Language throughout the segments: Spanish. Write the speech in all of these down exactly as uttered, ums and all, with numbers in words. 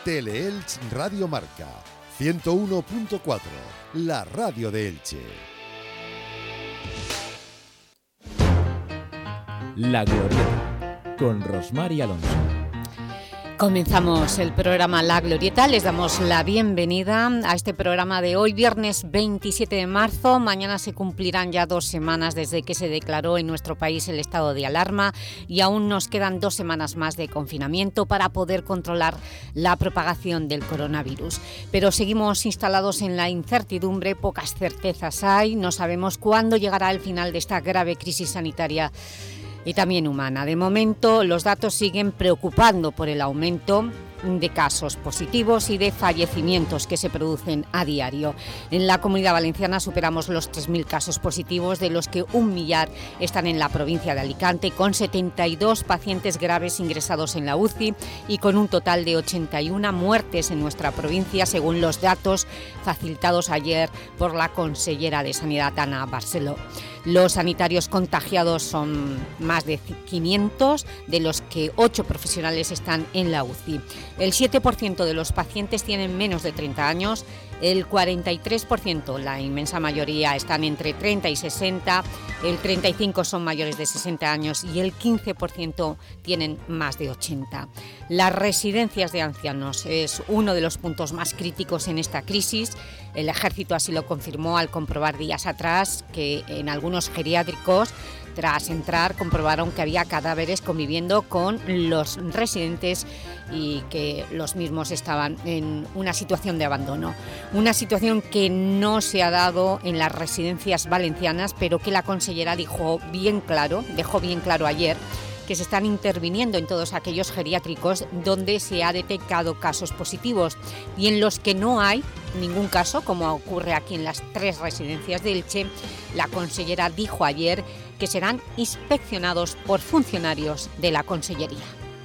Teleelch Radio Marca ciento uno punto cuatro, la radio de Elche. La Glorieta, con Rosmar y Alonso. Comenzamos el programa La Glorieta, les damos la bienvenida a este programa de hoy, viernes veintisiete de marzo. Mañana se cumplirán ya dos semanas desde que se declaró en nuestro país el estado de alarma y aún nos quedan dos semanas más de confinamiento para poder controlar la propagación del coronavirus. Pero seguimos instalados en la incertidumbre, pocas certezas hay, no sabemos cuándo llegará el final de esta grave crisis sanitaria y también humana. De momento, los datos siguen preocupando por el aumento de casos positivos y de fallecimientos que se producen a diario. En la Comunidad Valenciana superamos los tres mil casos positivos, de los que un millar están en la provincia de Alicante, con setenta y dos pacientes graves ingresados en la U C I y con un total de ochenta y una muertes en nuestra provincia, según los datos facilitados ayer por la consellera de Sanidad, Ana Barceló. Los sanitarios contagiados son más de quinientos, de los que ocho profesionales están en la U C I. El siete por ciento de los pacientes tienen menos de treinta años, el cuarenta y tres por ciento, la inmensa mayoría, están entre treinta y sesenta, el treinta y cinco por ciento son mayores de sesenta años y el quince por ciento tienen más de ochenta. Las residencias de ancianos es uno de los puntos más críticos en esta crisis. El Ejército así lo confirmó al comprobar días atrás que en algunos geriátricos, tras entrar, comprobaron que había cadáveres conviviendo con los residentes y que los mismos estaban en una situación de abandono. Una situación que no se ha dado en las residencias valencianas, pero que la consellera dijo bien claro, dejó bien claro ayer, que se están interviniendo en todos aquellos geriátricos donde se ha detectado casos positivos y en los que no hay ningún caso, como ocurre aquí en las tres residencias de Elche. La consellera dijo ayer que serán inspeccionados por funcionarios de la Consellería.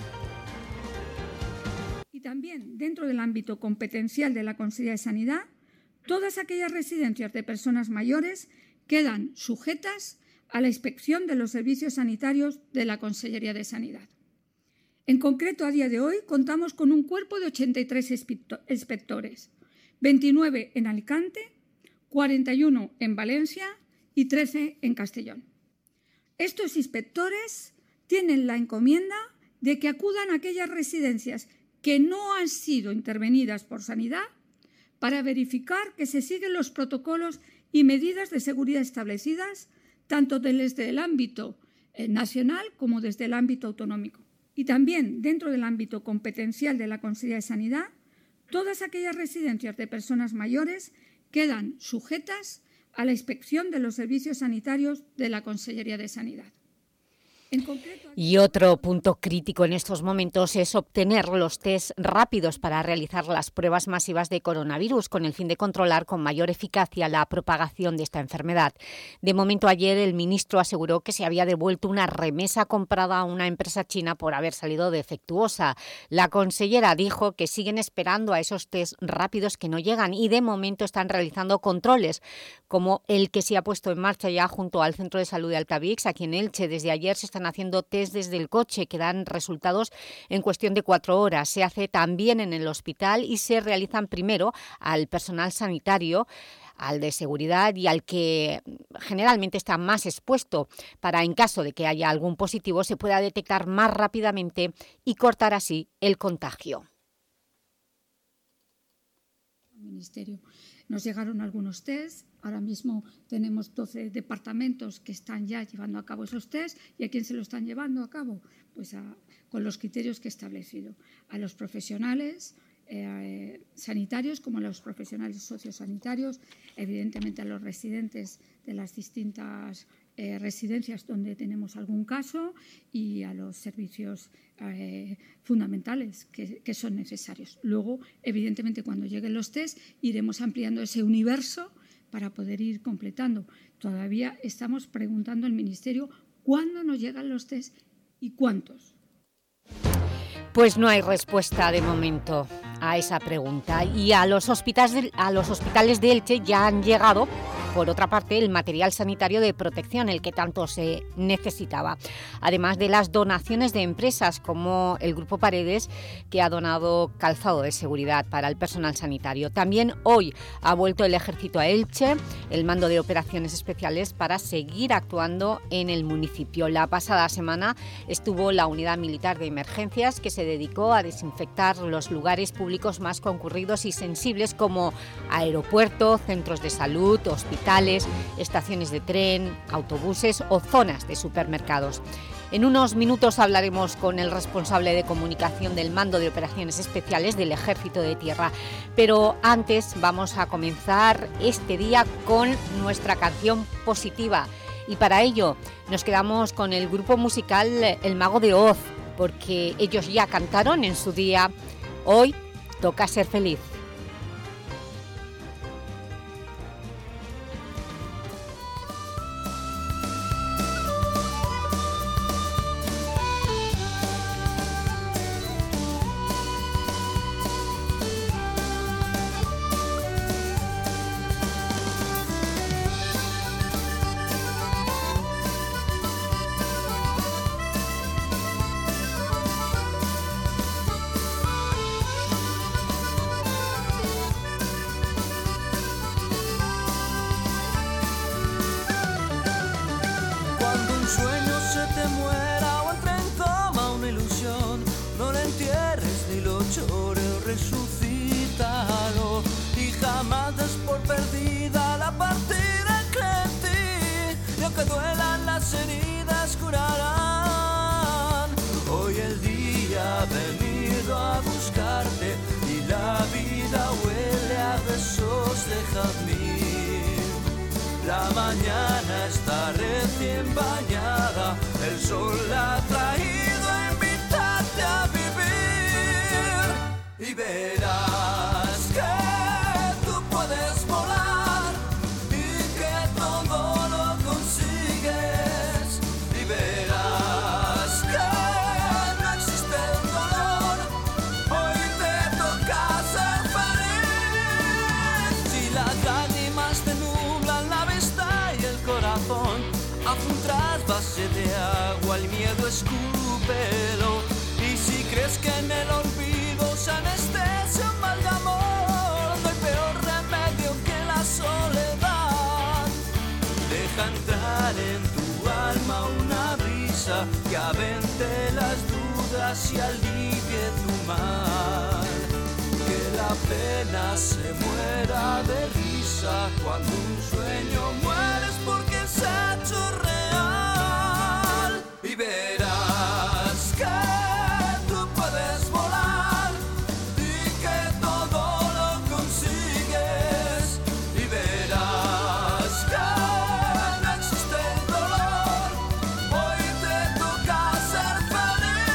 Y también, dentro del ámbito competencial de la Consellería de Sanidad, todas aquellas residencias de personas mayores quedan sujetas a la inspección de los servicios sanitarios de la Consellería de Sanidad. En concreto, a día de hoy, contamos con un cuerpo de ochenta y tres inspectores, veintinueve en Alicante, cuarenta y uno en Valencia y trece en Castellón. Estos inspectores tienen la encomienda de que acudan a aquellas residencias que no han sido intervenidas por Sanidad para verificar que se siguen los protocolos y medidas de seguridad establecidas tanto desde el ámbito nacional como desde el ámbito autonómico. Y también, dentro del ámbito competencial de la Consellería de Sanidad, todas aquellas residencias de personas mayores quedan sujetas a la inspección de los servicios sanitarios de la Consellería de Sanidad. En concreto... Y otro punto crítico en estos momentos es obtener los test rápidos para realizar las pruebas masivas de coronavirus con el fin de controlar con mayor eficacia la propagación de esta enfermedad. De momento, ayer el ministro aseguró que se había devuelto una remesa comprada a una empresa china por haber salido defectuosa. La consellera dijo que siguen esperando a esos test rápidos que no llegan y de momento están realizando controles, como el que se ha puesto en marcha ya junto al Centro de Salud de Altavix, aquí en Elche. Desde ayer se está Están haciendo test desde el coche que dan resultados en cuestión de cuatro horas. Se hace también en el hospital y se realizan primero al personal sanitario, al de seguridad y al que generalmente está más expuesto, para en caso de que haya algún positivo se pueda detectar más rápidamente y cortar así el contagio. Ministerio. Nos llegaron algunos test, ahora mismo tenemos doce departamentos que están ya llevando a cabo esos test. ¿Y a quién se lo están llevando a cabo? Pues a, con los criterios que he establecido, a los profesionales eh, sanitarios como a los profesionales sociosanitarios, evidentemente a los residentes de las distintas eh, residencias donde tenemos algún caso y a los servicios eh, fundamentales que, que son necesarios. Luego, evidentemente, cuando lleguen los test, iremos ampliando ese universo para poder ir completando. Todavía estamos preguntando al Ministerio cuándo nos llegan los test y cuántos. Pues no hay respuesta de momento a esa pregunta. Y a los hospitales de, a los hospitales de Elche ya han llegado por otra parte, el material sanitario de protección, el que tanto se necesitaba. Además de las donaciones de empresas como el Grupo Paredes, que ha donado calzado de seguridad para el personal sanitario. También hoy ha vuelto el Ejército a Elche, el Mando de Operaciones Especiales, para seguir actuando en el municipio. La pasada semana estuvo la Unidad Militar de Emergencias, que se dedicó a desinfectar los lugares públicos más concurridos y sensibles como aeropuertos, centros de salud, hospitales, estaciones de tren, autobuses o zonas de supermercados. En unos minutos hablaremos con el responsable de comunicación del Mando de Operaciones Especiales del Ejército de Tierra. Pero antes vamos a comenzar este día con nuestra canción positiva. Y para ello nos quedamos con el grupo musical El Mago de Oz, porque ellos ya cantaron en su día Hoy toca ser feliz. La mañana está recién bañada, el sol la ha traído a invitarte a vivir y verás que tú puedes volar y que todo lo consigues y verás que no existe el dolor, hoy te toca ser feliz. Si las lágrimas te nublan la vista y el corazón, haz un trasvase de agua, el miedo escúpelo. Y si crees que en el olvido se anestesia un mal de amor, no hay peor remedio que la soledad. Deja entrar en tu alma una brisa que avente las dudas y alivie tu mal. Que la pena se muera de risa cuando un sueño muere es porque se ha hecho real. Y verás que tú puedes volar y que todo lo consigues. Y verás que no existe el dolor, hoy te toca ser feliz.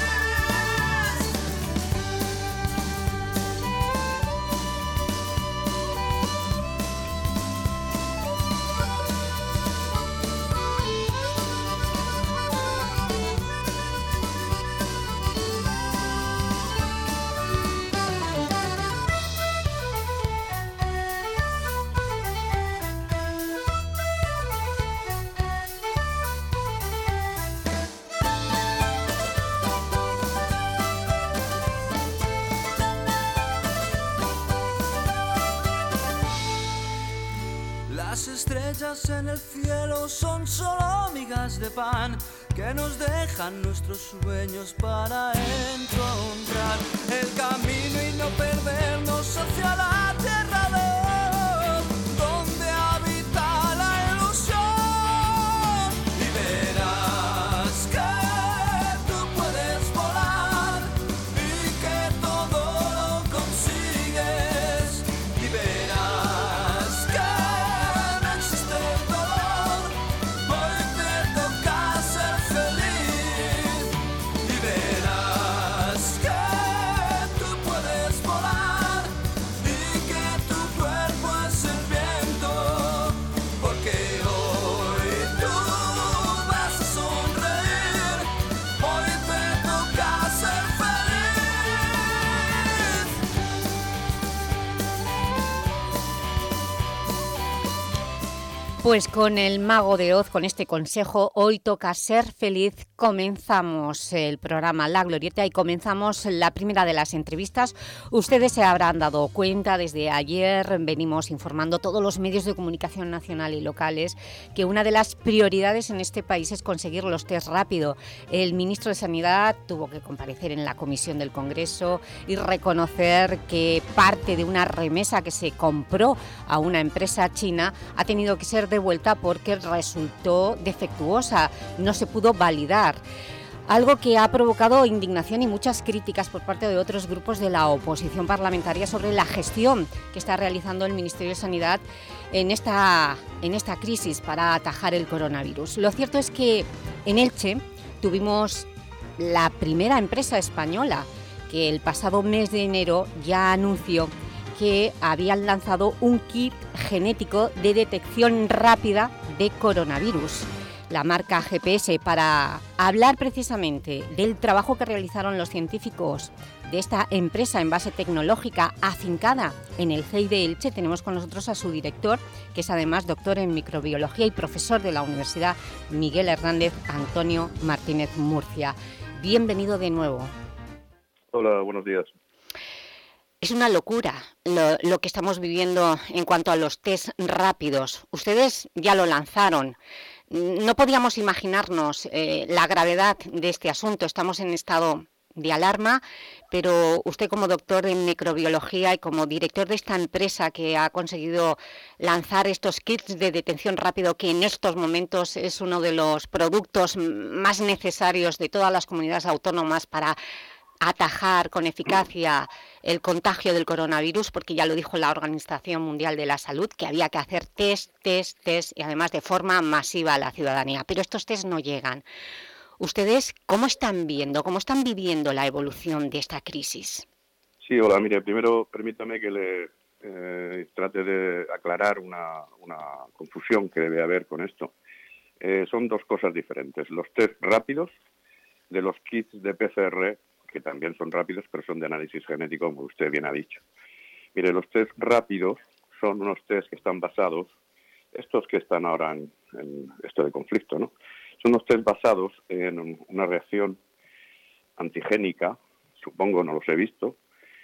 Las estrellas en el cielo son solo migas de pan que nos dejan nuestros sueños para encontrar el camino y no perdernos hacia la tierra de Oz, donde habita la ilusión. Y verás que tú puedes volar y que todo lo consigues. Y verás que que Pues con el Mago de Oz, con este consejo, hoy toca ser feliz. Comenzamos el programa La Glorieta y comenzamos la primera de las entrevistas. Ustedes se habrán dado cuenta, desde ayer venimos informando todos los medios de comunicación nacional y locales que una de las prioridades en este país es conseguir los test rápido. El ministro de Sanidad tuvo que comparecer en la comisión del Congreso y reconocer que parte de una remesa que se compró a una empresa china ha tenido que ser devuelta porque resultó defectuosa, no se pudo validar. Algo que ha provocado indignación y muchas críticas por parte de otros grupos de la oposición parlamentaria sobre la gestión que está realizando el Ministerio de Sanidad en esta, en esta crisis para atajar el coronavirus. Lo cierto es que en Elche tuvimos la primera empresa española que el pasado mes de enero ya anunció que habían lanzado un kit genético de detección rápida de coronavirus, la marca G P S. Para hablar precisamente del trabajo que realizaron los científicos de esta empresa en base tecnológica afincada en el C E I de Elche, tenemos con nosotros a su director, que es además doctor en microbiología y profesor de la Universidad Miguel Hernández, Antonio Martínez Murcia. Bienvenido de nuevo. Hola, buenos días. Es una locura lo, lo que estamos viviendo en cuanto a los test rápidos. Ustedes ya lo lanzaron. No podíamos imaginarnos eh, la gravedad de este asunto. Estamos en estado de alarma, pero usted como doctor en microbiología y como director de esta empresa que ha conseguido lanzar estos kits de detención rápido, que en estos momentos es uno de los productos más necesarios de todas las comunidades autónomas para atajar con eficacia el contagio del coronavirus, porque ya lo dijo la Organización Mundial de la Salud, que había que hacer test, test, test y además de forma masiva a la ciudadanía. Pero estos test no llegan. ¿Ustedes cómo están viendo, cómo están viviendo la evolución de esta crisis? Sí, hola, mire, primero permítame que le eh, trate de aclarar una, una confusión que debe haber con esto. Eh, son dos cosas diferentes. Los test rápidos de los kits de P C R, que también son rápidos, pero son de análisis genético, como usted bien ha dicho. Mire, los test rápidos son unos test que están basados, estos que están ahora en, en esto de conflicto, ¿no? Son unos test basados en una reacción antigénica, supongo, no los he visto,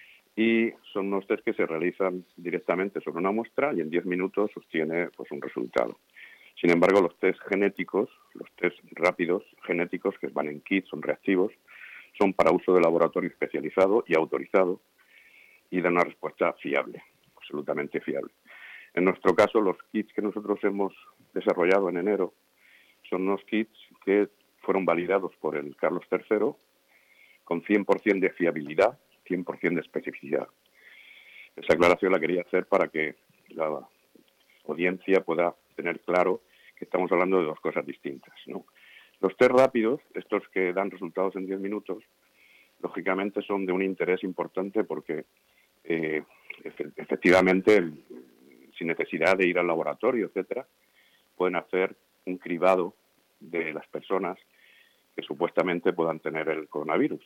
y son unos test que se realizan directamente sobre una muestra y en diez minutos obtiene pues, un resultado. Sin embargo, los test genéticos, los test rápidos genéticos que van en kits, son reactivos, son para uso de laboratorio especializado y autorizado y dan una respuesta fiable, absolutamente fiable. En nuestro caso, los kits que nosotros hemos desarrollado en enero son unos kits que fueron validados por el Carlos tercero con cien por ciento de fiabilidad, cien por ciento de especificidad. Esa aclaración la quería hacer para que la audiencia pueda tener claro que estamos hablando de dos cosas distintas, ¿no? Los test rápidos, estos que dan resultados en diez minutos, lógicamente son de un interés importante porque eh, efectivamente, el, sin necesidad de ir al laboratorio, etcétera, pueden hacer un cribado de las personas que supuestamente puedan tener el coronavirus.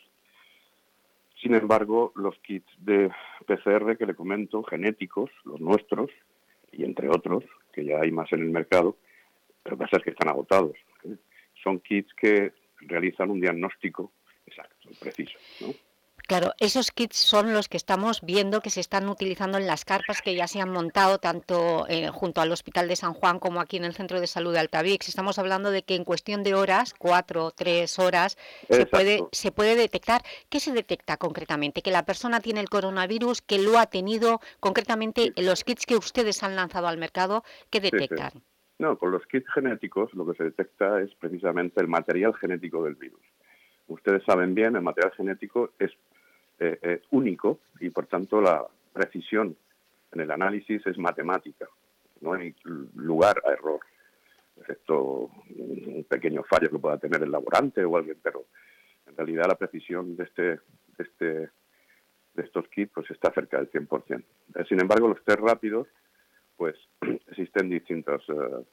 Sin embargo, los kits de P C R que le comento, genéticos, los nuestros, y entre otros, que ya hay más en el mercado, pero lo que pasa es que están agotados, ¿eh? Son kits que realizan un diagnóstico exacto, preciso, ¿no? Claro, esos kits son los que estamos viendo que se están utilizando en las carpas que ya se han montado tanto eh, junto al Hospital de San Juan como aquí en el Centro de Salud de Altavix. Estamos hablando de que en cuestión de horas, cuatro, tres horas, se puede, se puede detectar. ¿Qué se detecta concretamente? Que la persona tiene el coronavirus, que lo ha tenido. Concretamente, sí. Los kits que ustedes han lanzado al mercado, ¿qué detectan? Sí, sí. No, con los kits genéticos lo que se detecta es precisamente el material genético del virus. Ustedes saben bien, el material genético es eh, eh, único y por tanto la precisión en el análisis es matemática. No hay lugar a error, excepto un pequeño fallo que pueda tener el laborante o alguien, pero en realidad la precisión de este, de este, de estos kits pues está cerca del cien por ciento. Sin embargo, los test rápidos, pues existen distintas uh,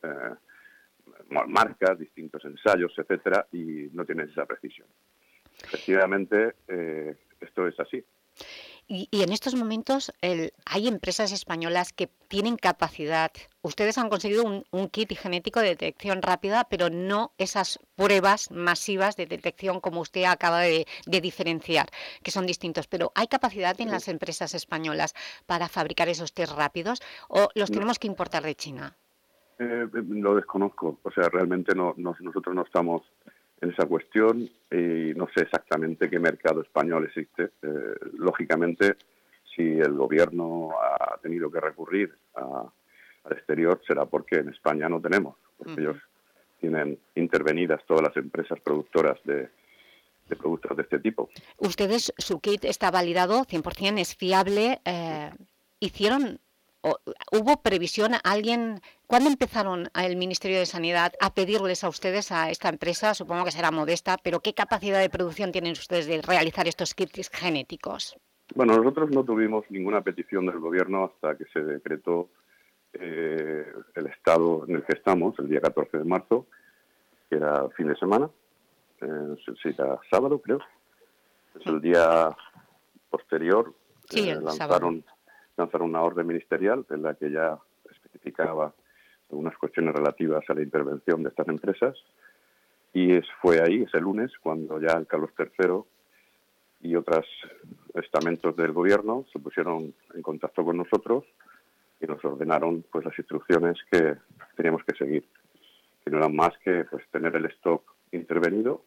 uh, marcas, distintos ensayos, etcétera, y no tienen esa precisión. Efectivamente, eh, esto es así. Y, y en estos momentos el, hay empresas españolas que tienen capacidad. Ustedes han conseguido un, un kit genético de detección rápida, pero no esas pruebas masivas de detección como usted acaba de, de diferenciar, que son distintos. Pero ¿hay capacidad en las empresas españolas para fabricar esos test rápidos o los No, tenemos que importar de China? eh, lo desconozco. O sea, realmente no, no- nosotros no estamos en esa cuestión y no sé exactamente qué mercado español existe. Eh, lógicamente, si el gobierno ha tenido que recurrir a- al exterior, será porque en España no tenemos, porque Ujú. ellos tienen intervenidas todas las empresas productoras de, de productos de este tipo. Ustedes, su kit está validado, cien por cien es fiable. eh, ¿Hicieron, o, hubo previsión, alguien, cuándo empezaron el Ministerio de Sanidad a pedirles a ustedes, a esta empresa, supongo que será modesta, pero qué capacidad de producción tienen ustedes de realizar estos kits genéticos? Bueno, nosotros no tuvimos ninguna petición del gobierno hasta que se decretó eh, el estado en el que estamos, el día catorce de marzo, que era fin de semana, eh, no sé si era sábado, creo. Es el día posterior, Sí, eh, el lanzaron, lanzaron una orden ministerial en la que ya especificaba algunas cuestiones relativas a la intervención de estas empresas. Y es, fue ahí, ese lunes, cuando ya el Carlos tercero y otros estamentos del gobierno se pusieron en contacto con nosotros y nos ordenaron pues las instrucciones que teníamos que seguir, que no eran más que pues tener el stock intervenido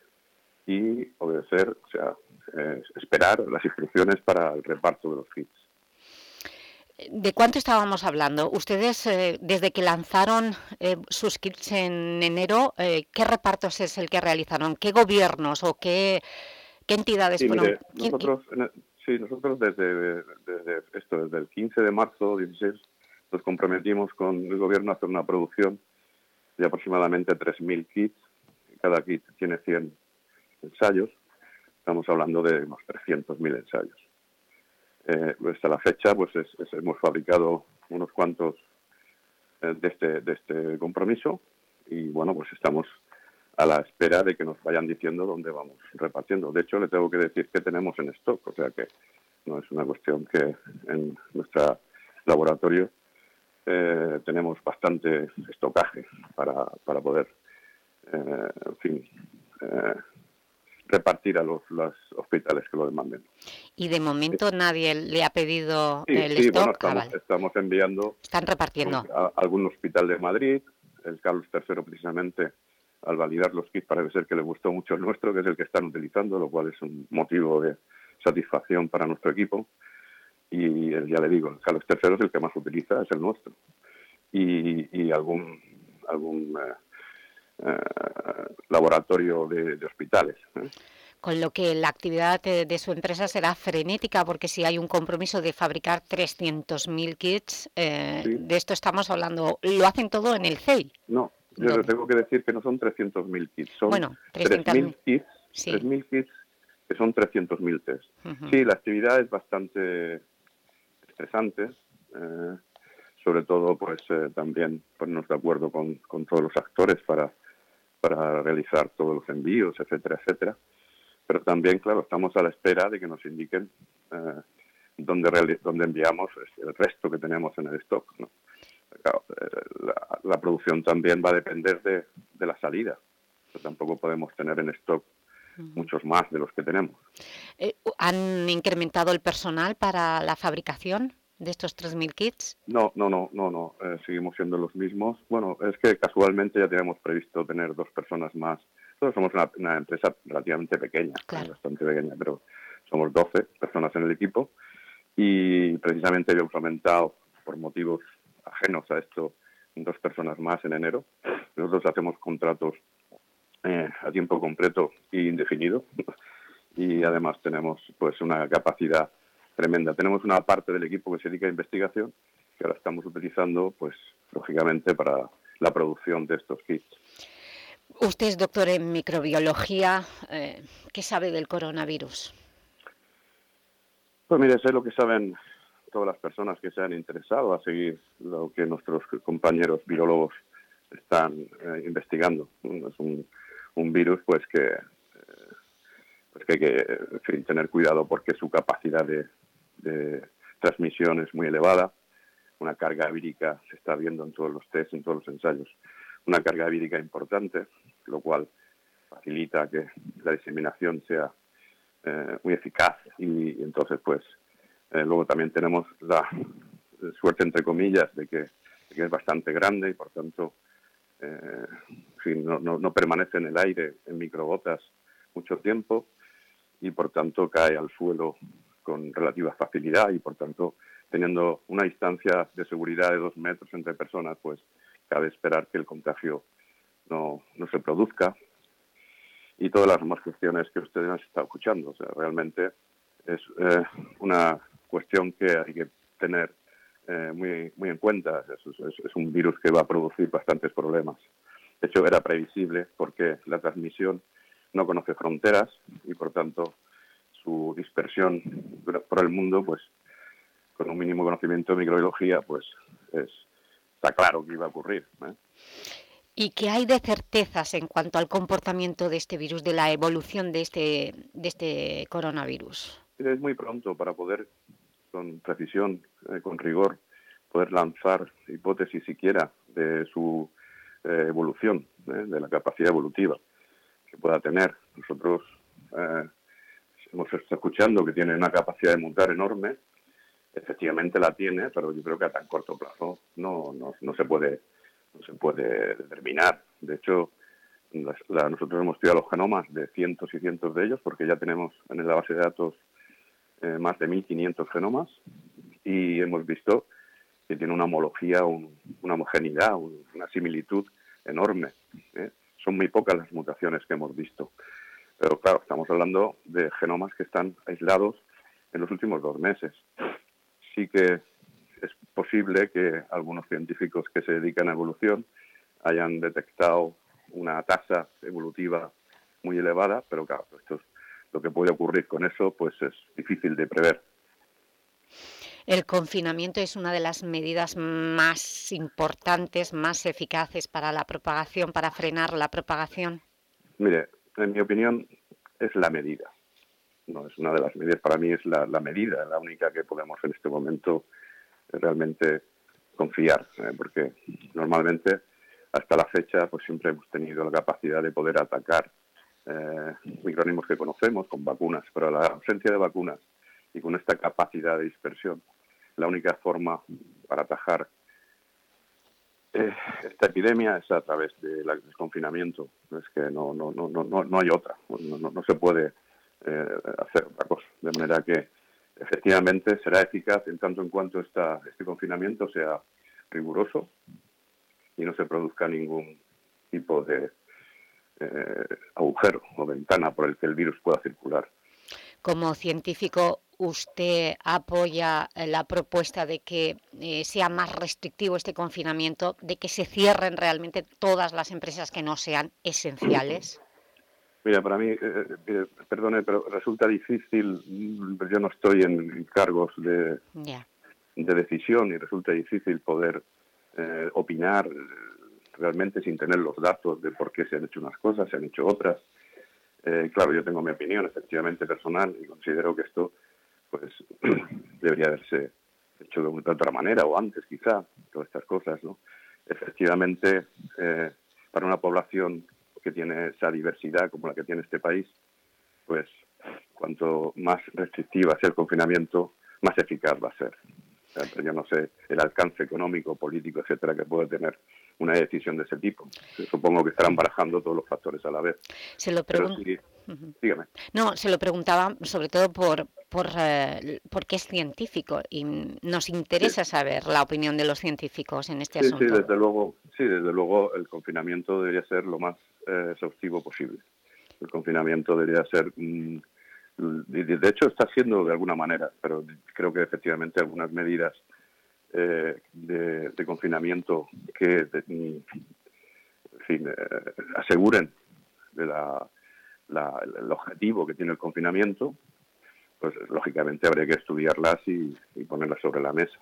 y obedecer, o sea, eh, esperar las instrucciones para el reparto de los kits. ¿De cuánto estábamos hablando? Ustedes, eh, desde que lanzaron eh, sus kits en enero, eh, ¿qué repartos es el que realizaron? ¿Qué gobiernos o qué, qué entidades Sí, fueron? mire, ¿Quién- nosotros, sí, nosotros desde, desde esto, desde el quince de marzo, dieciséis, nos comprometimos con el gobierno a hacer una producción de aproximadamente tres mil kits. Cada kit tiene cien ensayos. Estamos hablando de unos trescientos mil ensayos. Eh, hasta la fecha, pues es, es- hemos fabricado unos cuantos eh, de, este, de este compromiso y, bueno, pues estamos a la espera de que nos vayan diciendo dónde vamos repartiendo. De hecho, le tengo que decir que tenemos en stock, o sea que no es una cuestión que en nuestro laboratorio eh, tenemos bastante estocaje para, para poder, eh, en fin, eh, repartir a los, los hospitales que lo demanden. Y de momento nadie le ha pedido Sí, el sí, stock. bueno, Ah, estamos, vale. estamos enviando Están repartiendo. a algún hospital de Madrid, el Carlos tercero precisamente, al validar los kits parece ser que le gustó mucho el nuestro, que es el que están utilizando, lo cual es un motivo de satisfacción para nuestro equipo. Y el, ya le digo, el Carlos tercero es el que más utiliza, es el nuestro. Y, y algún algún eh, eh, laboratorio de, de hospitales. ¿eh? Con lo que la actividad de, de su empresa será frenética, porque si hay un compromiso de fabricar trescientos mil kits, eh, Sí. de esto estamos hablando. ¿Lo hacen todo en el C E I? No, yo ¿Dónde? le tengo que decir que no son trescientos mil kits, son Bueno, tres trescientos mil mil. kits, Sí. tres mil kits que son trescientos mil test. Ujú. Sí, la actividad es bastante estresante, eh, sobre todo pues eh, también ponernos de acuerdo con, con todos los actores para, para realizar todos los envíos, etcétera, etcétera. Pero también, claro, estamos a la espera de que nos indiquen eh, dónde, reali- dónde enviamos el resto que tenemos en el stock, ¿no? Claro, eh, la, la producción también va a depender de, de la salida. Pero tampoco podemos tener en stock muchos más de los que tenemos. Eh, ¿Han incrementado el personal para la fabricación de estos tres mil kits? No, no, no, no, no. Eh, seguimos siendo los mismos. Bueno, es que casualmente ya teníamos previsto tener dos personas más. Nosotros somos una, una empresa relativamente pequeña, Claro. eh, bastante pequeña, pero somos doce personas en el equipo y precisamente habíamos aumentado por motivos ajenos a esto dos personas más en enero. Nosotros hacemos contratos eh, a tiempo completo e indefinido y además tenemos pues una capacidad tremenda. Tenemos una parte del equipo que se dedica a investigación que ahora estamos utilizando pues lógicamente para la producción de estos kits. Usted es doctor en microbiología. Eh, ¿Qué sabe del coronavirus? Pues mire, sé lo que saben todas las personas que se han interesado a seguir lo que nuestros compañeros virólogos están eh, investigando. Es un, un virus pues que, eh, pues que hay que en fin, tener cuidado porque su capacidad de, de transmisión es muy elevada, una carga vírica se está viendo en todos los test, en todos los ensayos, una carga vírica importante, lo cual facilita que la diseminación sea eh, muy eficaz y, y entonces pues eh, luego también tenemos la suerte entre comillas de que, de que es bastante grande y por tanto eh, sí, no, no, no permanece en el aire en microgotas mucho tiempo y por tanto cae al suelo con relativa facilidad y por tanto teniendo una distancia de seguridad de dos metros entre personas, pues cabe esperar que el contagio no, no se produzca y todas las demás cuestiones que ustedes han estado escuchando. O sea, realmente es eh, una cuestión que hay que tener eh, muy, muy en cuenta. Es, es, es un virus que va a producir bastantes problemas. De hecho, era previsible porque la transmisión no conoce fronteras y, por tanto, su dispersión por el mundo, pues, con un mínimo conocimiento de microbiología, pues, es, está claro que iba a ocurrir, ¿eh? ¿Y qué hay de certezas en cuanto al comportamiento de este virus, de la evolución de este, de este coronavirus? Es muy pronto para poder, con precisión, eh, con rigor, poder lanzar hipótesis siquiera de su eh, evolución, ¿eh? de la capacidad evolutiva que pueda tener. Nosotros eh, hemos estado escuchando que tiene una capacidad de mutar enorme. Efectivamente la tiene, pero yo creo que a tan corto plazo no, no, no se puede no se puede determinar. De hecho, la, la, nosotros hemos estudiado los genomas de cientos y cientos de ellos, porque ya tenemos en la base de datos eh, más de mil quinientos genomas, y hemos visto que tiene una homología, un, una homogeneidad, un, una similitud enorme, ¿eh? Son muy pocas las mutaciones que hemos visto. Pero claro, estamos hablando de genomas que están aislados en los últimos dos meses. Sí que es posible que algunos científicos que se dedican a evolución hayan detectado una tasa evolutiva muy elevada, pero claro, esto es, lo que puede ocurrir con eso pues es difícil de prever. El confinamiento es una de las medidas más importantes, más eficaces para la propagación, para frenar la propagación. Mire, en mi opinión es la medida. No es una de las medidas, para mí es la, la medida, la única que podemos en este momento realmente confiar, ¿eh? Porque normalmente hasta la fecha pues siempre hemos tenido la capacidad de poder atacar eh, microorganismos que conocemos con vacunas, pero la ausencia de vacunas y con esta capacidad de dispersión, la única forma para atajar eh, esta epidemia es a través del confinamiento. Es que no no no no no hay otra, no, no, no se puede eh, hacer otra cosa, de manera que efectivamente será eficaz en tanto en cuanto esta, este confinamiento sea riguroso y no se produzca ningún tipo de eh, agujero o ventana por el que el virus pueda circular. Como científico, ¿usted apoya la propuesta de que eh, sea más restrictivo este confinamiento, de que se cierren realmente todas las empresas que no sean esenciales? Mira, para mí, eh, eh, perdone, pero resulta difícil, yo no estoy en cargos de, yeah. de decisión y resulta difícil poder eh, opinar realmente sin tener los datos de por qué se han hecho unas cosas, se han hecho otras. Eh, claro, yo tengo mi opinión efectivamente personal y considero que esto pues debería haberse hecho de otra manera o antes quizá, todas estas cosas, ¿no? Efectivamente, eh, para una población que tiene esa diversidad como la que tiene este país, pues cuanto más restrictiva sea el confinamiento, más eficaz va a ser. O sea, pero yo no sé el alcance económico, político, etcétera, que puede tener una decisión de ese tipo. Supongo que estarán barajando todos los factores a la vez. Se lo pregunto. Sí, uh-huh. Dígame. No, se lo preguntaba sobre todo por por eh, porque es científico y nos interesa sí. saber la opinión de los científicos en este sí, asunto. Sí, desde luego, sí, desde luego el confinamiento debería ser lo más eh, exhaustivo posible. El confinamiento debería ser, mm, de hecho está siendo de alguna manera, pero creo que efectivamente algunas medidas eh, de, de confinamiento que de, en fin, eh, aseguren de la, la, el objetivo que tiene el confinamiento, pues lógicamente habría que estudiarlas y, y ponerlas sobre la mesa.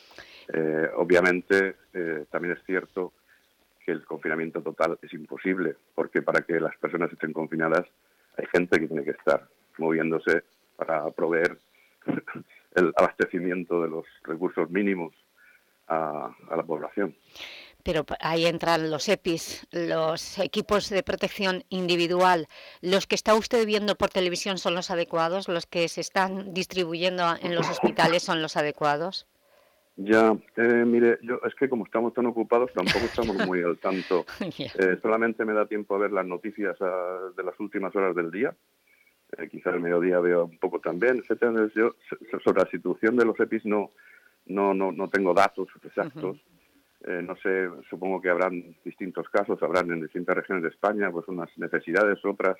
Eh, obviamente eh, también es cierto que el confinamiento total es imposible, porque para que las personas estén confinadas hay gente que tiene que estar moviéndose para proveer el abastecimiento de los recursos mínimos a, a la población. Pero ahí entran los EPIs, los equipos de protección individual. ¿Los que está usted viendo por televisión son los adecuados? ¿Los que se están distribuyendo en los hospitales son los adecuados? Ya, eh, mire, yo es que como estamos tan ocupados tampoco estamos muy al tanto. Yeah. Eh, solamente me da tiempo a ver las noticias uh, de las últimas horas del día. Eh, quizá al mediodía veo un poco también, etcétera. Entonces, yo sobre la situación de los EPIs no, no, no, no tengo datos exactos. Uh-huh. Eh, no sé, supongo que habrán distintos casos, habrán en distintas regiones de España, pues unas necesidades, otras.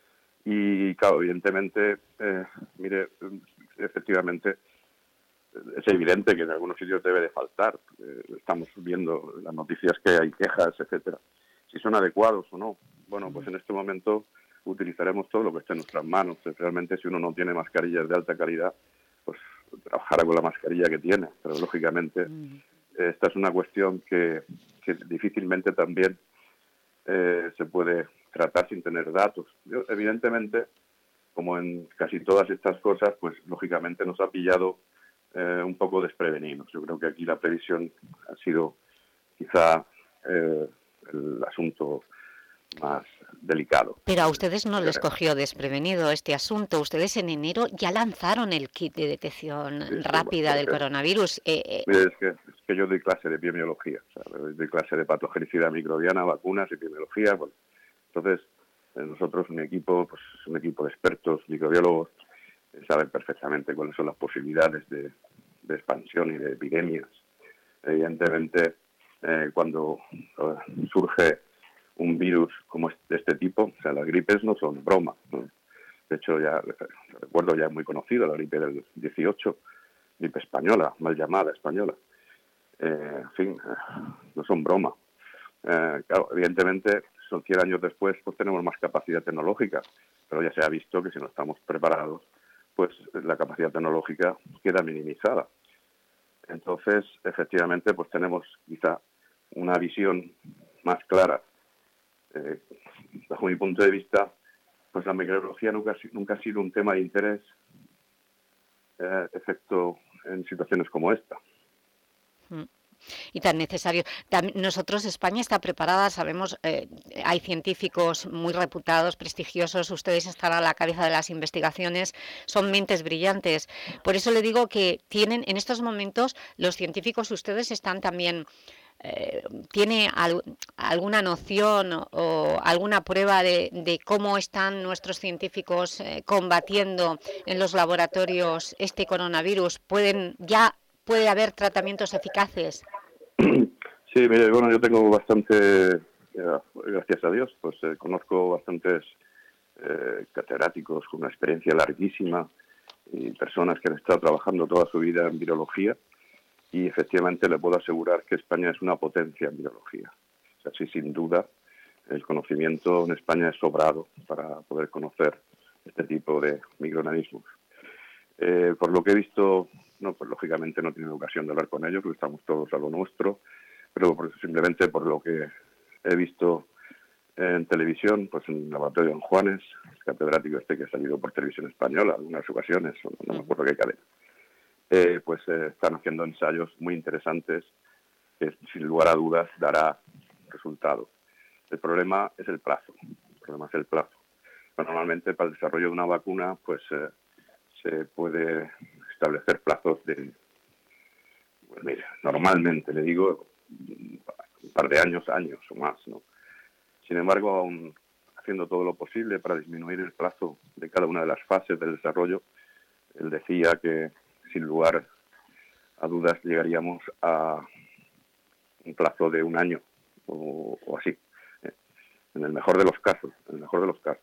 Y claro, evidentemente, eh, mire, efectivamente, es evidente que en algunos sitios debe de faltar. Eh, estamos viendo las noticias que hay quejas, etcétera. Si son adecuados o no. Bueno, pues en este momento utilizaremos todo lo que esté en nuestras manos. Realmente, si uno no tiene mascarillas de alta calidad, pues trabajará con la mascarilla que tiene. Pero lógicamente, esta es una cuestión que, que difícilmente también eh, se puede tratar sin tener datos. Yo, evidentemente, como en casi todas estas cosas, pues lógicamente nos ha pillado eh, un poco desprevenidos. Yo creo que aquí la previsión ha sido quizá eh, el asunto más delicado. Pero a ustedes no les cogió desprevenido este asunto. Ustedes en enero ya lanzaron el kit de detección sí, rápida sí, del coronavirus. Eh, eh. Mire, es, que, es que yo doy clase de epidemiología, o sea, doy clase de patogenicidad microbiana, vacunas, epidemiología. Bueno, entonces, eh, nosotros, un equipo, pues un equipo de expertos microbiólogos, eh, saben perfectamente cuáles son las posibilidades de, de expansión y de epidemias. Evidentemente, eh, cuando eh, surge un virus como de este tipo, o sea, las gripes no son broma, ¿no? De hecho, ya recuerdo, ya es muy conocido, la gripe del dieciocho, gripe española, mal llamada española. Eh, en fin, eh, no son broma. Eh, claro, evidentemente, son cien años después, pues tenemos más capacidad tecnológica, pero ya se ha visto que si no estamos preparados, pues la capacidad tecnológica queda minimizada. Entonces, efectivamente, pues tenemos quizá una visión más clara. Eh, bajo mi punto de vista, pues la microbiología nunca, nunca ha sido un tema de interés, eh, excepto en situaciones como esta. Y tan necesario. Nosotros, España está preparada, sabemos, eh, hay científicos muy reputados, prestigiosos, ustedes están a la cabeza de las investigaciones, son mentes brillantes. Por eso le digo que tienen, en estos momentos, los científicos, ustedes están también... Eh, ¿Tiene al, alguna noción o, o alguna prueba de, de cómo están nuestros científicos eh, combatiendo en los laboratorios este coronavirus? ¿Pueden, ya puede haber tratamientos eficaces? Sí, mire, bueno, yo tengo bastante, eh, gracias a Dios, pues eh, conozco bastantes eh, catedráticos con una experiencia larguísima y personas que han estado trabajando toda su vida en virología. Y efectivamente le puedo asegurar que España es una potencia en biología. O sea, sí, sin duda, el conocimiento en España es sobrado para poder conocer este tipo de microorganismos. Eh, por lo que he visto, no, pues lógicamente no he tenido ocasión de hablar con ellos, porque estamos todos a lo nuestro, pero por, simplemente por lo que he visto en televisión, pues en el laboratorio de Don Juanes, el catedrático este que ha salido por televisión española algunas ocasiones, no me acuerdo qué cadena. Eh, pues eh, están haciendo ensayos muy interesantes que sin lugar a dudas dará resultado. El problema es el plazo, el problema es el plazo. Pero normalmente para el desarrollo de una vacuna pues eh, se puede establecer plazos de, pues mira, normalmente le digo un par de años, años o más, ¿no? Sin embargo, aún haciendo todo lo posible para disminuir el plazo de cada una de las fases del desarrollo, él decía que sin lugar a dudas llegaríamos a un plazo de un año o, o así, ¿eh? En el mejor de los casos, en el mejor de los casos.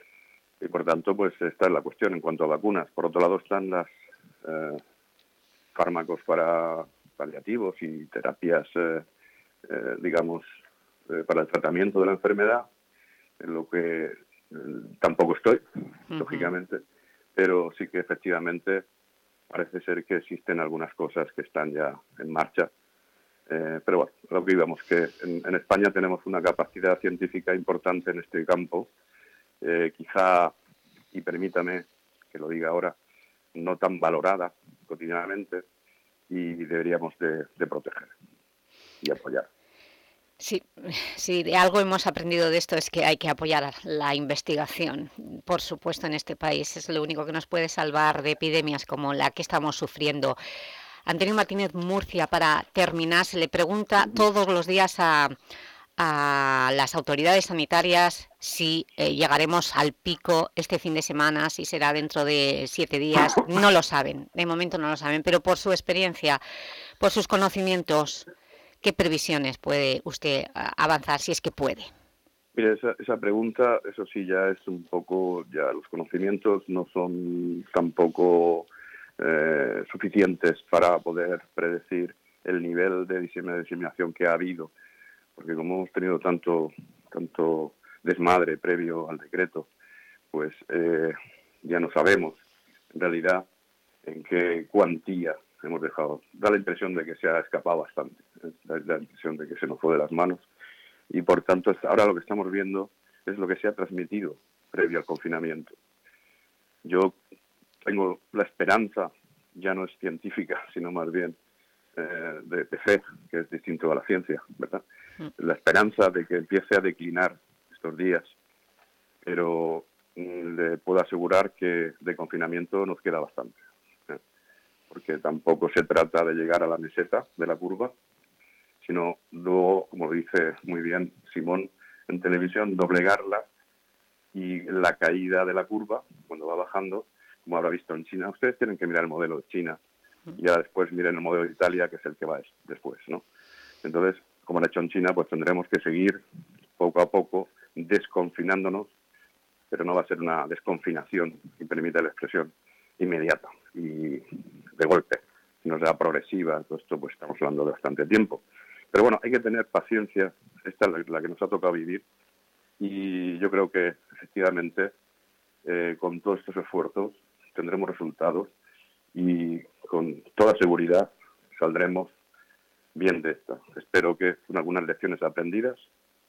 Y por tanto, pues esta es la cuestión en cuanto a vacunas. Por otro lado están los eh, fármacos para paliativos y terapias, eh, eh, digamos, eh, para el tratamiento de la enfermedad, en lo que eh, tampoco estoy, uh-huh. lógicamente, pero sí que efectivamente parece ser que existen algunas cosas que están ya en marcha. Eh, pero bueno, lo que íbamos, que en, en España tenemos una capacidad científica importante en este campo, eh, quizá, y permítame que lo diga ahora, no tan valorada cotidianamente y deberíamos de, de proteger y apoyar. Sí, sí, de algo hemos aprendido de esto es que hay que apoyar la investigación, por supuesto, en este país. Es lo único que nos puede salvar de epidemias como la que estamos sufriendo. Antonio Martínez Murcia, para terminar, se le pregunta todos los días a, a las autoridades sanitarias si eh, llegaremos al pico este fin de semana, si será dentro de siete días. No lo saben, de momento no lo saben, pero por su experiencia, por sus conocimientos, ¿qué previsiones puede usted avanzar, si es que puede? Mire, esa, esa pregunta, eso sí, ya es un poco, ya los conocimientos no son tampoco eh, suficientes para poder predecir el nivel de diseminación que ha habido, porque como hemos tenido tanto, tanto desmadre previo al decreto, pues eh, ya no sabemos en realidad en qué cuantía hemos dejado. Da la impresión de que se ha escapado bastante, da la impresión de que se nos fue de las manos y por tanto ahora lo que estamos viendo es lo que se ha transmitido previo al confinamiento. Yo tengo la esperanza, ya no es científica, sino más bien eh, de, de fe, que es distinto a la ciencia, ¿verdad? La esperanza de que empiece a declinar estos días, pero mm, le puedo asegurar que de confinamiento nos queda bastante. Porque tampoco se trata de llegar a la meseta de la curva, sino luego, como dice muy bien Simón en televisión, doblegarla y la caída de la curva, cuando va bajando, como habrá visto en China. Ustedes tienen que mirar el modelo de China y ahora después miren el modelo de Italia, que es el que va después, ¿no? Entonces, como lo ha hecho en China, pues tendremos que seguir poco a poco desconfinándonos, pero no va a ser una desconfinación, si permite la expresión, inmediata y de golpe, sino será progresiva. Todo esto pues estamos hablando de bastante tiempo. Pero bueno, hay que tener paciencia, esta es la que nos ha tocado vivir, y yo creo que efectivamente eh, con todos estos esfuerzos tendremos resultados y con toda seguridad saldremos bien de esta. Espero que con algunas lecciones aprendidas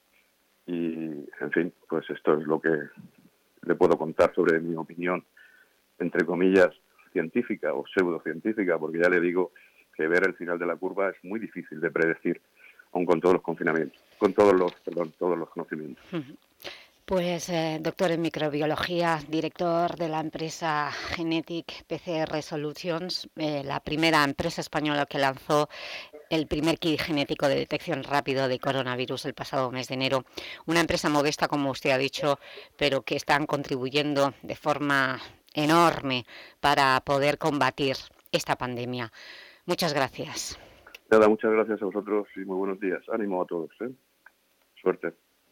y, en fin, pues esto es lo que le puedo contar sobre mi opinión, entre comillas, científica o pseudocientífica, porque ya le digo que ver el final de la curva es muy difícil de predecir, aun con todos los confinamientos, con todos los, perdón, todos los conocimientos. Pues, eh, doctor en microbiología, director de la empresa Genetic P C R Solutions, eh, la primera empresa española que lanzó el primer kit genético de detección rápido de coronavirus el pasado mes de enero. Una empresa modesta, como usted ha dicho, pero que están contribuyendo de forma enorme para poder combatir esta pandemia. Muchas gracias. Nada, muchas gracias a vosotros y muy buenos días. Ánimo a todos, ¿eh? Suerte.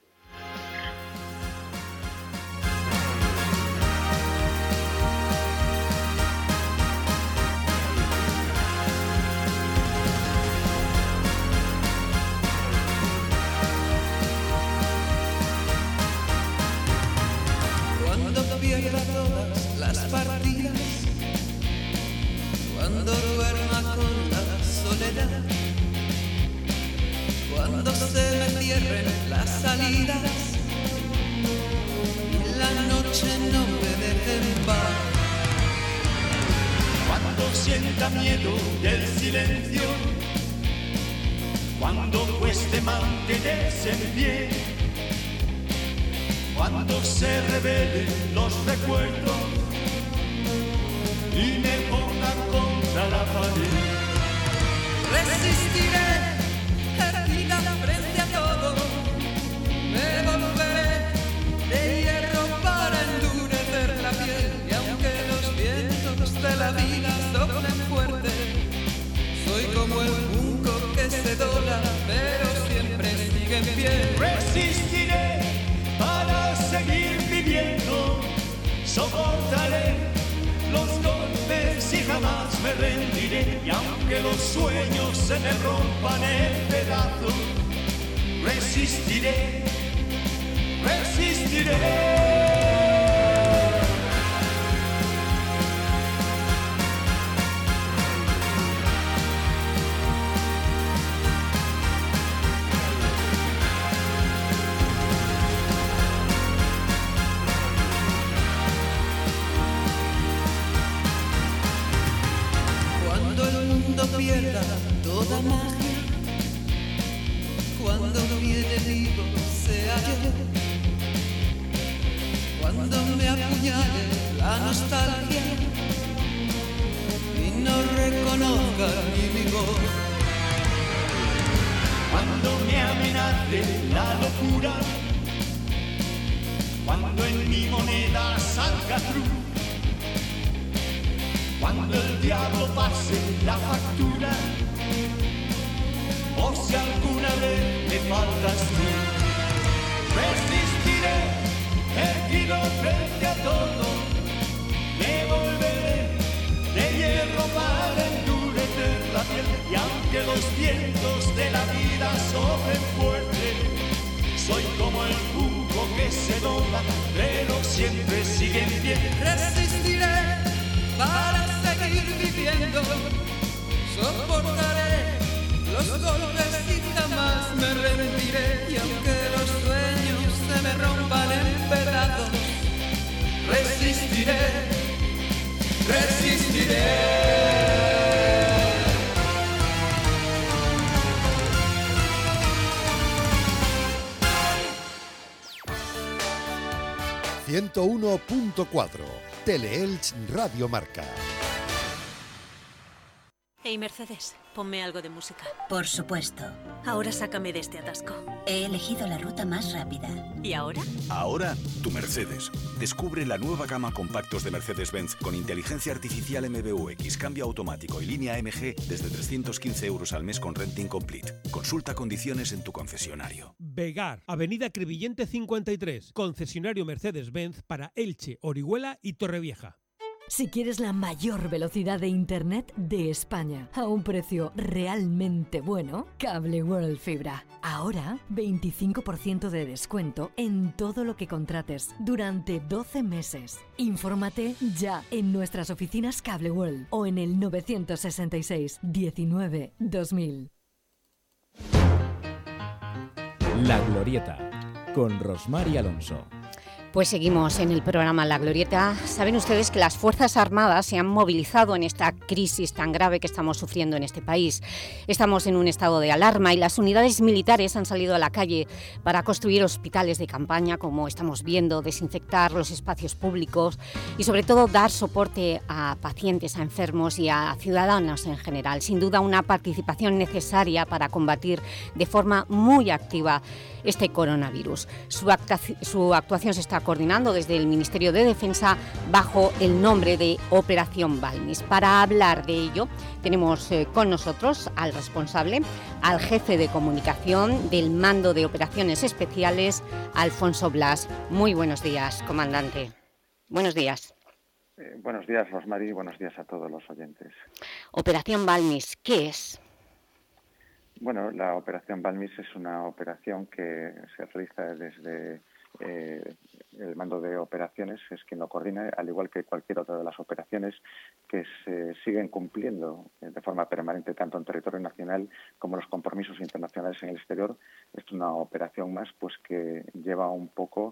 Cuando pierda todas las partidas, cuando duerma con la soledad, cuando se me cierren las salidas y la noche no me deje en paz, Cuando sienta miedo del silencio, cuando cueste mantenerse en pie, cuando se revelen los recuerdos y me ponga contra la pared. resistiré, erguida frente a todo, me volveré de hierro para endurecer la piel, y aunque los vientos de la vida soplen fuerte, soy como el junco que se dobla, pero siempre sigue en pie. Resistiré para seguir viviendo, soportaré los golpes y jamás me rendiré, y aunque los sueños se me rompan en pedazos, resistiré, resistiré. mundo pierda toda magia, cuando mi enemigo sea yo, cuando me apuñale la nostalgia y no reconozca ni mi voz, cuando me amenace la locura, cuando en mi moneda salga cruz, cuando el diablo pase la factura, o si alguna vez me faltas tú, resistiré, erguido frente a todo, me volveré de hierro para endurecer la piel, y aunque los vientos de la vida soplen fuerte, soy como el jugo que se dobla, pero siempre sigue en pie. resistiré para seguir viviendo, soportaré los golpes y jamás me rendiré, y aunque los sueños se me rompan en pedazos, resistiré, resistiré. ciento uno punto cuatro, Teleelch Radio Marca. Hey Mercedes, ponme algo de música. Por supuesto. Ahora sácame de este atasco. He elegido la ruta más rápida. ¿Y ahora? Ahora, tu Mercedes. Descubre la nueva gama compactos de Mercedes-Benz con inteligencia artificial M B U X, cambio automático y línea M G desde trescientos quince euros al mes con renting complete. Consulta condiciones en tu concesionario. Vegar, Avenida Crevillente cincuenta y tres, concesionario Mercedes-Benz para Elche, Orihuela y Torrevieja. Si quieres la mayor velocidad de Internet de España a un precio realmente bueno, Cable World Fibra. Ahora, veinticinco por ciento de descuento en todo lo que contrates durante doce meses. Infórmate ya en nuestras oficinas Cable World o en el novecientos sesenta y seis diecinueve dos mil. La Glorieta, con Rosmar y Alonso. Pues seguimos en el programa La Glorieta. Saben ustedes que las Fuerzas Armadas se han movilizado en esta crisis tan grave que estamos sufriendo en este país. Estamos en un estado de alarma y las unidades militares han salido a la calle para construir hospitales de campaña, como estamos viendo, desinfectar los espacios públicos y sobre todo dar soporte a pacientes, a enfermos y a ciudadanos en general. Sin duda una participación necesaria para combatir de forma muy activa este coronavirus. Su, actuaci- su actuación se está coordinando desde el Ministerio de Defensa bajo el nombre de Operación Balmis. Para hablar de ello tenemos eh, con nosotros al responsable, al jefe de comunicación del Mando de Operaciones Especiales, Alfonso Blas. Muy buenos días, comandante. Buenos días. Eh, buenos días, Rosmary, buenos días a todos los oyentes. Operación Balmis, ¿qué es? Bueno, la Operación Balmis es una operación que se realiza desde eh, el Mando de Operaciones, es quien lo coordina, al igual que cualquier otra de las operaciones que se siguen cumpliendo de forma permanente tanto en territorio nacional como los compromisos internacionales en el exterior. Es una operación más pues que lleva un poco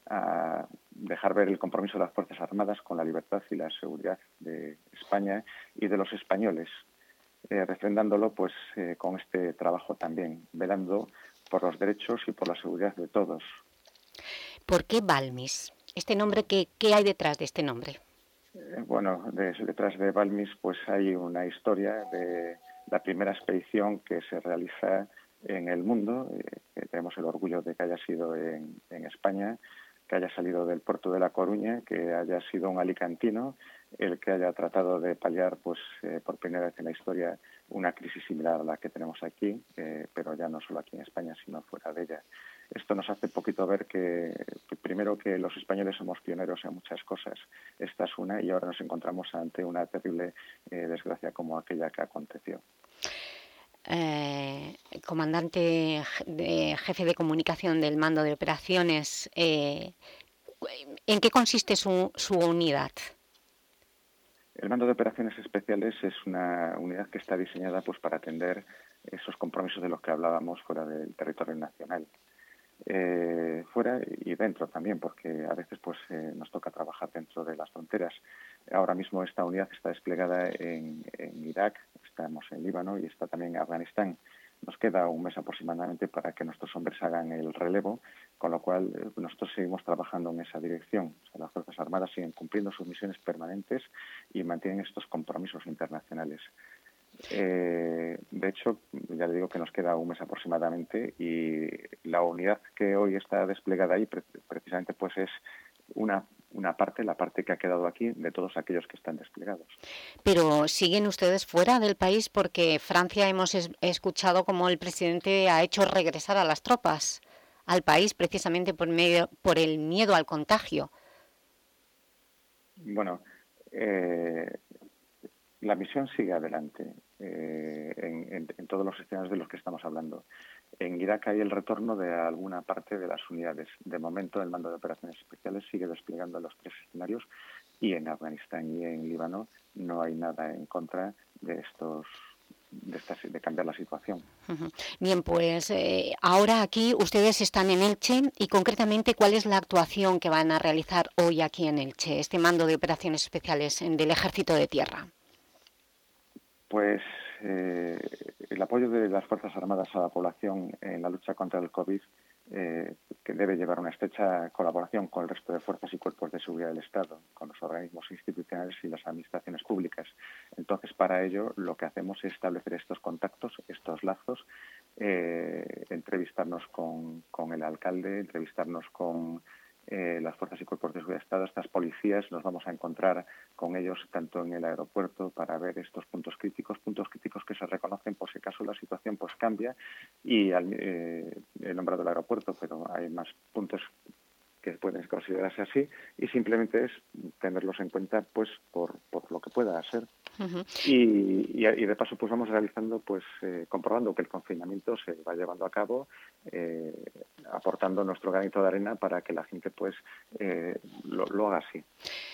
a dejar ver el compromiso de las Fuerzas Armadas con la libertad y la seguridad de España y de los españoles. Eh, refrendándolo pues eh, con este trabajo también, velando por los derechos y por la seguridad de todos. ¿Por qué Balmis? Este nombre, ¿qué, qué hay detrás de este nombre? Eh, bueno, de, detrás de Balmis pues hay una historia de la primera expedición que se realiza en el mundo, eh, que tenemos el orgullo de que haya sido en, en España, que haya salido del puerto de La Coruña, que haya sido un alicantino el que haya tratado de paliar pues eh, por primera vez en la historia una crisis similar a la que tenemos aquí, eh, pero ya no solo aquí en España, sino fuera de ella. Esto nos hace poquito ver que, que primero que los españoles somos pioneros en muchas cosas. Esta es una y ahora nos encontramos ante una terrible eh, desgracia como aquella que aconteció. Eh, comandante de, jefe de comunicación del Mando de Operaciones, eh, ¿en qué consiste su, su unidad? El Mando de Operaciones Especiales es una unidad que está diseñada pues para atender esos compromisos de los que hablábamos fuera del territorio nacional. Eh, fuera y dentro también, porque a veces pues eh, nos toca trabajar dentro de las fronteras. Ahora mismo esta unidad está desplegada en, en Irak, estamos en Líbano y está también en Afganistán. Nos queda un mes aproximadamente para que nuestros hombres hagan el relevo, con lo cual eh, nosotros seguimos trabajando en esa dirección. O sea, las Fuerzas Armadas siguen cumpliendo sus misiones permanentes y mantienen estos compromisos internacionales. Eh, de hecho, ya le digo que nos queda un mes aproximadamente y la unidad que hoy está desplegada ahí pre- precisamente pues es una una parte, la parte que ha quedado aquí, de todos aquellos que están desplegados. Pero ¿siguen ustedes fuera del país? Porque Francia hemos es- escuchado como el presidente ha hecho regresar a las tropas al país precisamente por, medio, por el miedo al contagio. Bueno, eh, la misión sigue adelante eh, en, en, en todos los escenarios de los que estamos hablando. En Irak hay el retorno de alguna parte de las unidades. De momento, el Mando de Operaciones Especiales sigue desplegando los tres escenarios y en Afganistán y en Líbano no hay nada en contra de estos de, esta, de cambiar la situación. Uh-huh. Bien, pues eh, ahora aquí ustedes están en Elche y concretamente, ¿cuál es la actuación que van a realizar hoy aquí en Elche, este Mando de Operaciones Especiales del Ejército de Tierra? Pues eh, el apoyo de las Fuerzas Armadas a la población en la lucha contra el COVID, eh, que debe llevar una estrecha colaboración con el resto de fuerzas y cuerpos de seguridad del Estado, con los organismos institucionales y las administraciones públicas. Entonces, para ello, lo que hacemos es establecer estos contactos, estos lazos, eh, entrevistarnos con, con el alcalde, entrevistarnos con Eh, las fuerzas y cuerpos de seguridad del Estado, estas policías, nos vamos a encontrar con ellos tanto en el aeropuerto para ver estos puntos críticos, puntos críticos que se reconocen por si acaso la situación pues cambia y al, eh, he nombrado el aeropuerto, pero hay más puntos que pueden considerarse así y simplemente es tenerlos en cuenta pues por, por lo que pueda ser. Uh-huh. y, y, y de paso pues vamos realizando pues eh, comprobando que el confinamiento se va llevando a cabo, eh, aportando nuestro granito de arena para que la gente pues eh, lo, lo haga así.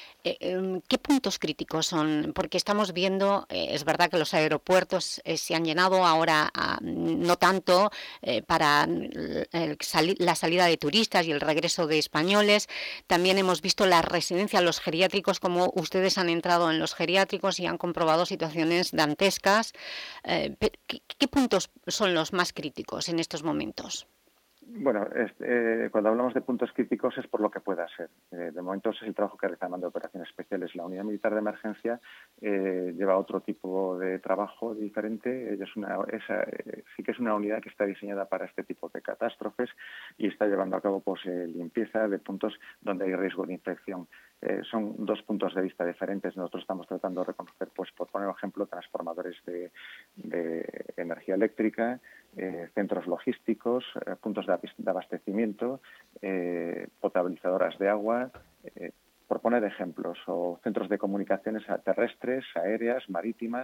Eh, ¿Qué puntos críticos son? Porque estamos viendo, eh, es verdad que los aeropuertos eh, se han llenado, ahora ah, no tanto eh, para el, el sali- la salida de turistas y el regreso de españoles. También hemos visto las residencias, los geriátricos, como ustedes han entrado en los geriátricos y han comprobado situaciones dantescas. Eh, ¿qué, ¿Qué puntos son los más críticos en estos momentos? Bueno, es, eh, cuando hablamos de puntos críticos es por lo que pueda ser. Eh, de momento es el trabajo que realiza el Mando de Operaciones Especiales. La Unidad Militar de Emergencia eh, lleva otro tipo de trabajo diferente. Ella es una, esa, eh, sí que es una unidad que está diseñada para este tipo de catástrofes y está llevando a cabo pues, eh, limpieza de puntos donde hay riesgo de infección. Eh, son dos puntos de vista diferentes. Nosotros estamos tratando de reconocer, pues por poner un ejemplo, transformadores de, de energía eléctrica, eh, centros logísticos, eh, puntos de, de abastecimiento, eh, potabilizadoras de agua, eh, por poner ejemplos, o centros de comunicaciones terrestres, aéreas, marítimas,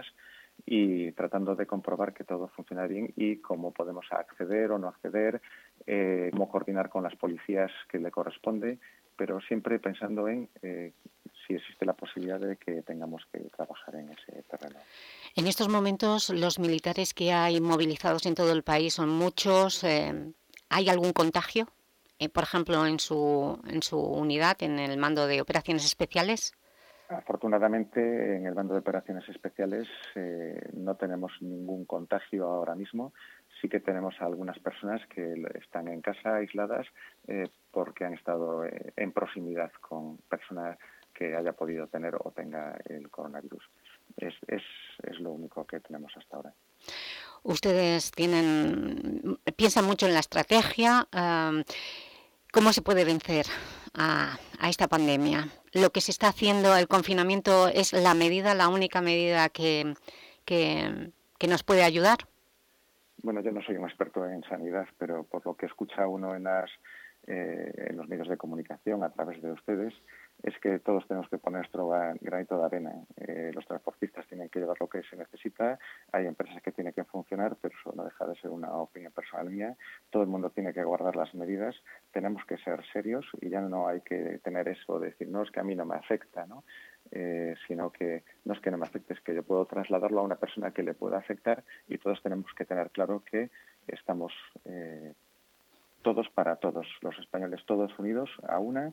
y tratando de comprobar que todo funciona bien y cómo podemos acceder o no acceder, eh, cómo coordinar con las policías que le corresponde, pero siempre pensando en eh, si existe la posibilidad de que tengamos que trabajar en ese terreno. En estos momentos, los militares que hay movilizados en todo el país son muchos. Eh, ¿Hay algún contagio, eh, por ejemplo, en su, en su unidad, en el Mando de Operaciones Especiales? Afortunadamente, en el Mando de Operaciones Especiales eh, no tenemos ningún contagio ahora mismo. Sí que tenemos a algunas personas que están en casa aisladas eh, porque han estado eh, en proximidad con personas que haya podido tener o tenga el coronavirus. Es, es, es lo único que tenemos hasta ahora. Ustedes tienen, piensan mucho en la estrategia. Um, ¿Cómo se puede vencer a, a esta pandemia? Lo que se está haciendo, el confinamiento, ¿es la medida, la única medida que, que, que nos puede ayudar? Bueno, yo no soy un experto en sanidad, pero por lo que escucha uno en, las, eh, en los medios de comunicación a través de ustedes, es que todos tenemos que poner nuestro granito de arena. Eh, los transportistas tienen que llevar lo que se necesita, hay empresas que tienen que funcionar, pero eso no deja de ser una opinión personal mía. Todo el mundo tiene que guardar las medidas, tenemos que ser serios y ya no hay que tener eso de decir, no, es que a mí no me afecta, ¿no? Eh, sino que no es que no me afecte, es que yo puedo trasladarlo a una persona que le pueda afectar y todos tenemos que tener claro que estamos eh, todos para todos, los españoles todos unidos a una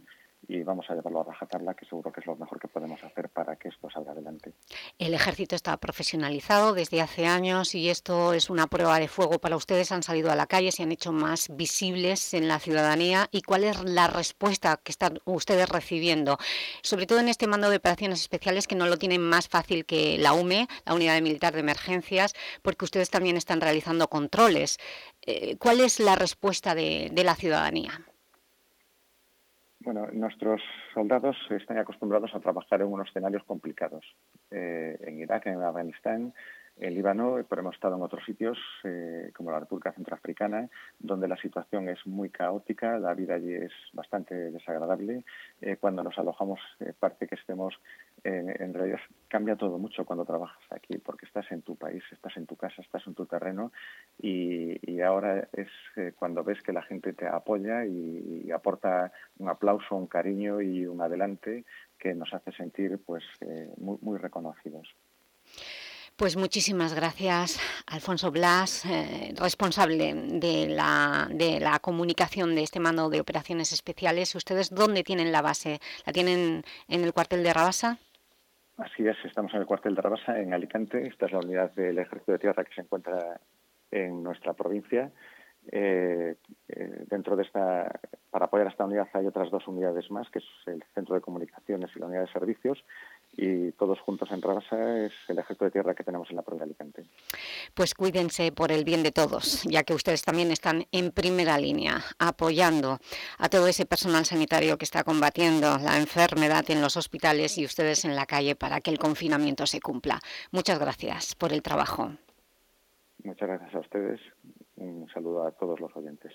y vamos a llevarlo a rajatabla, que seguro que es lo mejor que podemos hacer para que esto salga adelante. El ejército está profesionalizado desde hace años y esto es una prueba de fuego para ustedes. Han salido a la calle, se han hecho más visibles en la ciudadanía. ¿Y cuál es la respuesta que están ustedes recibiendo? Sobre todo en este mando de operaciones especiales, que no lo tienen más fácil que la U M E, la Unidad Militar de Emergencias, porque ustedes también están realizando controles. Eh, ¿Cuál es la respuesta de, de la ciudadanía? Bueno, nuestros soldados están acostumbrados a trabajar en unos escenarios complicados. Eh, en Irak, en Afganistán, en Líbano, pero hemos estado en otros sitios, eh, como la República Centroafricana, donde la situación es muy caótica, la vida allí es bastante desagradable. Eh, cuando nos alojamos, eh, parece que estemos, eh, en realidad cambia todo mucho cuando trabajas aquí, porque estás en tu país, estás en tu casa, estás en tu terreno, y, y ahora es eh, cuando ves que la gente te apoya y, y aporta un aplauso, un cariño y un adelante que nos hace sentir pues eh, muy, muy reconocidos. Pues muchísimas gracias, Alfonso Blas, eh, responsable de la, de la comunicación de este mando de operaciones especiales. ¿Ustedes dónde tienen la base? ¿La tienen en el cuartel de Rabasa? Así es, estamos en el cuartel de Rabasa, en Alicante. Esta es la unidad del Ejército de Tierra que se encuentra en nuestra provincia. Eh, eh, dentro de esta, para apoyar a esta unidad hay otras dos unidades más, que es el Centro de Comunicaciones y la Unidad de Servicios, y todos juntos en Rabasa es el Ejército de Tierra que tenemos en la provincia de Alicante. Pues cuídense por el bien de todos, ya que ustedes también están en primera línea, apoyando a todo ese personal sanitario que está combatiendo la enfermedad en los hospitales y ustedes en la calle para que el confinamiento se cumpla. Muchas gracias por el trabajo. Muchas gracias a ustedes. Un saludo a todos los oyentes.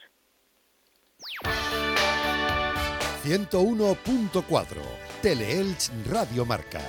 ciento uno punto cuatro Teleelch Radio Marca.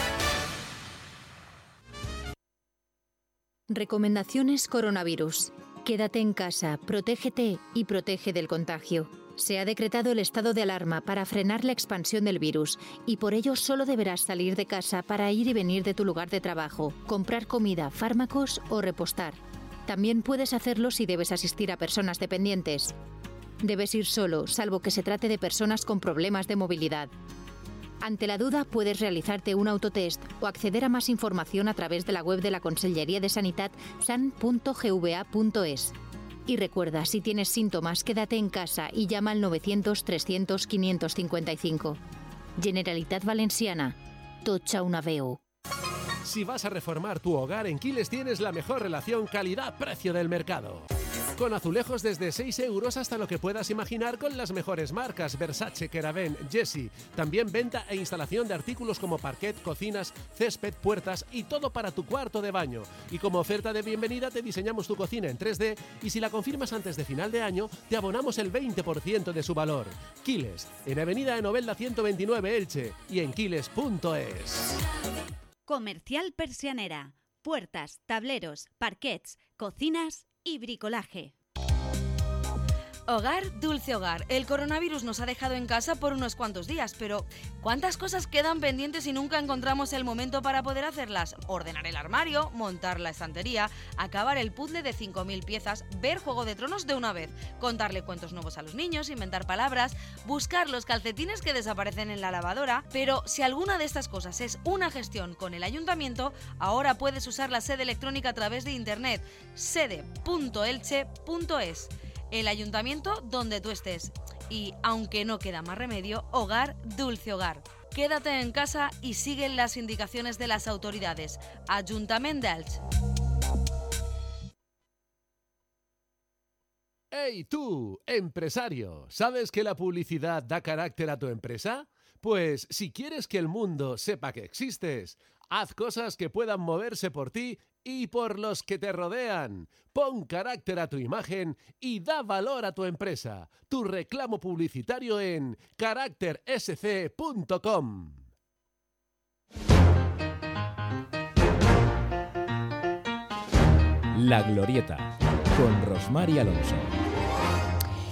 Recomendaciones coronavirus. Quédate en casa, protégete y protege del contagio. Se ha decretado el estado de alarma para frenar la expansión del virus y por ello solo deberás salir de casa para ir y venir de tu lugar de trabajo, comprar comida, fármacos o repostar. También puedes hacerlo si debes asistir a personas dependientes. Debes ir solo, salvo que se trate de personas con problemas de movilidad. Ante la duda, puedes realizarte un autotest o acceder a más información a través de la web de la Consellería de Sanitat san punto g v a punto es. Y recuerda, si tienes síntomas, quédate en casa y llama al novecientos trescientos quinientos cincuenta y cinco. Generalitat Valenciana. Totxa una veu. Si vas a reformar tu hogar, en Quiles tienes la mejor relación calidad-precio del mercado. Con azulejos desde seis euros hasta lo que puedas imaginar con las mejores marcas: Versace, Keraben, Jessie. También venta e instalación de artículos como parquet, cocinas, césped, puertas y todo para tu cuarto de baño. Y como oferta de bienvenida te diseñamos tu cocina en tres D y si la confirmas antes de final de año te abonamos el veinte por ciento de su valor. Quiles, en Avenida de Novelda ciento veintinueve Elche y en quiles punto es. Comercial Persianera. Puertas, tableros, parquets, cocinas y bricolaje. Hogar, dulce hogar. El coronavirus nos ha dejado en casa por unos cuantos días, pero ¿cuántas cosas quedan pendientes y nunca encontramos el momento para poder hacerlas? Ordenar el armario, montar la estantería, acabar el puzzle de cinco mil piezas, ver Juego de Tronos de una vez, contarle cuentos nuevos a los niños, inventar palabras, buscar los calcetines que desaparecen en la lavadora. Pero si alguna de estas cosas es una gestión con el ayuntamiento, ahora puedes usar la sede electrónica a través de internet, sede punto elche punto es. El ayuntamiento donde tú estés. Y, aunque no queda más remedio, hogar, dulce hogar. Quédate en casa y sigue las indicaciones de las autoridades. Ayuntamiento de Elche. ¡Hey tú, empresario! ¿Sabes que la publicidad da carácter a tu empresa? Pues si quieres que el mundo sepa que existes, haz cosas que puedan moverse por ti y por los que te rodean. Pon carácter a tu imagen y da valor a tu empresa. Tu reclamo publicitario en carácter s c punto com. La Glorieta, con Rosmar y Alonso.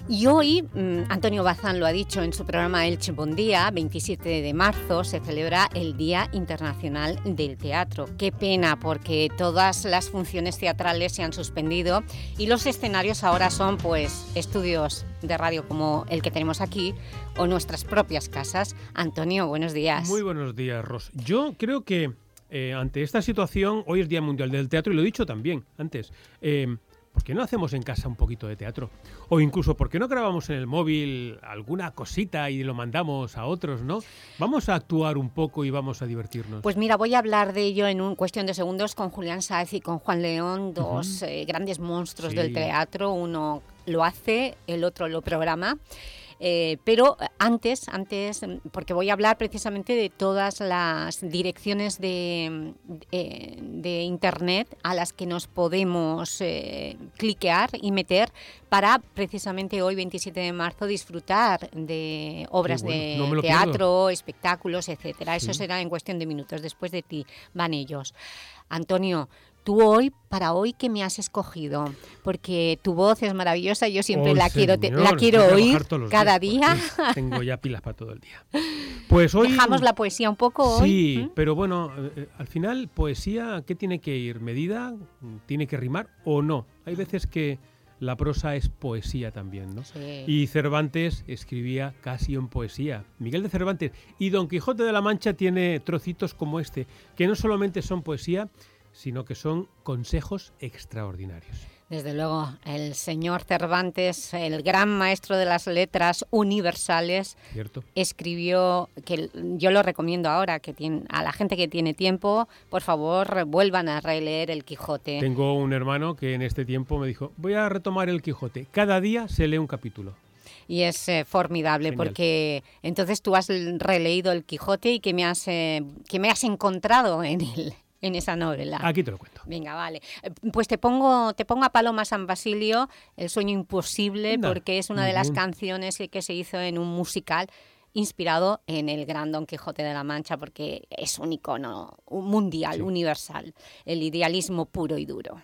Y hoy, mmm, Antonio Bazán lo ha dicho en su programa Elche Bon Día, veintisiete de marzo se celebra el Día Internacional del Teatro. Qué pena, porque todas las funciones teatrales se han suspendido y los escenarios ahora son pues estudios de radio como el que tenemos aquí o nuestras propias casas. Antonio, buenos días. Muy buenos días, Ros. Yo creo que eh, ante esta situación, hoy es Día Mundial del Teatro y lo he dicho también antes, eh, ¿por qué no hacemos en casa un poquito de teatro? O incluso, ¿por qué no grabamos en el móvil alguna cosita y lo mandamos a otros, no? Vamos a actuar un poco y vamos a divertirnos. Pues mira, voy a hablar de ello en un cuestión de segundos con Julián Sáez y con Juan León, dos uh-huh. eh, grandes monstruos sí. del teatro. Uno lo hace, el otro lo programa. Eh, pero antes, antes, porque voy a hablar precisamente de todas las direcciones de, de, de Internet a las que nos podemos eh, cliquear y meter para precisamente hoy, veintisiete de marzo, disfrutar de obras bueno, de no teatro, pierdo. espectáculos, etcétera. Sí. Eso será en cuestión de minutos. Después de ti van ellos. Antonio, tú hoy, para hoy, ¿qué me has escogido? Porque tu voz es maravillosa y yo siempre oh, la, quiero, te, la quiero oír cada día. Tengo ya pilas para todo el día. Pues hoy dejamos la poesía un poco hoy. Sí, ¿Mm? pero bueno, eh, al final, poesía, ¿qué tiene que ir? ¿Medida? ¿Tiene que rimar o no? Hay veces que la prosa es poesía también, ¿no? Sí. Y Cervantes escribía casi en poesía. Miguel de Cervantes. Y Don Quijote de la Mancha tiene trocitos como este, que no solamente son poesía, sino que son consejos extraordinarios. Desde luego, el señor Cervantes, el gran maestro de las letras universales, ¿cierto? Escribió, que yo lo recomiendo ahora, que tiene, a la gente que tiene tiempo, por favor, vuelvan a releer El Quijote. Tengo un hermano que en este tiempo me dijo, voy a retomar El Quijote. Cada día se lee un capítulo. Y es eh, formidable. Genial. Porque entonces tú has releído El Quijote y que me has, eh, que me has encontrado en él. En esa novela. Aquí te lo cuento. Venga, vale. Pues te pongo, te pongo a Paloma San Basilio, El sueño imposible, no, porque es una no, de las no. canciones que se hizo en un musical inspirado en el gran Don Quijote de la Mancha, porque es un icono mundial, sí. universal, el idealismo puro y duro.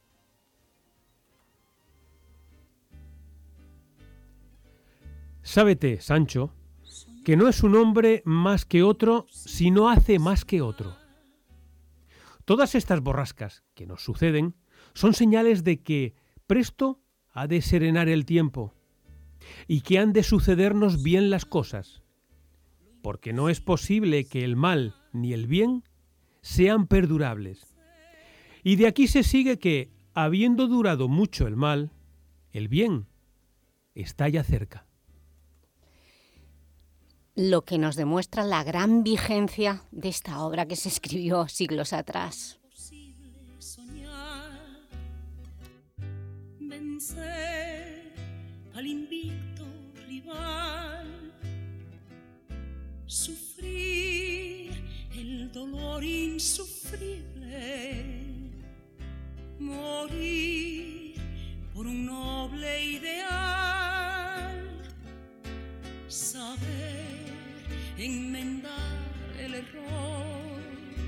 Sábete, Sancho, que no es un hombre más que otro si no hace más que otro. Todas estas borrascas que nos suceden son señales de que presto ha de serenar el tiempo y que han de sucedernos bien las cosas, porque no es posible que el mal ni el bien sean perdurables. Y de aquí se sigue que, habiendo durado mucho el mal, el bien está ya cerca. Lo que nos demuestra la gran vigencia de esta obra que se escribió siglos atrás. Vencer al invicto rival, sufrir el dolor insufrible, morir por un noble ideal, saber enmendar el error,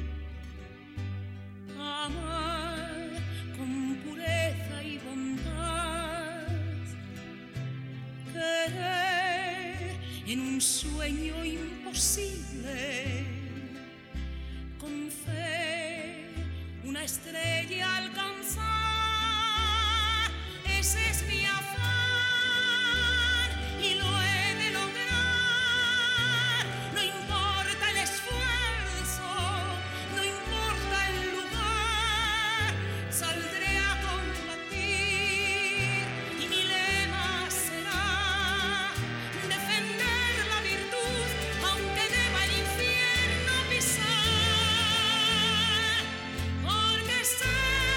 amar con pureza y bondad, querer en un sueño imposible, con fe una estrella alcanzar, ese es mi afán y lo he de lograr. Saldré a combatir y mi lema será defender la virtud, aunque deba el infierno pisar, porque sé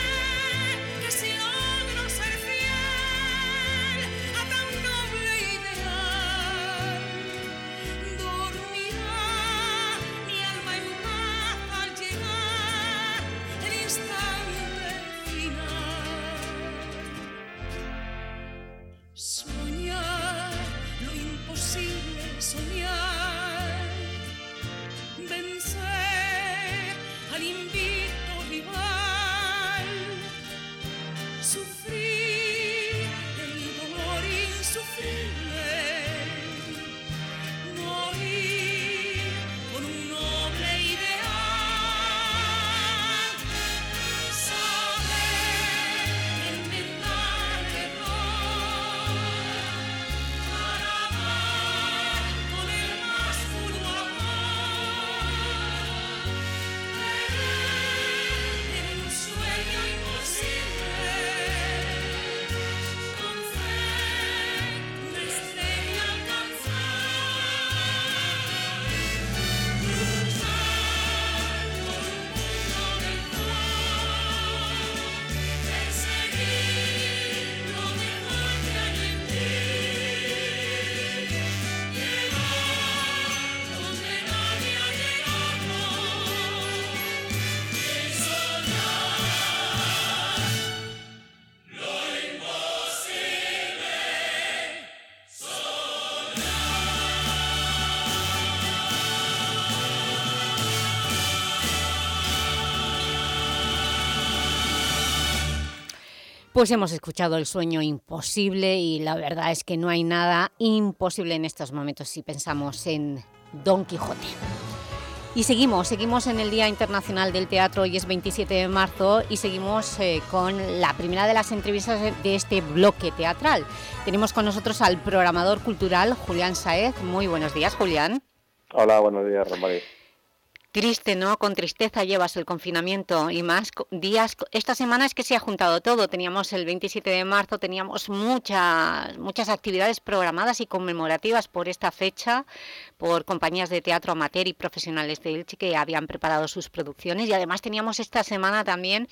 Pues hemos escuchado El sueño imposible y la verdad es que no hay nada imposible en estos momentos si pensamos en Don Quijote. Y seguimos, seguimos en el Día Internacional del Teatro, hoy es veintisiete de marzo y seguimos eh, con la primera de las entrevistas de este bloque teatral. Tenemos con nosotros al programador cultural Julián Sáez. Muy buenos días, Julián. Hola, buenos días, Rosmarie. Triste, ¿no? Con tristeza llevas el confinamiento y más días. Esta semana es que se ha juntado todo. Teníamos el veintisiete de marzo, teníamos muchas, muchas actividades programadas y conmemorativas por esta fecha, por compañías de teatro amateur y profesionales de Elche que habían preparado sus producciones. Y además teníamos esta semana también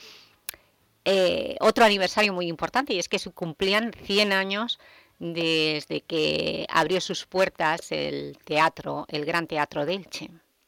eh, otro aniversario muy importante, y es que se cumplían cien años desde que abrió sus puertas el teatro, el Gran Teatro de Elche.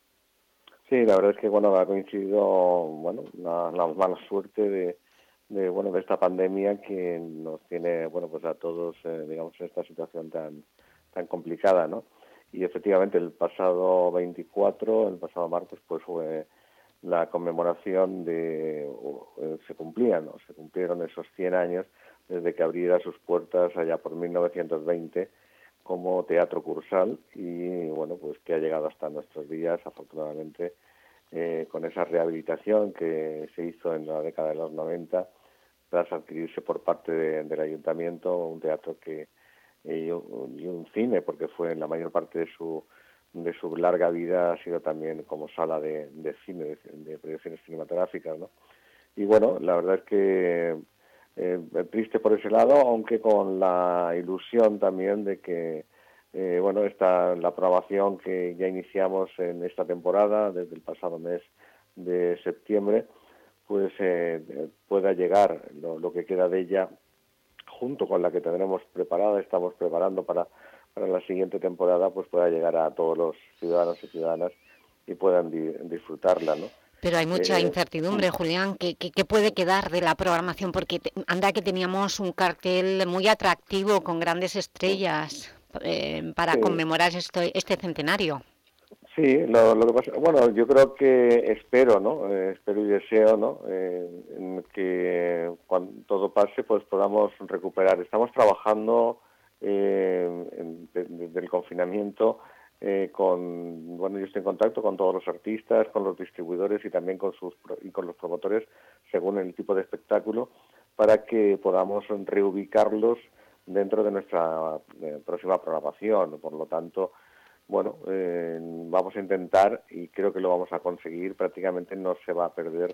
Sí, la verdad es que bueno, ha coincidido bueno, la, la mala suerte de, de bueno de esta pandemia que nos tiene bueno pues a todos eh, digamos en esta situación tan tan complicada, ¿no? Y efectivamente el pasado veinticuatro, el pasado martes, pues fue la conmemoración de eh, se cumplían, ¿no? Se cumplieron esos cien años desde que abriera sus puertas allá por mil novecientos veinte como Teatro Cursal y bueno pues que ha llegado hasta nuestros días afortunadamente eh, con esa rehabilitación que se hizo en la década de los noventa tras adquirirse por parte de, del ayuntamiento un teatro que eh, y, un, y un cine porque fue en la mayor parte de su de su larga vida ha sido también como sala de, de cine de, de proyecciones cinematográficas, ¿no? Y bueno la verdad es que Eh, triste por ese lado, aunque con la ilusión también de que eh, bueno esta la programación que ya iniciamos en esta temporada desde el pasado mes de septiembre pues eh, pueda llegar lo, lo que queda de ella junto con la que tendremos preparada, estamos preparando para, para la siguiente temporada, pues pueda llegar a todos los ciudadanos y ciudadanas y puedan di, disfrutarla, ¿no? Pero hay mucha eh, incertidumbre, Julián, ¿qué, qué, qué puede quedar de la programación? Porque te, anda que teníamos un cartel muy atractivo con grandes estrellas eh, para sí. conmemorar esto, este centenario. Sí, lo, lo que pasa, bueno, yo creo que espero, ¿no? Eh, espero y deseo, ¿no? Eh, que cuando todo pase, pues podamos recuperar. Estamos trabajando eh, en, desde el confinamiento. Eh, con bueno yo estoy en contacto con todos los artistas, con los distribuidores y también con sus y con los promotores según el tipo de espectáculo para que podamos reubicarlos dentro de nuestra eh, próxima programación. Por lo tanto, bueno, eh, vamos a intentar y creo que lo vamos a conseguir. Prácticamente no se va a perder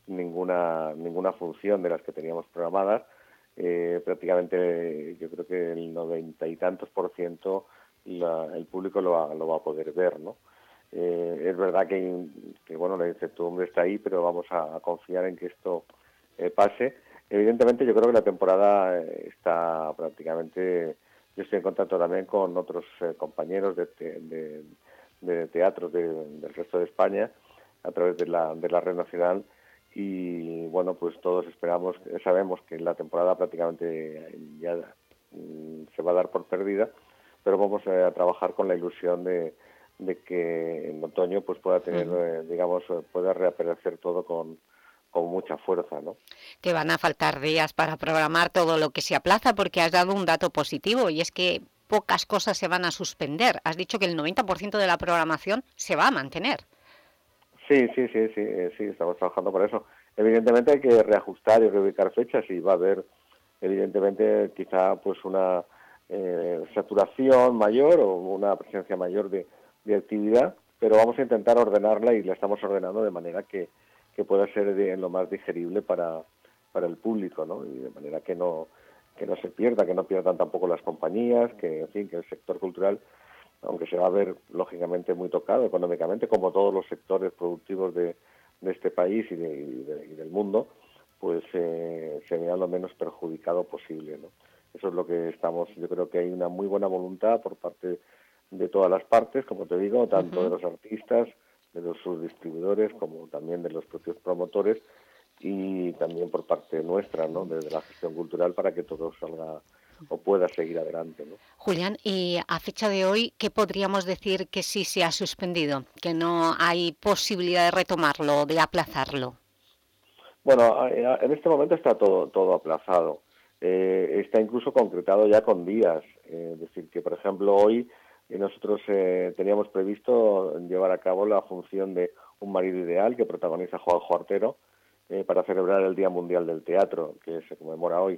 ninguna ninguna función de las que teníamos programadas. Eh, prácticamente yo creo que el noventa y tantos por ciento La, el público lo va, lo va a poder ver, ¿no? Eh, es verdad que, que bueno la incertidumbre está ahí, pero vamos a, a confiar en que esto eh, pase. Evidentemente yo creo que la temporada eh, está prácticamente, yo estoy en contacto también con otros eh, compañeros de, te, de, de teatros de, del resto de España a través de la, de la red nacional y bueno pues todos esperamos, sabemos que la temporada prácticamente ya mm, se va a dar por perdida, pero vamos a, a trabajar con la ilusión de, de que en otoño pues pueda tener, uh-huh. eh, digamos, pueda reaparecer todo con, con mucha fuerza, ¿no? Que van a faltar días para programar todo lo que se aplaza, porque has dado un dato positivo, y es que pocas cosas se van a suspender. Has dicho que el noventa por ciento de la programación se va a mantener. Sí, sí, sí, sí, sí, estamos trabajando por eso. Evidentemente hay que reajustar y reubicar fechas y va a haber, evidentemente, quizá pues una... Eh, saturación mayor o una presencia mayor de, de actividad, pero vamos a intentar ordenarla y la estamos ordenando de manera que, que pueda ser de, lo más digerible para, para el público, ¿no? Y de manera que no que no se pierda, que no pierdan tampoco las compañías, que en fin, que el sector cultural, aunque se va a ver lógicamente muy tocado económicamente, como todos los sectores productivos de, de este país y, de, y, de, y del mundo, pues eh, se vea lo menos perjudicado posible, ¿no? Eso es lo que estamos, yo creo que hay una muy buena voluntad por parte de todas las partes, como te digo, tanto uh-huh. de los artistas, de los sus distribuidores, como también de los propios promotores y también por parte nuestra, ¿no? Desde la gestión cultural para que todo salga o pueda seguir adelante, ¿no? Julián, y a fecha de hoy, ¿qué podríamos decir que sí se ha suspendido? Que no hay posibilidad de retomarlo, de aplazarlo. Bueno, en este momento está todo, todo aplazado. eh, está incluso concretado ya con días. Eh, es decir, que por ejemplo hoy eh, nosotros eh, teníamos previsto llevar a cabo la función de Un marido ideal que protagoniza Juanjo Artero eh, para celebrar el Día Mundial del Teatro, que se conmemora hoy.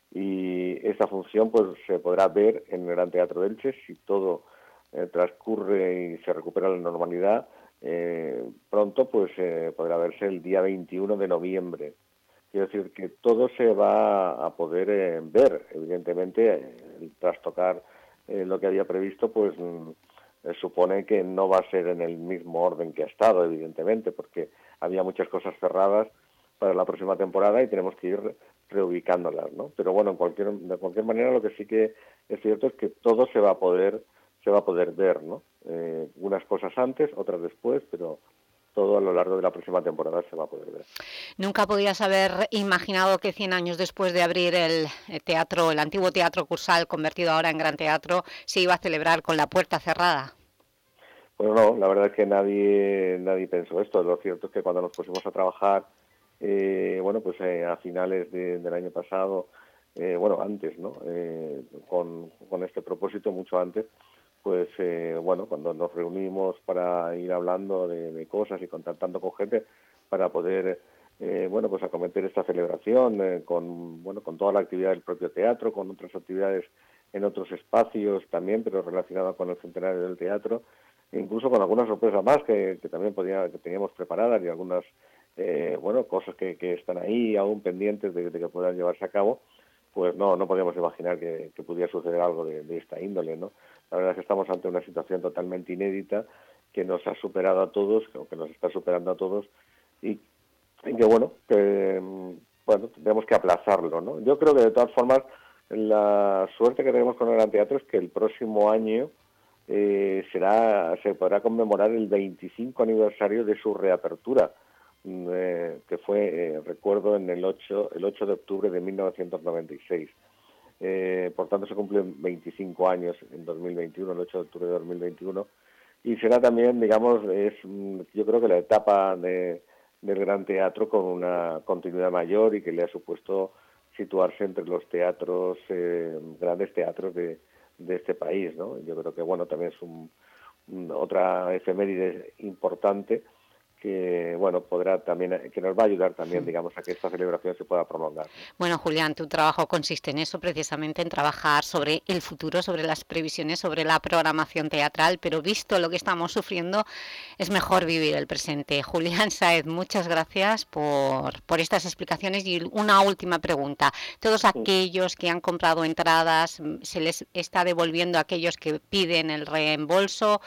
Y esta función pues se podrá ver en el Gran Teatro de Elche si todo eh, transcurre y se recupera la normalidad. Eh, pronto pues eh, podrá verse el día veintiuno de noviembre. Quiero decir que todo se va a poder eh, ver. Evidentemente, el trastocar eh, lo que había previsto pues eh, supone que no va a ser en el mismo orden que ha estado, evidentemente, porque había muchas cosas cerradas para la próxima temporada y tenemos que ir reubicándolas, ¿no? Pero bueno, en cualquier, de cualquier manera, lo que sí que es cierto es que todo se va a poder se va a poder ver, ¿no? Eh, unas cosas antes, otras después, pero todo a lo largo de la próxima temporada se va a poder ver. Nunca podías haber imaginado que cien años después de abrir el teatro, el antiguo Teatro Cursal, convertido ahora en Gran Teatro, se iba a celebrar con la puerta cerrada. Bueno, no, la verdad es que nadie nadie pensó esto. Lo cierto es que cuando nos pusimos a trabajar, eh, bueno, pues eh, a finales de, del año pasado, eh, bueno, antes, ¿no? Eh, con, con este propósito, mucho antes, pues eh, bueno, cuando nos reunimos para ir hablando de, de cosas y contactando con gente para poder, eh, bueno, pues acometer esta celebración eh, con, bueno, con toda la actividad del propio teatro, con otras actividades en otros espacios también, pero relacionadas con el centenario del teatro, e incluso con algunas sorpresas más que, que también podía, que teníamos preparadas y algunas, eh, bueno, cosas que, que están ahí aún pendientes de, de que puedan llevarse a cabo, pues no, no podíamos imaginar que, que pudiera suceder algo de, de esta índole, ¿no? La verdad es que estamos ante una situación totalmente inédita que nos ha superado a todos, o que nos está superando a todos, y, y que bueno, que bueno, tendremos que aplazarlo, ¿no? Yo creo que de todas formas la suerte que tenemos con el Gran Teatro es que el próximo año eh, será se podrá conmemorar el veinticinco aniversario de su reapertura, eh, que fue, eh, recuerdo, en el ocho, el ocho de octubre de mil novecientos noventa y seis. Eh, por tanto, se cumplen veinticinco años en dos mil veintiuno, el ocho de octubre de dos mil veintiuno, y será también, digamos, es yo creo que la etapa de, del Gran Teatro con una continuidad mayor y que le ha supuesto situarse entre los teatros, eh, grandes teatros de, de este país, ¿no? Yo creo que, bueno, también es un, un, otra efeméride importante que bueno podrá también que nos va a ayudar también, digamos, a que esta celebración se pueda prolongar. Bueno, Julián, tu trabajo consiste en eso, precisamente en trabajar sobre el futuro, sobre las previsiones, sobre la programación teatral, pero visto lo que estamos sufriendo, es mejor vivir el presente. Julián Sáez, muchas gracias por, por estas explicaciones. Y una última pregunta. ¿Todos aquellos que han comprado entradas, se les está devolviendo a aquellos que piden el reembolso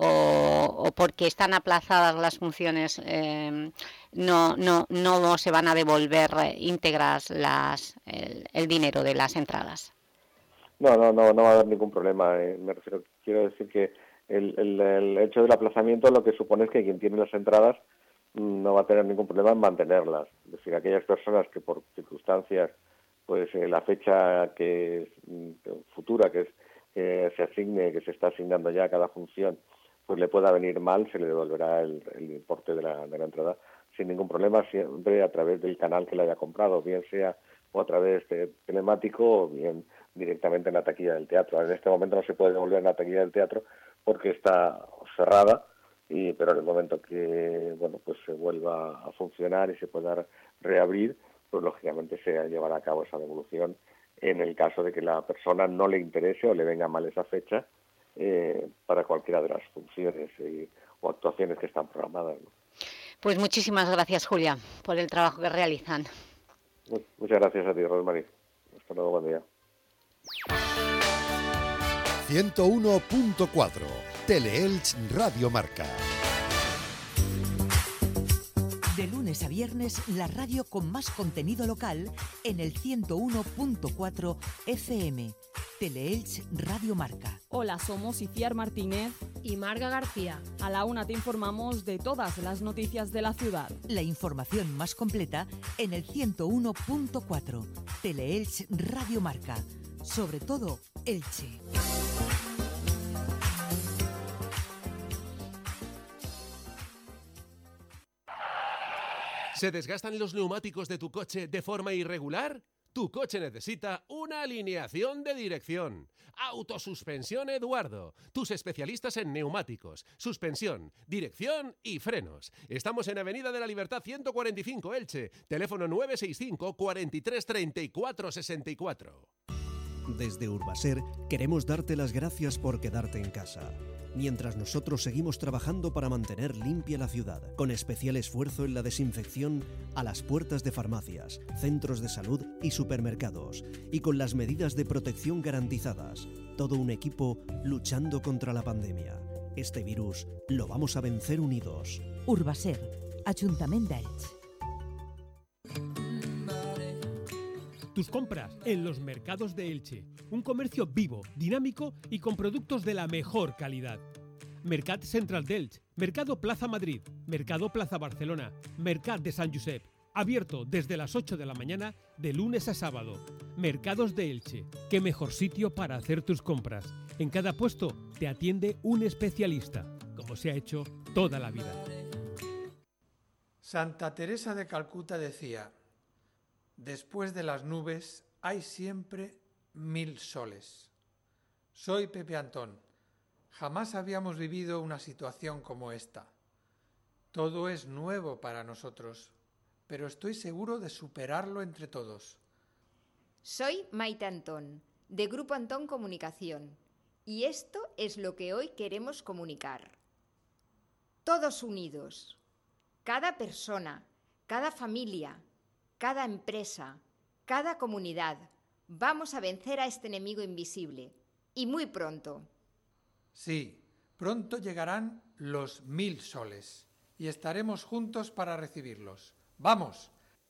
o, o porque están aplazadas las funciones? Eh, no, no, no se van a devolver íntegras las, el, el dinero de las entradas. No, no, no, no va a haber ningún problema. Eh, me refiero, quiero decir que el, el, el hecho del aplazamiento lo que supone es que quien tiene las entradas no va a tener ningún problema en mantenerlas. Es decir, aquellas personas que por circunstancias, pues eh, la fecha que es, que futura que es que se asigne, que se está asignando ya a cada función, pues le pueda venir mal, se le devolverá el, el importe de la, de la entrada sin ningún problema, siempre a través del canal que le haya comprado, bien sea o a través de telemático o bien directamente en la taquilla del teatro. En este momento no se puede devolver en la taquilla del teatro porque está cerrada, y pero en el momento que bueno pues se vuelva a funcionar y se pueda reabrir, pues lógicamente se llevará a cabo esa devolución en el caso de que la persona no le interese o le venga mal esa fecha, Eh, para cualquiera de las funciones eh, o actuaciones que están programadas, ¿no? Pues muchísimas gracias, Julia, por el trabajo que realizan. Muchas gracias a ti, Rosmary. Hasta luego, buen día. ciento uno punto cuatro Teleelch Radio Marca. De lunes a viernes, la radio con más contenido local en el ciento uno punto cuatro F M. Teleelch Radio Marca. Hola, somos Iciar Martínez y Marga García. A la una te informamos de todas las noticias de la ciudad. La información más completa en el ciento uno punto cuatro. Teleelch Radio Marca. Sobre todo, Elche. ¿Se desgastan los neumáticos de tu coche de forma irregular? Tu coche necesita una alineación de dirección. Autosuspensión Eduardo. Tus especialistas en neumáticos, suspensión, dirección y frenos. Estamos en Avenida de la Libertad ciento cuarenta y cinco, Elche. Teléfono nueve seis cinco, cuatro tres, treinta y cuatro, sesenta y cuatro. Desde Urbaser queremos darte las gracias por quedarte en casa, mientras nosotros seguimos trabajando para mantener limpia la ciudad, con especial esfuerzo en la desinfección a las puertas de farmacias, centros de salud y supermercados, y con las medidas de protección garantizadas. Todo un equipo luchando contra la pandemia. Este virus lo vamos a vencer unidos. Urbaser, Ajuntament d'Elx. Tus compras en los mercados de Elche. Un comercio vivo, dinámico y con productos de la mejor calidad. Mercat Central d'Elche, Mercado Plaza Madrid, Mercado Plaza Barcelona, Mercat de Sant Josep. Abierto desde las ocho de la mañana de lunes a sábado. Mercados de Elche. Qué mejor sitio para hacer tus compras. En cada puesto te atiende un especialista, como se ha hecho toda la vida. Santa Teresa de Calcuta decía: después de las nubes hay siempre mil soles. Soy Pepe Antón. Jamás habíamos vivido una situación como esta. Todo es nuevo para nosotros, pero estoy seguro de superarlo entre todos. Soy Maite Antón, de Grupo Antón Comunicación, y esto es lo que hoy queremos comunicar. Todos unidos, cada persona, cada familia, cada empresa, cada comunidad, vamos a vencer a este enemigo invisible, y muy pronto. Sí, pronto llegarán los mil soles, y estaremos juntos para recibirlos. ¡Vamos!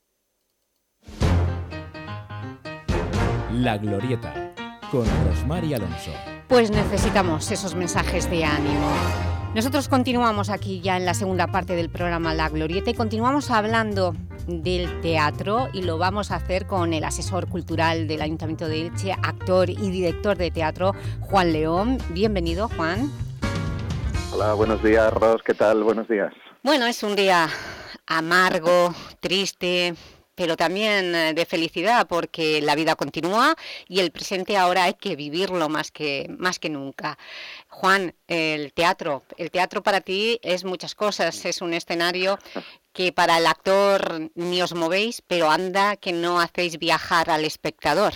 La Glorieta, con Rosmar y Alonso. Pues necesitamos esos mensajes de ánimo. Nosotros continuamos aquí ya en la segunda parte del programa La Glorieta y continuamos hablando del teatro y lo vamos a hacer con el asesor cultural del Ayuntamiento de Elche, actor y director de teatro, Juan León. Bienvenido, Juan. Hola, buenos días, Ros. ¿Qué tal? Buenos días. Bueno, es un día amargo, triste, pero también de felicidad porque la vida continúa y el presente ahora hay que vivirlo más que, más que nunca. Juan, el teatro, el teatro para ti es muchas cosas, es un escenario que para el actor ni os movéis, pero anda que no hacéis viajar al espectador.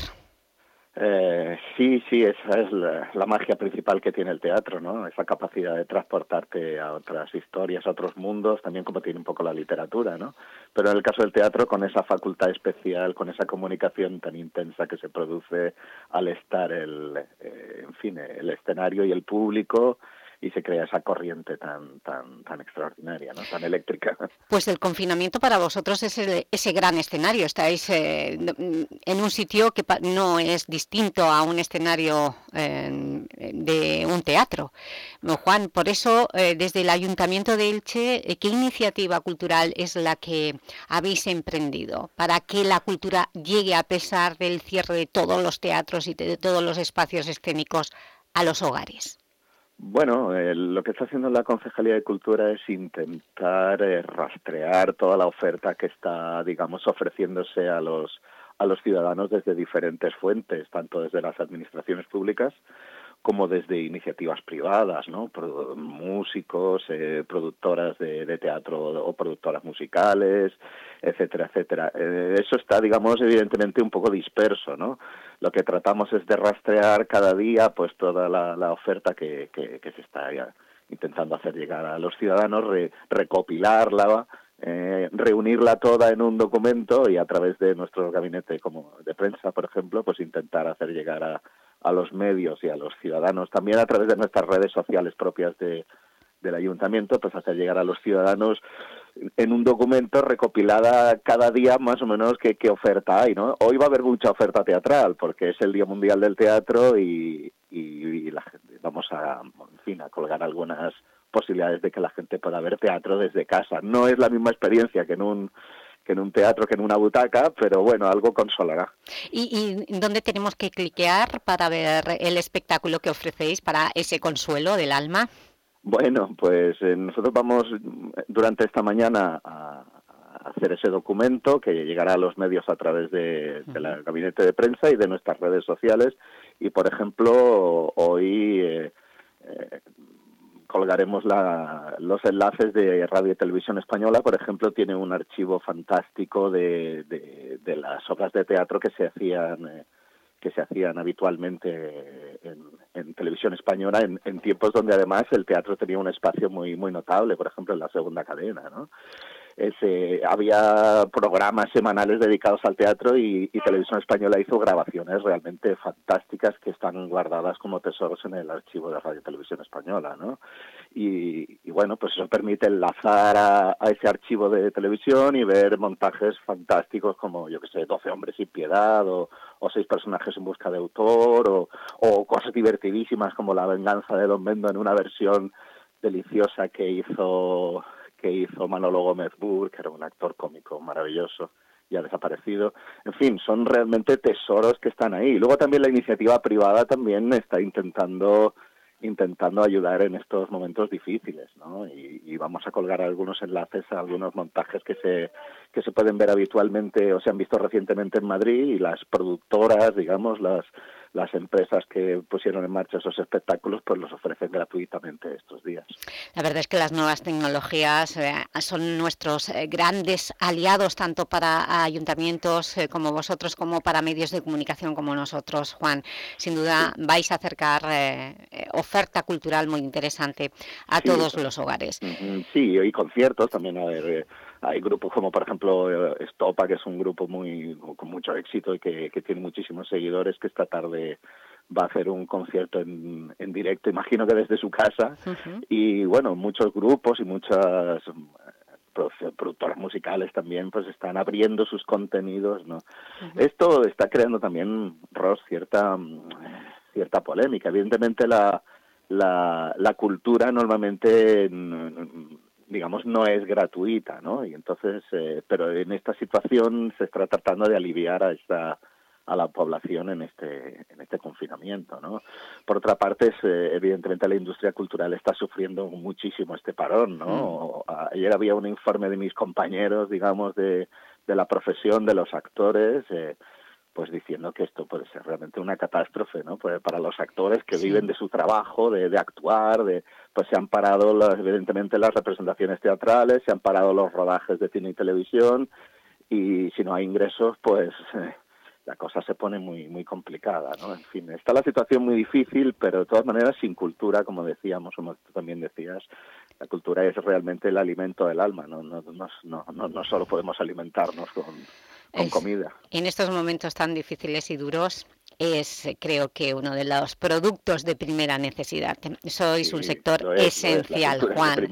Eh, sí, sí, esa es la, la magia principal que tiene el teatro, ¿no? Esa capacidad de transportarte a otras historias, a otros mundos, también como tiene un poco la literatura, ¿no? Pero en el caso del teatro, con esa facultad especial, con esa comunicación tan intensa que se produce al estar el, eh, en fin, el escenario y el público, y se crea esa corriente tan tan tan extraordinaria, ¿no? Tan eléctrica. Pues el confinamiento para vosotros es ese, ese gran escenario. Estáis eh, en un sitio que no es distinto a un escenario eh, de un teatro. Juan, por eso, eh, desde el Ayuntamiento de Elche, ¿qué iniciativa cultural es la que habéis emprendido para que la cultura llegue, a pesar del cierre de todos los teatros y de todos los espacios escénicos, a los hogares? Bueno, eh, lo que está haciendo la Concejalía de Cultura es intentar eh, rastrear toda la oferta que está, digamos, ofreciéndose a los a los ciudadanos desde diferentes fuentes, tanto desde las administraciones públicas como desde iniciativas privadas, ¿no? Pro, músicos, eh, productoras de, de teatro o productoras musicales, etcétera, etcétera. Eh, eso está, digamos, evidentemente un poco disperso, ¿no? Lo que tratamos es de rastrear cada día, pues, toda la, la oferta que, que, que se está ya intentando hacer llegar a los ciudadanos, re, recopilarla, eh, reunirla toda en un documento y a través de nuestro gabinete como de prensa, por ejemplo, pues intentar hacer llegar a a los medios y a los ciudadanos, también a través de nuestras redes sociales propias de, del Ayuntamiento, pues hacer llegar a los ciudadanos en un documento recopilada cada día más o menos qué, qué oferta hay, ¿no? Hoy va a haber mucha oferta teatral porque es el Día Mundial del Teatro y, y, y la gente, vamos a, en fin, a colgar algunas posibilidades de que la gente pueda ver teatro desde casa. No es la misma experiencia que en un que en un teatro, que en una butaca, pero bueno, algo consolará. ¿Y, y dónde tenemos que cliquear para ver el espectáculo que ofrecéis para ese consuelo del alma? Bueno, pues eh, nosotros vamos durante esta mañana a, hacer ese documento que llegará a los medios a través de, de la gabinete de prensa y de nuestras redes sociales. Y, por ejemplo, hoy eh, eh, colgaremos la, los enlaces de Radio y Televisión Española. Por ejemplo, tiene un archivo fantástico de, de, de las obras de teatro que se hacían eh, que se hacían habitualmente en, en Televisión Española en, en tiempos donde además el teatro tenía un espacio muy muy notable, por ejemplo en la segunda cadena, ¿no? Ese, había programas semanales dedicados al teatro y, y Televisión Española hizo grabaciones realmente fantásticas que están guardadas como tesoros en el archivo de Radio y Televisión Española, ¿no? Y, y bueno, pues eso permite enlazar a, a ese archivo de televisión y ver montajes fantásticos como, yo que sé, doce hombres sin piedad o, o seis personajes en busca de autor o, o cosas divertidísimas como La venganza de Don Mendo en una versión deliciosa que hizo... que hizo Manolo Gómez Burr, que era un actor cómico maravilloso, ya desaparecido. En fin, son realmente tesoros que están ahí. Luego también la iniciativa privada también está intentando intentando ayudar en estos momentos difíciles, ¿no? Y, y vamos a colgar algunos enlaces a algunos montajes que se que se pueden ver habitualmente o se han visto recientemente en Madrid, y las productoras, digamos, las las empresas que pusieron en marcha esos espectáculos, pues los ofrecen gratuitamente estos días. La verdad es que las nuevas tecnologías eh, son nuestros eh, grandes aliados, tanto para ayuntamientos eh, como vosotros, como para medios de comunicación como nosotros, Juan. Sin duda sí. vais a acercar eh, oferta cultural muy interesante a sí, todos los hogares. Sí, y conciertos también. A ver, eh, hay grupos como, por ejemplo, Estopa, que es un grupo muy con mucho éxito y que, que tiene muchísimos seguidores, que esta tarde va a hacer un concierto en, en directo, imagino que desde su casa. Uh-huh. Y bueno, muchos grupos y muchas productoras musicales también pues están abriendo sus contenidos, ¿no? Uh-huh. Esto está creando también, Ros, cierta cierta polémica. Evidentemente la la, la cultura normalmente, digamos, no es gratuita, ¿no? Y entonces, eh, pero en esta situación se está tratando de aliviar a esta a la población en este en este confinamiento, ¿no? Por otra parte, es, eh, evidentemente la industria cultural está sufriendo muchísimo este parón, ¿no? Mm. Ayer había un informe de mis compañeros, digamos, de, de la profesión de los actores, eh, pues diciendo que esto puede ser realmente una catástrofe, ¿no? Pues para los actores que sí. viven de su trabajo, de, de actuar, de pues se han parado las, evidentemente las representaciones teatrales, se han parado los rodajes de cine y televisión, y si no hay ingresos, pues eh, la cosa se pone muy muy complicada, ¿no? En fin, está la situación muy difícil, pero de todas maneras sin cultura, como decíamos, como tú también decías, la cultura es realmente el alimento del alma, no no no no, no, no solo podemos alimentarnos con, con es, comida. En estos momentos tan difíciles y duros es, creo que, uno de los productos de primera necesidad. Sois sí, un sector es, esencial, es, Juan.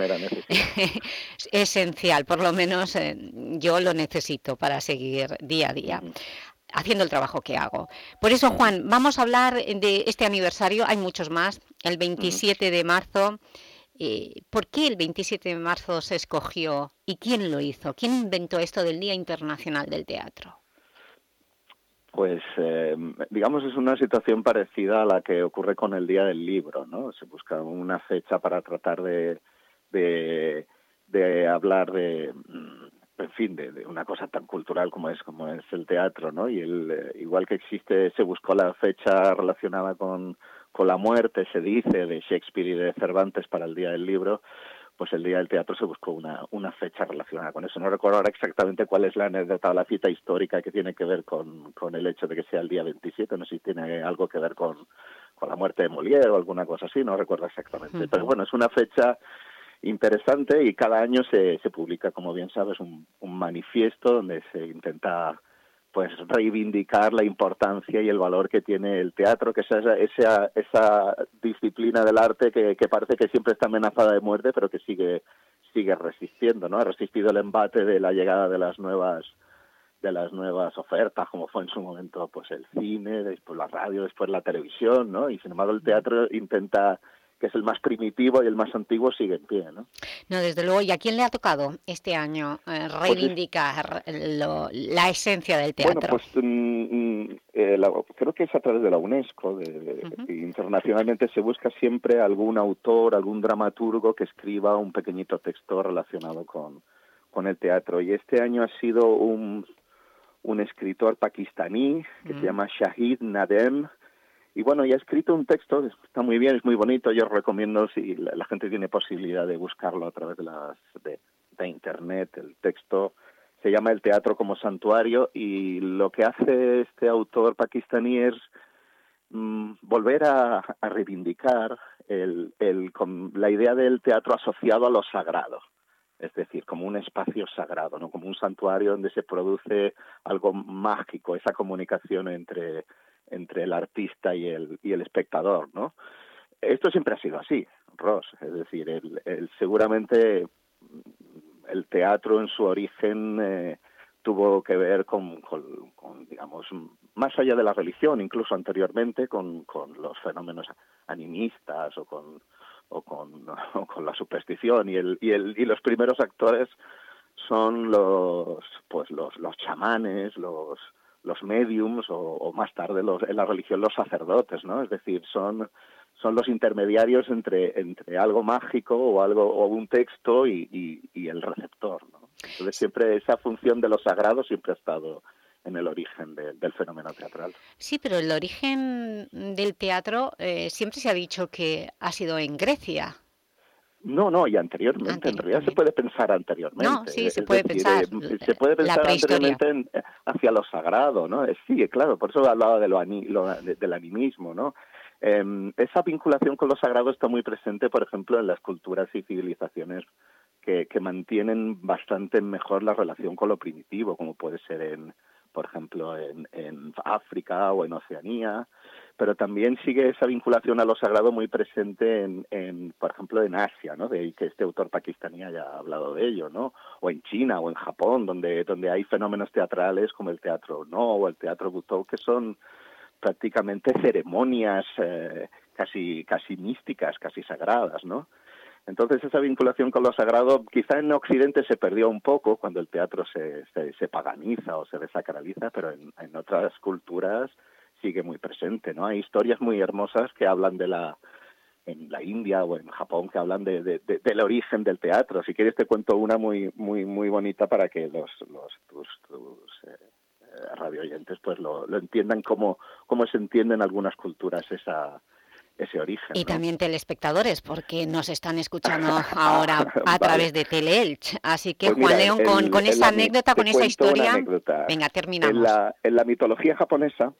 Esencial, por lo menos eh, yo lo necesito para seguir día a día. Mm. haciendo el trabajo que hago. Por eso, Juan, vamos a hablar de este aniversario, hay muchos más, el veintisiete de marzo. Eh, ¿Por qué el veintisiete de marzo se escogió y quién lo hizo? ¿Quién inventó esto del Día Internacional del Teatro? Pues, eh, digamos, es una situación parecida a la que ocurre con el Día del Libro, ¿no? Se busca una fecha para tratar de, de, de hablar de... en fin, de, de una cosa tan cultural como es como es el teatro, ¿no? Y el, eh, igual que existe, se buscó la fecha relacionada con, con la muerte, se dice, de Shakespeare y de Cervantes para el Día del Libro, pues el Día del Teatro se buscó una, una fecha relacionada con eso. No recuerdo ahora exactamente cuál es la anécdota o la cita histórica que tiene que ver con, con el hecho de que sea el día veintisiete, no sé si tiene algo que ver con, con la muerte de Molière o alguna cosa así, no recuerdo exactamente. Uh-huh. Pero bueno, es una fecha interesante y cada año se, se publica, como bien sabes, un, un manifiesto donde se intenta pues reivindicar la importancia y el valor que tiene el teatro, que es esa, esa, esa disciplina del arte que, que parece que siempre está amenazada de muerte, pero que sigue sigue resistiendo, ¿no? Ha resistido el embate de la llegada de las nuevas de las nuevas ofertas, como fue en su momento pues el cine, después la radio, después la televisión, ¿no? Y sin embargo el teatro intenta, que es el más primitivo y el más antiguo, sigue en pie, ¿no? No, desde luego. ¿Y a quién le ha tocado este año eh, reivindicar pues es, lo, la esencia del teatro? Bueno, pues mm, eh, la, creo que es a través de la UNESCO. De, de, uh-huh. Internacionalmente se busca siempre algún autor, algún dramaturgo que escriba un pequeñito texto relacionado con, con el teatro. Y este año ha sido un, un escritor pakistaní que mm. se llama Shahid Nadem. Y bueno, y ha escrito un texto, está muy bien, es muy bonito. Yo os recomiendo, si la, la gente tiene posibilidad de buscarlo a través de, las, de, de Internet, el texto se llama El teatro como santuario, y lo que hace este autor pakistaní es mm, volver a, a reivindicar el, el, con la idea del teatro asociado a lo sagrado. Es decir, como un espacio sagrado, ¿no? Como un santuario donde se produce algo mágico, esa comunicación entre, entre el artista y el, y el espectador, ¿no? Esto siempre ha sido así, Ros. Es decir, el, el, seguramente el teatro en su origen eh, tuvo que ver con, con, con, digamos, más allá de la religión, incluso anteriormente, con, con los fenómenos animistas o con... o con, o con la superstición, y el y el y los primeros actores son los pues los los chamanes, los los mediums, o, o más tarde los en la religión los sacerdotes, ¿no? Es decir, son son los intermediarios entre entre algo mágico o algo o un texto y y, y el receptor, ¿no? Entonces siempre esa función de lo sagrado siempre ha estado en el origen de, del fenómeno teatral. Sí, pero el origen del teatro eh, siempre se ha dicho que ha sido en Grecia. No, no, y anteriormente, Anterior, en realidad también. Se puede pensar anteriormente. No, sí, se puede decir, pensar. Eh, se puede pensar anteriormente en, hacia lo sagrado, ¿no? Sí, claro, por eso hablaba de lo, lo de, del animismo, ¿no? Eh, esa vinculación con lo sagrado está muy presente, por ejemplo, en las culturas y civilizaciones que, que mantienen bastante mejor la relación con lo primitivo, como puede ser en por ejemplo, en, en África o en Oceanía, pero también sigue esa vinculación a lo sagrado muy presente en, en por ejemplo, en Asia, ¿no? De ahí que este autor pakistaní haya hablado de ello, ¿no? O en China o en Japón, donde donde hay fenómenos teatrales como el teatro No o el teatro Butoh, que son prácticamente ceremonias eh, casi casi místicas, casi sagradas, ¿no? Entonces esa vinculación con lo sagrado quizá en Occidente se perdió un poco cuando el teatro se, se, se paganiza o se desacraliza, pero en, en otras culturas sigue muy presente, ¿no? Hay historias muy hermosas que hablan de la, en la India o en Japón, que hablan de, de, de, del origen del teatro. Si quieres te cuento una muy muy muy bonita para que los, los tus, tus eh, radio oyentes pues lo, lo entiendan como, como se entiende en algunas culturas esa ese origen. Y ¿no? también telespectadores, porque nos están escuchando ahora a vale. través de Teleelch. Así que, pues Juan mira, León, el, con, con esa la, anécdota, con esa historia, venga, terminamos. En la, en la mitología japonesa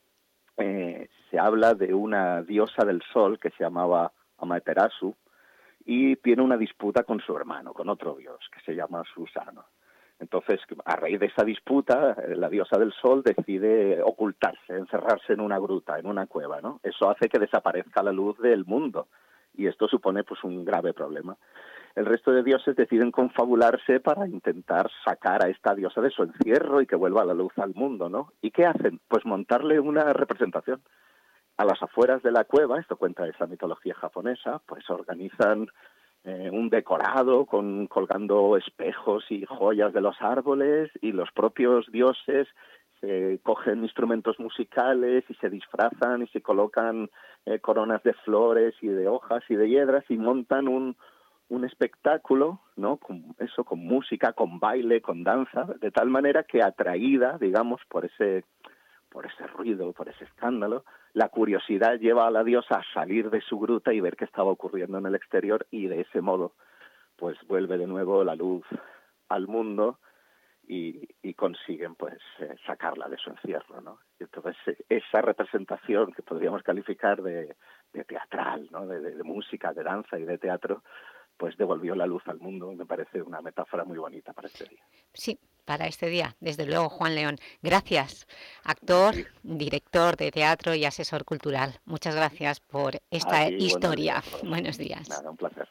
eh, se habla de una diosa del sol que se llamaba Amaterasu y tiene una disputa con su hermano, con otro dios que se llama Susano. Entonces, a raíz de esa disputa, la diosa del sol decide ocultarse, encerrarse en una gruta, en una cueva, ¿no? Eso hace que desaparezca la luz del mundo y esto supone pues un grave problema. El resto de dioses deciden confabularse para intentar sacar a esta diosa de su encierro y que vuelva la luz al mundo, ¿no? ¿Y qué hacen? Pues montarle una representación. A las afueras de la cueva, esto cuenta esa mitología japonesa, pues organizan Eh, un decorado con colgando espejos y joyas de los árboles, y los propios dioses se cogen instrumentos musicales y se disfrazan y se colocan eh, coronas de flores y de hojas y de hiedras y montan un un espectáculo, ¿no? Con eso, con música, con baile, con danza, de tal manera que atraída, digamos, por ese por ese ruido, por ese escándalo, la curiosidad lleva a la diosa a salir de su gruta y ver qué estaba ocurriendo en el exterior, y de ese modo pues vuelve de nuevo la luz al mundo y, y consiguen pues eh, sacarla de su encierro, ¿no? Y entonces esa representación que podríamos calificar de, de teatral, ¿no? De, de, de música, de danza y de teatro, pues devolvió la luz al mundo. Me parece una metáfora muy bonita para este día. Sí, para este día, desde luego, Juan León. Gracias, actor, sí. director de teatro y asesor cultural. Muchas gracias por esta Aquí, historia. Buenos días. Buenos días. Nada, un placer.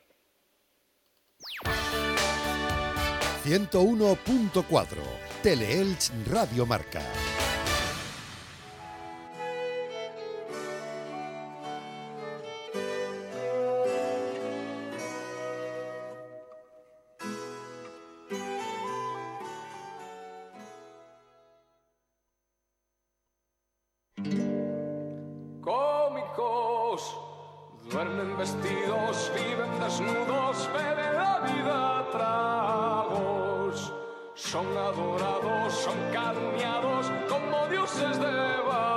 ciento uno punto cuatro, Teleelch Radio Marca. Duermen vestidos, viven desnudos, beben la vida a tragos. son adorados, son calumniados como dioses de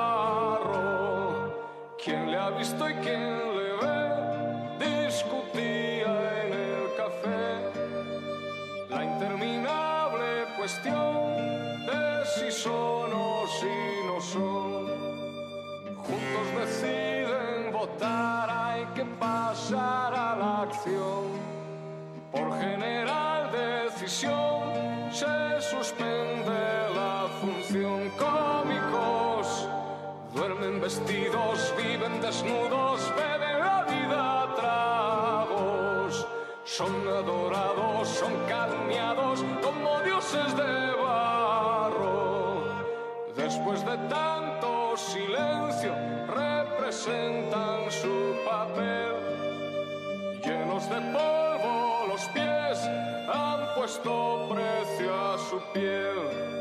barro. ¿Quién le ha visto y quién le ve? Discutía en el café la interminable cuestión de si son o si no son. Juntos deciden votar, hay que pasar a la acción. Por general decisión se suspende la función. Cómicos duermen vestidos, viven desnudos, beben la vida a tragos. Son adorados, son calumniados como dioses de barro. Después de tanto silencio representan su papel. Llenos de polvo los pies han puesto precio a su piel.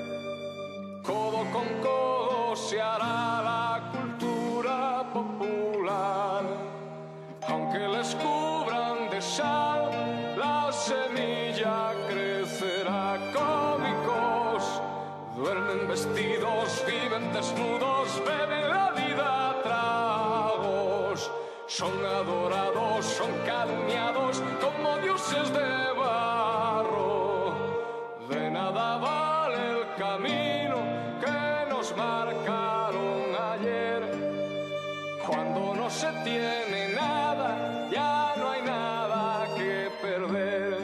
Codo con codo se hará la cultura popular. Aunque les cubran de sal, la semilla crecerá. Cómicos duermen vestidos, viven desnudos, beben la vida a tragos. Son adorados, son calumniados como dioses de barro. De nada vale el camino que nos marcaron ayer. Cuando no se tiene nada, ya no hay nada que perder.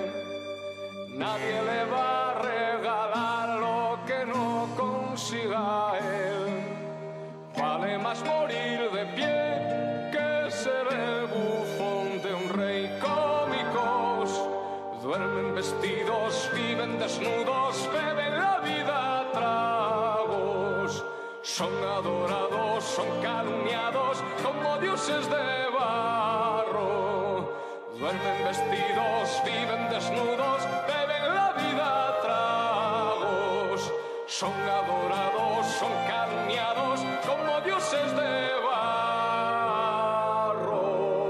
Nadie le va a regalar lo que no consiga él. Vale más morir de pie que ser el bufón de un rey. Cómicos duermen vestidos, viven desnudos, beben la vida a tragos. Son adorados, son calumniados como dioses de barro. Duermen vestidos, viven desnudos, beben la vida a tragos. Son adorados, son calumniados como dioses de barro.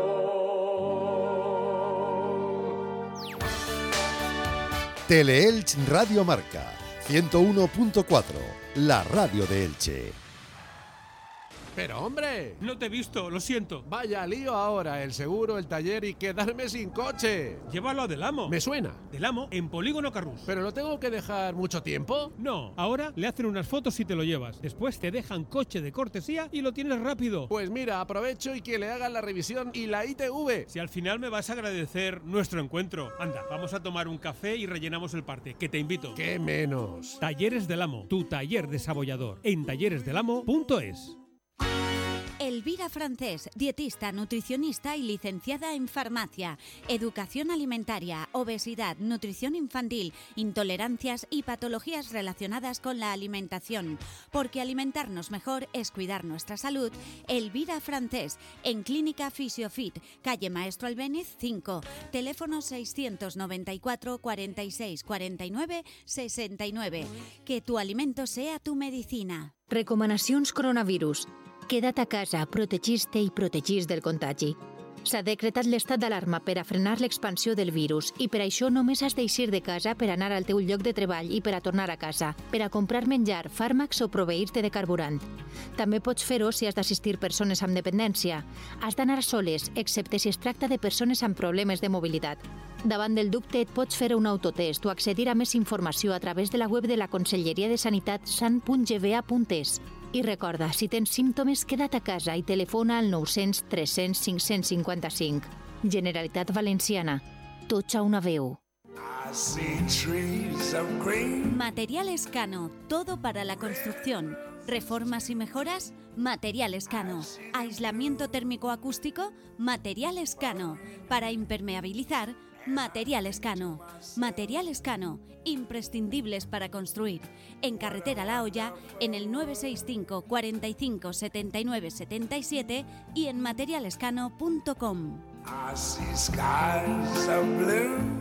Teleelch Radio Marca ciento uno punto cuatro, la radio de Elche. Pero hombre, no te he visto, lo siento. Vaya lío ahora, el seguro, el taller y quedarme sin coche. Llévalo a Del Amo. Me suena. Del Amo en Polígono Carrús. ¿Pero lo tengo que dejar mucho tiempo? No, ahora le hacen unas fotos y te lo llevas. Después te dejan coche de cortesía y lo tienes rápido. Pues mira, aprovecho y que le hagan la revisión y la I T V. Si al final me vas a agradecer nuestro encuentro. Anda, vamos a tomar un café y rellenamos el parte, que te invito. ¡Qué menos! Talleres Del Amo, tu taller desabollador. En talleres del amo punto es. Elvira Francés, dietista, nutricionista y licenciada en farmacia, educación alimentaria, obesidad, nutrición infantil, intolerancias y patologías relacionadas con la alimentación. Porque alimentarnos mejor es cuidar nuestra salud. Elvira Francés, en Clínica Fisiofit, calle Maestro Albéniz cinco, teléfono seiscientos noventa y cuatro, cuarenta y seis, cuarenta y nueve, sesenta y nueve. Que tu alimento sea tu medicina. Recomanacions coronavirus. Queda't a casa, protegis-te i protegis del contagi. S'ha decretat l'estat d'alarma per a frenar l'expansió del virus i per això només has d'eixir de casa per anar al teu lloc de treball i per a tornar a casa, per a comprar menjar, fàrmacs o proveir-te de carburant. També pots fer-ho si has d'assistir persones amb dependència. Has d'anar soles, excepte si es tracta de persones amb problemes de mobilitat. Davant del dubte et pots fer un autotest o accedir a més informació a través de la web de la Conselleria de Sanitat san punt g v a punt es. I recorda, si tens símptomes, queda't a casa i telefona al nou cents tres cents cinc-cents cinquanta-cinc. Generalitat Valenciana. Tots a una veu. Material Escano, todo para la construcción. ¿Reformas y mejoras? Material Escano. ¿Aislamiento térmico acústico? Material Escano. Para impermeabilizar, Material Escano. Material Escano, imprescindibles para construir. En Carretera La Hoya, en el nueve seis cinco, cuarenta y cinco, setenta y nueve, setenta y siete y en material escano punto com.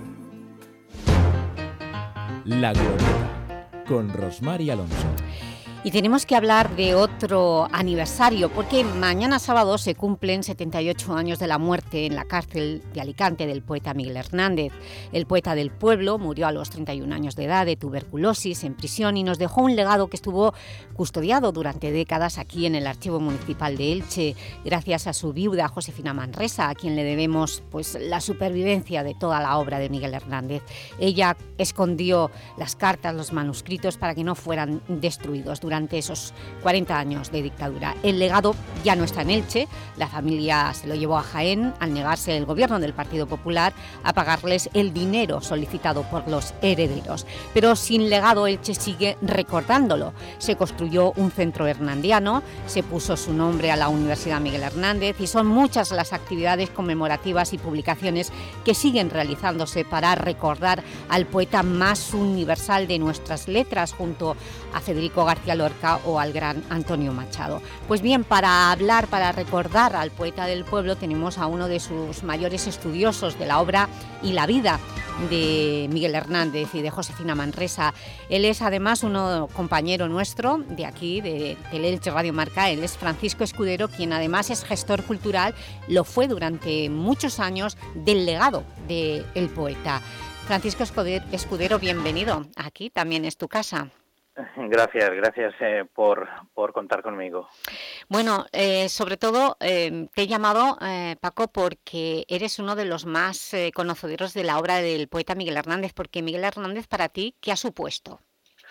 La Glorieta, con Rosmar y Alonso. Y tenemos que hablar de otro aniversario, porque mañana sábado se cumplen setenta y ocho años de la muerte en la cárcel de Alicante del poeta Miguel Hernández. El poeta del pueblo murió a los treinta y un años de edad de tuberculosis en prisión y nos dejó un legado que estuvo custodiado durante décadas aquí en el Archivo Municipal de Elche, gracias a su viuda Josefina Manresa, a quien le debemos pues, la supervivencia de toda la obra de Miguel Hernández. Ella escondió las cartas, los manuscritos para que no fueran destruidos durante esos cuarenta años de dictadura. El legado ya no está en Elche, la familia se lo llevó a Jaén al negarse el gobierno del Partido Popular a pagarles el dinero solicitado por los herederos. Pero sin legado Elche sigue recordándolo. Se construyó un centro hernandiano, se puso su nombre a la Universidad Miguel Hernández y son muchas las actividades conmemorativas y publicaciones que siguen realizándose para recordar al poeta más universal de nuestras letras junto a Federico García Lorca o al gran Antonio Machado. Pues bien, para hablar, para recordar al poeta del pueblo, tenemos a uno de sus mayores estudiosos de la obra y la vida de Miguel Hernández y de Josefina Manresa. Él es además un compañero nuestro de aquí, de Elche Radio Marca. Él es Francisco Escudero, quien además es gestor cultural, lo fue durante muchos años del legado del poeta. Francisco Escudero, bienvenido. Aquí también es tu casa. Gracias, gracias eh, por, por contar conmigo. Bueno, eh, sobre todo eh, te he llamado, eh, Paco, porque eres uno de los más eh, conocedores de la obra del poeta Miguel Hernández, porque Miguel Hernández para ti, ¿qué ha supuesto?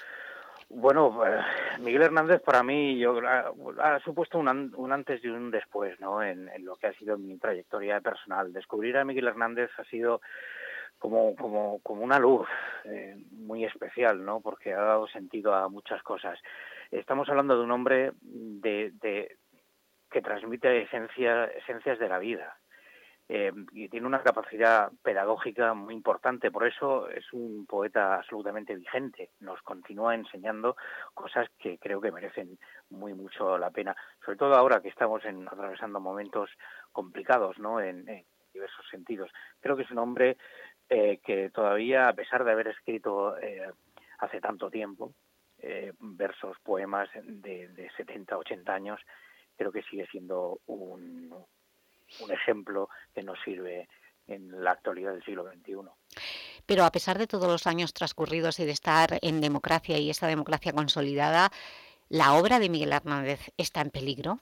Bueno, eh, Miguel Hernández para mí yo, ha, ha supuesto un, an, un antes y un después, ¿no? En, en lo que ha sido mi trayectoria personal. Descubrir a Miguel Hernández ha sido como como como una luz eh, muy especial, ¿no? Porque ha dado sentido a muchas cosas. Estamos hablando de un hombre de, de que transmite esencia, esencias de la vida eh, y tiene una capacidad pedagógica muy importante. Por eso es un poeta absolutamente vigente. Nos continúa enseñando cosas que creo que merecen muy mucho la pena, sobre todo ahora que estamos en, atravesando momentos complicados, ¿no? En, en diversos sentidos. Creo que es un hombre Eh, que todavía, a pesar de haber escrito eh, hace tanto tiempo eh, versos, poemas de, de setenta, ochenta años, creo que sigue siendo un, un ejemplo que nos sirve en la actualidad del siglo veintiuno. Pero a pesar de todos los años transcurridos y de estar en democracia y esta democracia consolidada, ¿la obra de Miguel Hernández está en peligro?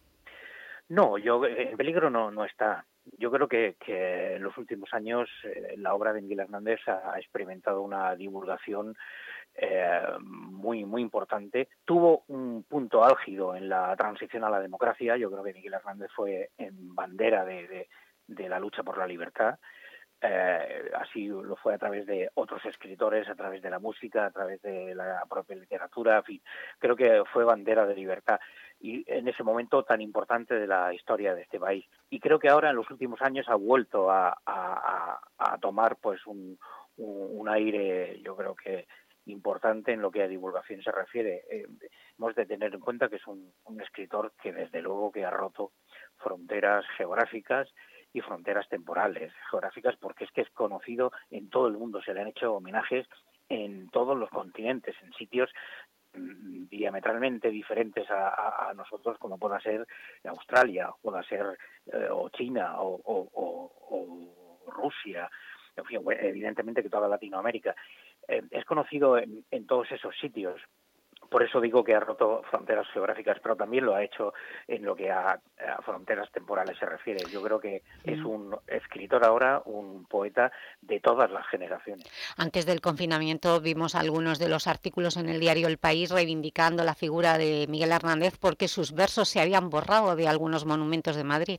No, yo en peligro no, no está. Yo creo que, que en los últimos años eh, la obra de Miguel Hernández ha, ha experimentado una divulgación eh, muy muy importante. Tuvo un punto álgido en la transición a la democracia. Yo creo que Miguel Hernández fue en bandera de, de, de la lucha por la libertad. Eh, así lo fue a través de otros escritores, a través de la música, a través de la propia literatura, en fin, creo que fue bandera de libertad y en ese momento tan importante de la historia de este país. Y creo que ahora en los últimos años ha vuelto a, a, a tomar pues un, un, un aire, yo creo que importante en lo que a divulgación se refiere. Eh, hemos de tener en cuenta que es un, un escritor que desde luego que ha roto fronteras geográficas y fronteras temporales, geográficas, porque es que es conocido en todo el mundo, se le han hecho homenajes en todos los continentes, en sitios mmm, diametralmente diferentes a, a, a nosotros, como pueda ser Australia, pueda ser eh, o China o, o, o, o Rusia, en fin, evidentemente que toda Latinoamérica. Eh, es conocido en, en todos esos sitios. Por eso digo que ha roto fronteras geográficas, pero también lo ha hecho en lo que a, a fronteras temporales se refiere. Yo creo que es un escritor ahora, un poeta de todas las generaciones. Antes del confinamiento vimos algunos de los artículos en el diario El País reivindicando la figura de Miguel Hernández porque sus versos se habían borrado de algunos monumentos de Madrid.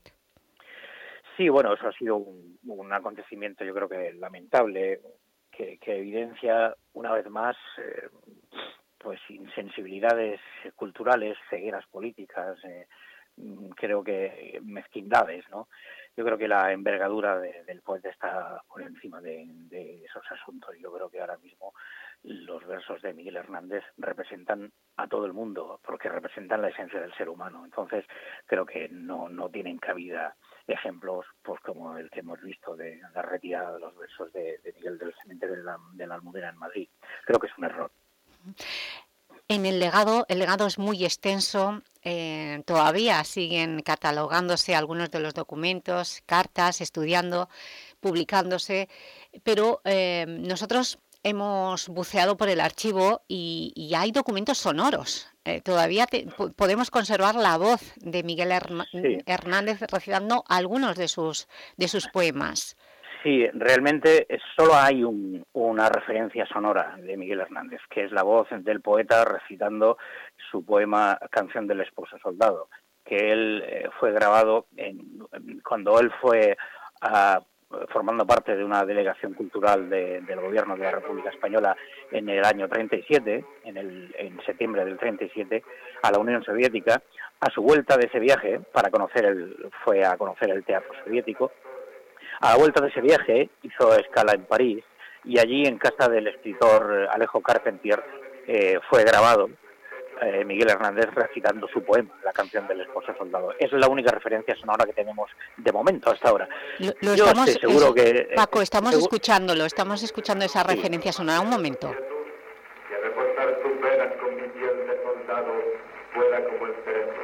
Sí, bueno, eso ha sido un, un acontecimiento, yo creo que lamentable, que, que evidencia una vez más Eh, pues insensibilidades culturales, cegueras políticas, eh, creo que mezquindades, ¿no? Yo creo que la envergadura de, del poeta está por encima de, de esos asuntos. Yo creo que ahora mismo los versos de Miguel Hernández representan a todo el mundo, porque representan la esencia del ser humano. Entonces, creo que no, no tienen cabida ejemplos pues como el que hemos visto de la retirada de los versos de, de Miguel del cementerio de la, de la Almudena en Madrid. Creo que es un error. En el legado, el legado es muy extenso, eh, todavía siguen catalogándose algunos de los documentos, cartas, estudiando, publicándose, pero eh, nosotros hemos buceado por el archivo y, y hay documentos sonoros. Eh, todavía te, podemos conservar la voz de Miguel Herma, sí. Hernández recitando algunos de sus, de sus poemas. Sí, realmente solo hay un, una referencia sonora de Miguel Hernández, que es la voz del poeta recitando su poema Canción del esposo soldado, que él eh, fue grabado en, cuando él fue a... formando parte de una delegación cultural de, del gobierno de la República Española en el año treinta y siete, en, el, en septiembre del treinta y siete, a la Unión Soviética. A su vuelta de ese viaje, para conocer el, fue a conocer el teatro soviético. A la vuelta de ese viaje hizo escala en París y allí, en casa del escritor Alejo Carpentier, eh, fue grabado Eh, Miguel Hernández recitando su poema, La canción del esposo soldado. Es la única referencia sonora que tenemos de momento hasta ahora. Lo, lo Yo estamos, estoy seguro es, que... Paco, estamos seguro, escuchándolo, estamos escuchando esa sí. referencia sonora. Un momento. Que reportar tus venas con mi piel de soldado fuera como el cerebro.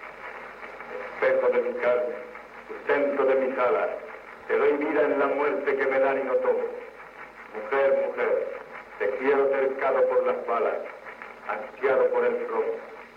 Espejo de mi carne, centro de mis alas, te doy vida en la muerte que me dan y no tomo. Mujer, mujer, te quiero cercado por las balas, ansiado por el robo.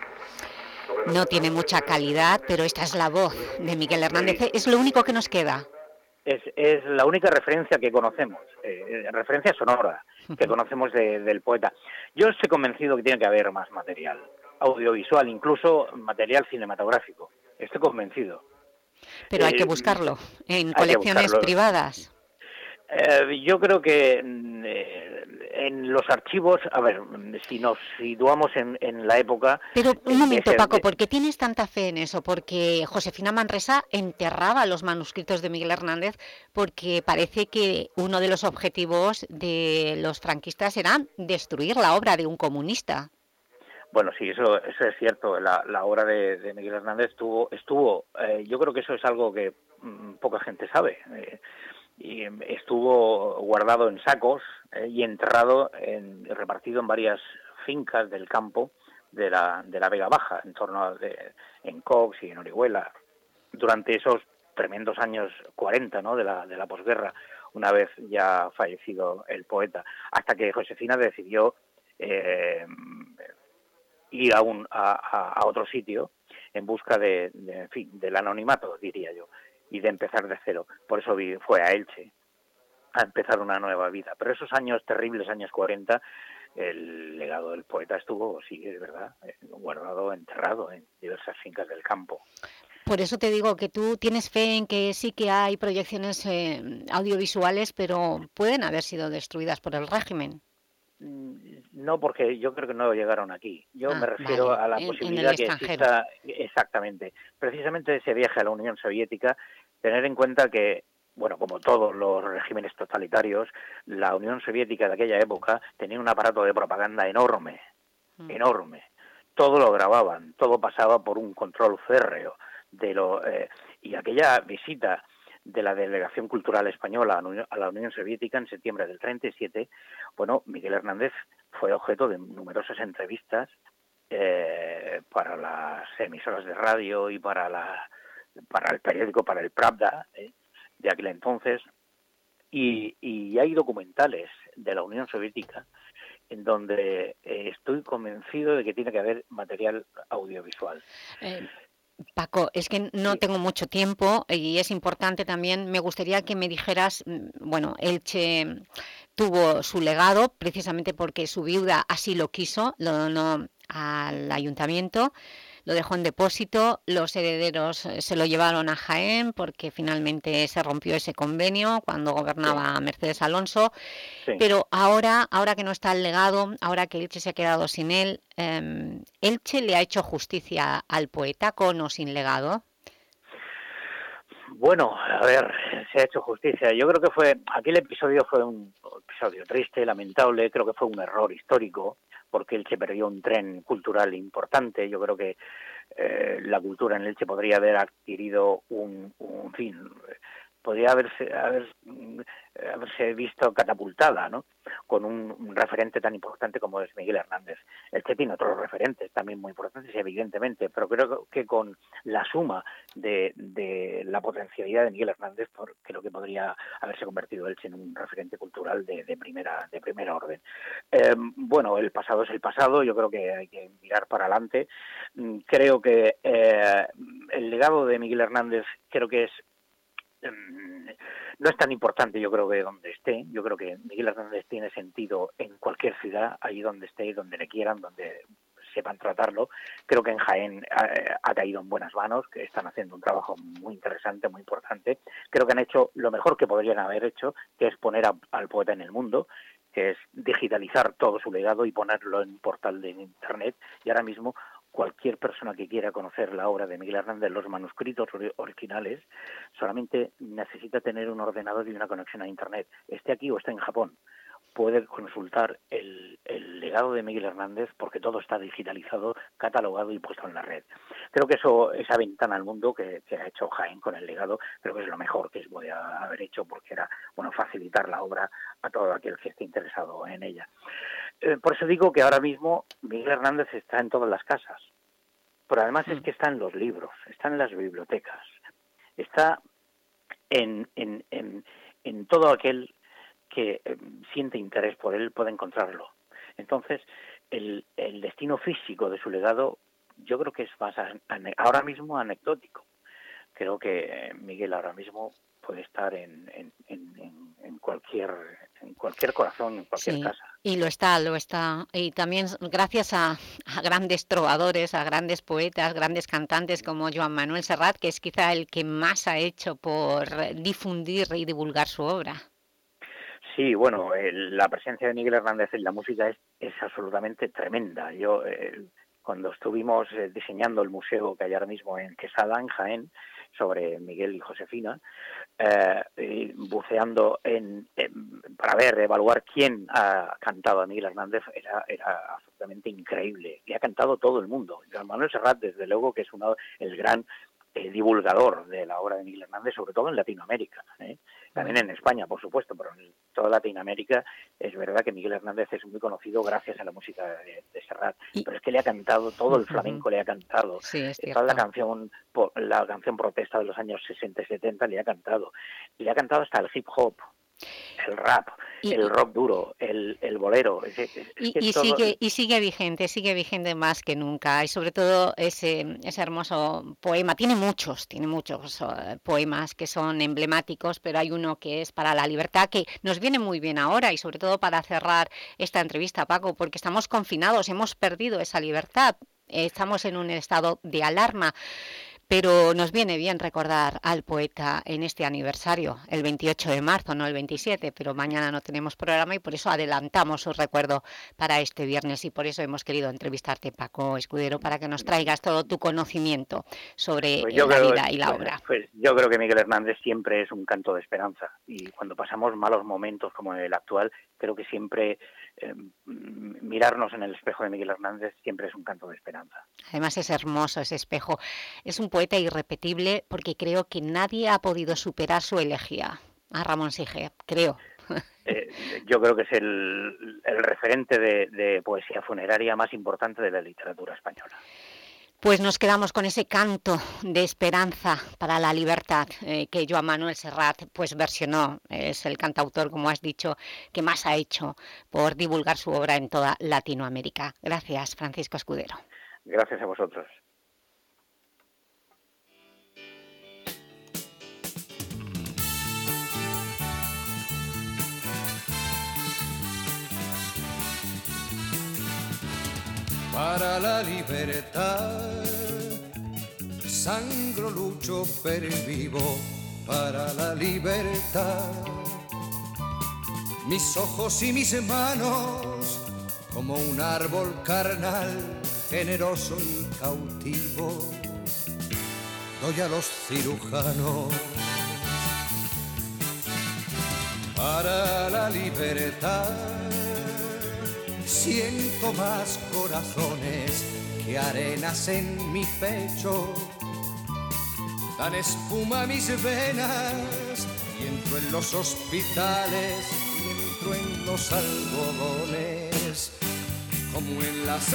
No tiene mucha calidad, pero esta es la voz de Miguel Hernández. Sí. Es lo único que nos queda. Es, es la única referencia que conocemos, eh, referencia sonora que conocemos de, del poeta. Yo estoy convencido que tiene que haber más material audiovisual, incluso material cinematográfico. Estoy convencido. Pero eh, hay que buscarlo en colecciones buscarlo. privadas. Eh, yo creo que eh, en los archivos, a ver, si nos situamos en, en la época... Pero un momento, Paco, ¿por qué tienes tanta fe en eso? Porque Josefina Manresa enterraba los manuscritos de Miguel Hernández porque parece que uno de los objetivos de los franquistas era destruir la obra de un comunista. Bueno, sí, eso, eso es cierto. La, la obra de, de Miguel Hernández estuvo... estuvo eh, yo creo que eso es algo que mmm, poca gente sabe. Eh, y estuvo guardado en sacos eh, y enterrado, en, repartido en varias fincas del campo de la, de la Vega Baja, en torno a de, en Cox y en Orihuela, durante esos tremendos años cuarenta, ¿no?, de la, de la posguerra, una vez ya fallecido el poeta, hasta que Josefina decidió eh, ir a, un, a, a otro sitio en busca de, de, en fin, del anonimato, diría yo, y de empezar de cero. Por eso fue a Elche a empezar una nueva vida. Pero esos años terribles, años cuarenta, el legado del poeta estuvo, sí, es verdad, guardado, enterrado en diversas fincas del campo. Por eso te digo que tú tienes fe en que sí que hay proyecciones eh, audiovisuales, pero pueden haber sido destruidas por el régimen. No, porque yo creo que no llegaron aquí. Yo ah, me refiero vale. a la en, posibilidad en que exista, exactamente, precisamente ese viaje a la Unión Soviética, tener en cuenta que, bueno, como todos los regímenes totalitarios, la Unión Soviética de aquella época tenía un aparato de propaganda enorme, mm. enorme. Todo lo grababan, todo pasaba por un control férreo de lo eh, y aquella visita de la Delegación Cultural Española a la Unión Soviética en septiembre del treinta y siete, bueno, Miguel Hernández fue objeto de numerosas entrevistas eh, para las emisoras de radio y para la para el periódico, para el Pravda, eh, de aquel entonces, y, y hay documentales de la Unión Soviética en donde eh, estoy convencido de que tiene que haber material audiovisual. Eh. Paco, es que no tengo mucho tiempo y es importante también, me gustaría que me dijeras, bueno, Elche tuvo su legado precisamente porque su viuda así lo quiso, lo donó al ayuntamiento, lo dejó en depósito, los herederos se lo llevaron a Jaén porque finalmente se rompió ese convenio cuando gobernaba sí. Mercedes Alonso, sí. pero ahora, ahora que no está el legado, ahora que Elche se ha quedado sin él, eh, ¿Elche le ha hecho justicia al poeta con o sin legado? Bueno, a ver, se ha hecho justicia. Yo creo que fue, aquel episodio fue un episodio triste, lamentable, creo que fue un error histórico, porque Elche perdió un tren cultural importante. Yo creo que eh, la cultura en Elche podría haber adquirido un, un fin, podría haberse, haber, haberse visto catapultada, ¿no?, con un, un referente tan importante como es Miguel Hernández. El que tiene otros referentes también muy importantes, evidentemente, pero creo que con la suma de, de la potencialidad de Miguel Hernández, por, creo que podría haberse convertido Elche en un referente cultural de, de primera de primera orden. Eh, bueno, el pasado es el pasado, yo creo que hay que mirar para adelante. Creo que eh, el legado de Miguel Hernández creo que es no es tan importante, yo creo, que donde esté. Yo creo que Miguel Hernández tiene sentido en cualquier ciudad, allí donde esté, donde le quieran, donde sepan tratarlo. Creo que en Jaén ha, ha caído en buenas manos, que están haciendo un trabajo muy interesante, muy importante. Creo que han hecho lo mejor que podrían haber hecho, que es poner a, al poeta en el mundo, que es digitalizar todo su legado y ponerlo en un portal de Internet. Y ahora mismo cualquier persona que quiera conocer la obra de Miguel Hernández, los manuscritos originales, solamente necesita tener un ordenador y una conexión a Internet. Esté aquí o esté en Japón, puede consultar el, el legado de Miguel Hernández, porque todo está digitalizado, catalogado y puesto en la red. Creo que eso, esa ventana al mundo que, que ha hecho Jaén con el legado, creo que es lo mejor que voy a haber hecho, porque era, bueno, facilitar la obra a todo aquel que esté interesado en ella. Eh, por eso digo que ahora mismo Miguel Hernández está en todas las casas, pero además mm. es que está en los libros, está en las bibliotecas, está en, en, en, en todo aquel que eh, siente interés por él, puede encontrarlo. Entonces, el, el destino físico de su legado yo creo que es más ane- ahora mismo anecdótico. Creo que Miguel ahora mismo puede estar en, en, en, en cualquier en cualquier corazón, en cualquier sí, casa. Y lo está, lo está. Y también gracias a, a grandes trovadores, a grandes poetas, grandes cantantes como Joan Manuel Serrat, que es quizá el que más ha hecho por difundir y divulgar su obra. Sí, bueno, el, la presencia de Miguel Hernández en la música es, es absolutamente tremenda. Yo, eh, cuando estuvimos eh, diseñando el museo que hay ahora mismo en Quesada, en Jaén, sobre Miguel y Josefina, eh, y buceando en, en, para ver, evaluar quién ha cantado a Miguel Hernández, era, era absolutamente increíble. Y ha cantado todo el mundo. Joan Manuel Serrat, desde luego, que es uno, el gran eh, divulgador de la obra de Miguel Hernández, sobre todo en Latinoamérica, ¿eh? También en España, por supuesto, pero en toda Latinoamérica es verdad que Miguel Hernández es muy conocido gracias a la música de, de Serrat, pero es que le ha cantado, todo el flamenco le ha cantado, sí, es toda la canción, la canción protesta de los años sesenta y setenta le ha cantado, y le ha cantado hasta el hip hop, el rap, y, el rock duro, el, el bolero. Es, es, es y, que y, todo... sigue, y sigue vigente, sigue vigente más que nunca. Y sobre todo ese, ese hermoso poema. Tiene muchos, tiene muchos uh, poemas que son emblemáticos, pero hay uno que es para la libertad, que nos viene muy bien ahora y sobre todo para cerrar esta entrevista, Paco, porque estamos confinados, hemos perdido esa libertad, estamos en un estado de alarma. Pero nos viene bien recordar al poeta en este aniversario, el veintiocho de marzo, no el veintisiete, pero mañana no tenemos programa y por eso adelantamos su recuerdo para este viernes y por eso hemos querido entrevistarte, Paco Escudero, para que nos traigas todo tu conocimiento sobre pues la creo, vida y la pues, obra. Pues yo creo que Miguel Hernández siempre es un canto de esperanza y cuando pasamos malos momentos como el actual, creo que siempre eh, mirarnos en el espejo de Miguel Hernández siempre es un canto de esperanza. Además es hermoso ese espejo, es un poeta irrepetible porque creo que nadie ha podido superar su elegía a Ramón Sige, creo. Eh, yo creo que es el, el referente de, de poesía funeraria más importante de la literatura española. Pues nos quedamos con ese canto de esperanza para la libertad eh, que Joan Manuel Serrat pues versionó. Es el cantautor, como has dicho, que más ha hecho por divulgar su obra en toda Latinoamérica. Gracias, Francisco Escudero. Gracias a vosotros. Para la libertad, sangro, lucho, pervivo para la libertad. Mis ojos y mis manos, como un árbol carnal, generoso y cautivo, doy a los cirujanos. Para la libertad, siento más corazones que arenas en mi pecho. Dan espuma a mis venas y entro en los hospitales y entro en los algodones, como en las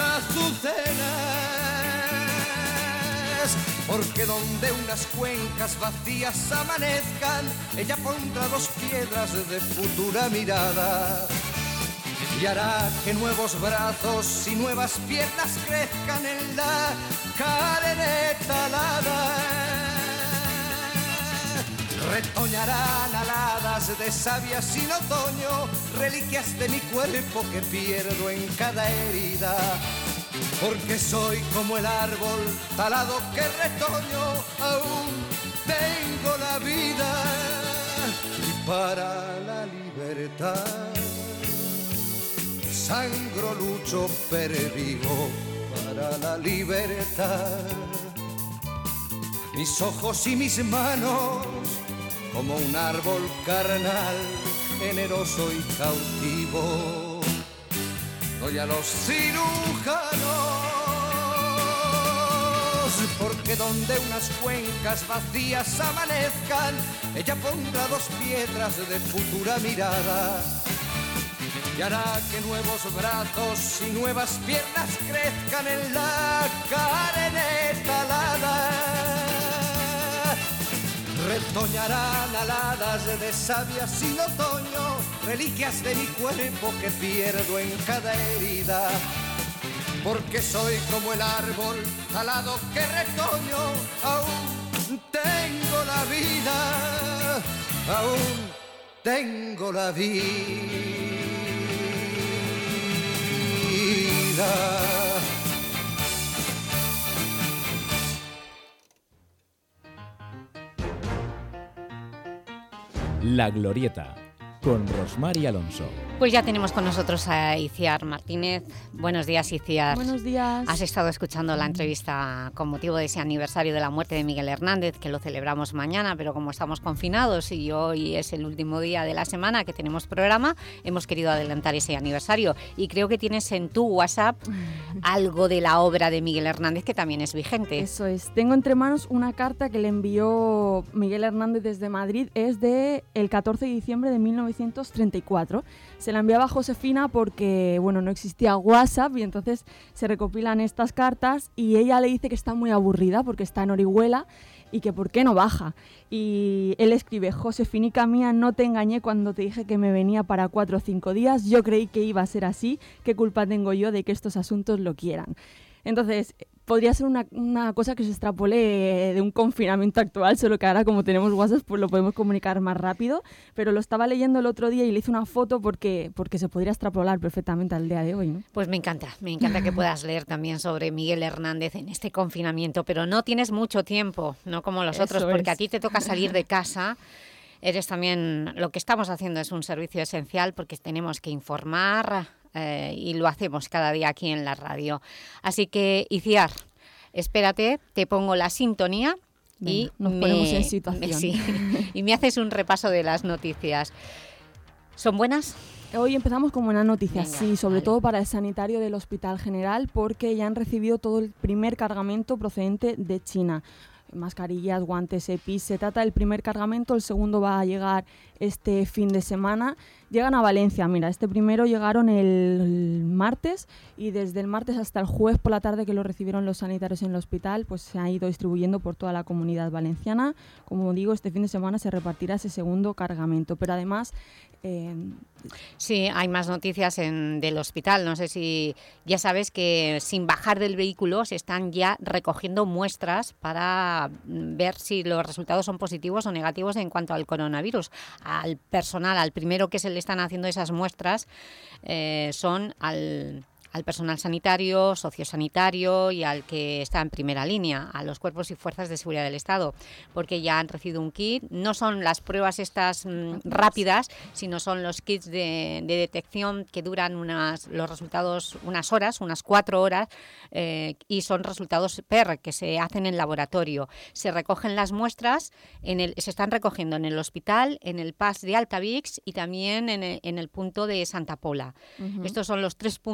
azucenas, porque donde unas cuencas vacías amanezcan, ella pondrá dos piedras de futura mirada y hará que nuevos brazos y nuevas piernas crezcan en la carne talada. Retoñarán aladas de savia sin otoño, reliquias de mi cuerpo que pierdo en cada herida, porque soy como el árbol talado que retoño, aún tengo la vida y para la libertad sangro, lucho, pervivo para la libertad. Mis ojos y mis manos como un árbol carnal, generoso y cautivo, doy a los cirujanos, porque donde unas cuencas vacías amanezcan, ella pondrá dos piedras de futura mirada y hará que nuevos brazos y nuevas piernas crezcan en la carne talada. Retoñarán aladas de savia sin otoño, reliquias de mi cuerpo que pierdo en cada herida, porque soy como el árbol talado que retoño, aún tengo la vida, aún tengo la vida. La Glorieta, con Rosmar y Alonso. Pues ya tenemos con nosotros a Iciar Martínez. Buenos días, Iciar. Buenos días. Has estado escuchando la entrevista con motivo de ese aniversario de la muerte de Miguel Hernández, que lo celebramos mañana, pero como estamos confinados y hoy es el último día de la semana que tenemos programa, hemos querido adelantar ese aniversario. Y creo que tienes en tu WhatsApp algo de la obra de Miguel Hernández que también es vigente. Eso es. Tengo entre manos una carta que le envió Miguel Hernández desde Madrid. Es de el catorce de diciembre de mil novecientos treinta y cuatro. Se la enviaba a Josefina porque, bueno, no existía WhatsApp y entonces se recopilan estas cartas y ella le dice que está muy aburrida porque está en Orihuela y que por qué no baja. Y él escribe: Josefinica mía, no te engañé cuando te dije que me venía para cuatro o cinco días. Yo creí que iba a ser así. ¿Qué culpa tengo yo de que estos asuntos lo quieran? Entonces, podría ser una, una cosa que se extrapole de un confinamiento actual, solo que ahora como tenemos WhatsApp pues lo podemos comunicar más rápido, pero lo estaba leyendo el otro día y le hice una foto porque, porque se podría extrapolar perfectamente al día de hoy, ¿no? Pues me encanta, me encanta que puedas leer también sobre Miguel Hernández en este confinamiento, pero no tienes mucho tiempo, no como los Eso otros, porque es. a ti te toca salir de casa. Eres también, lo que estamos haciendo es un servicio esencial porque tenemos que informar, Eh, y lo hacemos cada día aquí en la radio. Así que, Iciar, espérate, te pongo la sintonía. Venga, y nos me, ponemos en situación. me, sí, y me haces un repaso de las noticias. ¿Son buenas? Hoy empezamos con buenas noticias, Venga, sí, sobre vale. todo para el sanitario del Hospital General, porque ya han recibido todo el primer cargamento procedente de China. Mascarillas, guantes, E P I. Se trata del primer cargamento, el segundo va a llegar este fin de semana. Llegan a Valencia, mira, este primero llegaron el, el martes y desde el martes hasta el jueves por la tarde que lo recibieron los sanitarios en el hospital, pues se ha ido distribuyendo por toda la comunidad valenciana. Como digo, este fin de semana se repartirá ese segundo cargamento, pero además... Eh, Sí, hay más noticias en, del hospital. No sé si ya sabes que sin bajar del vehículo se están ya recogiendo muestras para ver si los resultados son positivos o negativos en cuanto al coronavirus. Al personal, al primero que se le están haciendo esas muestras eh, son al... al personal sanitario, sociosanitario y al que está en primera línea, a los cuerpos y fuerzas de seguridad del Estado, porque ya han recibido un kit. No son las pruebas estas mmm, rápidas, sino son los kits de, de detección que duran unas, los resultados unas horas, unas cuatro horas, eh, y son resultados P E R que se hacen en laboratorio. Se recogen las muestras, en el, se están recogiendo en el hospital, en el P A S de Altavix y también en el, en el punto de Santa Pola. Uh-huh. Estos son los tres puntos que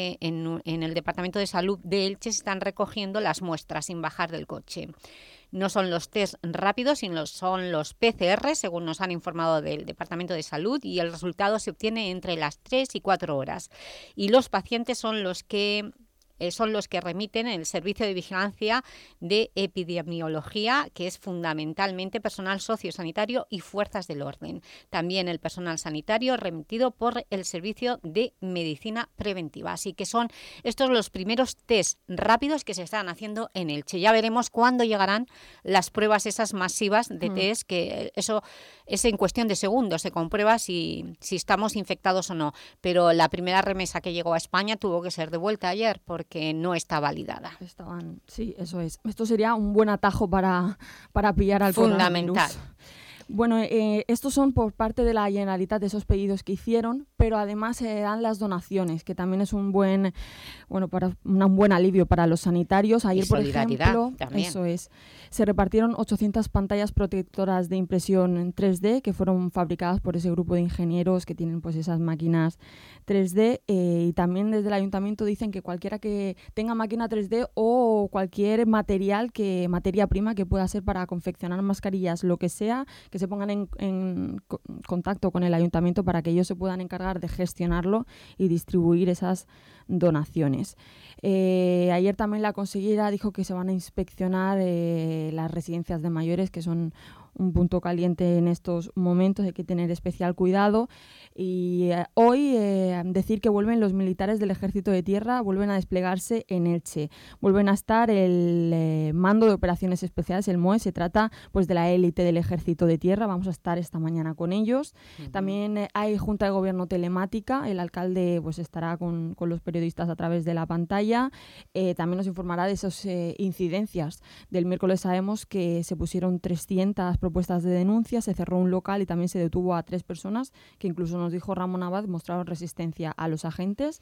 que en, en el Departamento de Salud de Elche se están recogiendo las muestras sin bajar del coche. No son los test rápidos, sino son los P C R, según nos han informado del Departamento de Salud, y el resultado se obtiene entre las tres y cuatro horas. Y los pacientes son los que... son los que remiten el Servicio de Vigilancia de Epidemiología, que es fundamentalmente personal sociosanitario y fuerzas del orden. También el personal sanitario remitido por el Servicio de Medicina Preventiva. Así que son estos los primeros test rápidos que se están haciendo en Elche. Ya veremos cuándo llegarán las pruebas esas masivas de mm. test, que eso es en cuestión de segundos, se comprueba si, si estamos infectados o no. Pero la primera remesa que llegó a España tuvo que ser devuelta ayer, porque que no está validada. Estaban, sí, eso es. Esto sería un buen atajo para, para pillar al Fundamental. Coronavirus. Bueno, eh, estos son por parte de la Generalitat de esos pedidos que hicieron, pero además se eh, dan las donaciones, que también es un buen, bueno, para un buen alivio para los sanitarios. Ayer, y por solidaridad ejemplo, también. Eso es, se repartieron ochocientas pantallas protectoras de impresión en tres D que fueron fabricadas por ese grupo de ingenieros que tienen pues esas máquinas tres D, eh, y también desde el ayuntamiento dicen que cualquiera que tenga máquina tres D o cualquier material, que materia prima que pueda ser para confeccionar mascarillas, lo que sea, que se pongan en, en contacto con el ayuntamiento para que ellos se puedan encargar de gestionarlo y distribuir esas donaciones. Eh, ayer también la consejera dijo que se van a inspeccionar eh, las residencias de mayores, que son un punto caliente en estos momentos, hay que tener especial cuidado. Y eh, hoy eh, decir que vuelven los militares del Ejército de Tierra, vuelven a desplegarse en Elche, vuelven a estar el eh, Mando de Operaciones Especiales, el M O E, se trata pues de la élite del Ejército de Tierra, vamos a estar esta mañana con ellos. Uh-huh. También eh, hay Junta de Gobierno telemática, el alcalde pues estará con, con los periodistas a través de la pantalla, eh, también nos informará de esas eh, incidencias. Del miércoles sabemos que se pusieron trescientas propuestas de denuncia, se cerró un local y también se detuvo a tres personas que incluso nos dijo Ramón Abad mostraron resistencia a los agentes.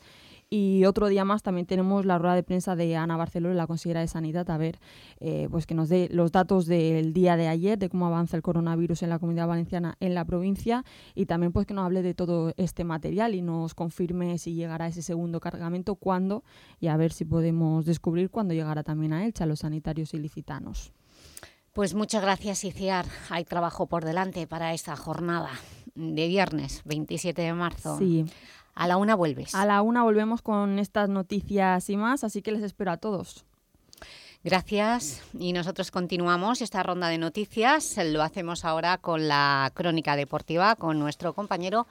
Y otro día más también tenemos la rueda de prensa de Ana Barceló, la consejera de Sanidad, a ver eh, pues que nos dé los datos del día de ayer, de cómo avanza el coronavirus en la Comunidad Valenciana, en la provincia, y también pues que nos hable de todo este material y nos confirme si llegará ese segundo cargamento, cuándo, y a ver si podemos descubrir cuándo llegará también a Elche, a los sanitarios ilicitanos. Pues muchas gracias, Iciar. Hay trabajo por delante para esta jornada de viernes veintisiete de marzo. Sí. A la una vuelves. A la una volvemos con estas noticias y más, así que les espero a todos. Gracias. Y nosotros continuamos esta ronda de noticias. Lo hacemos ahora con la crónica deportiva, con nuestro compañero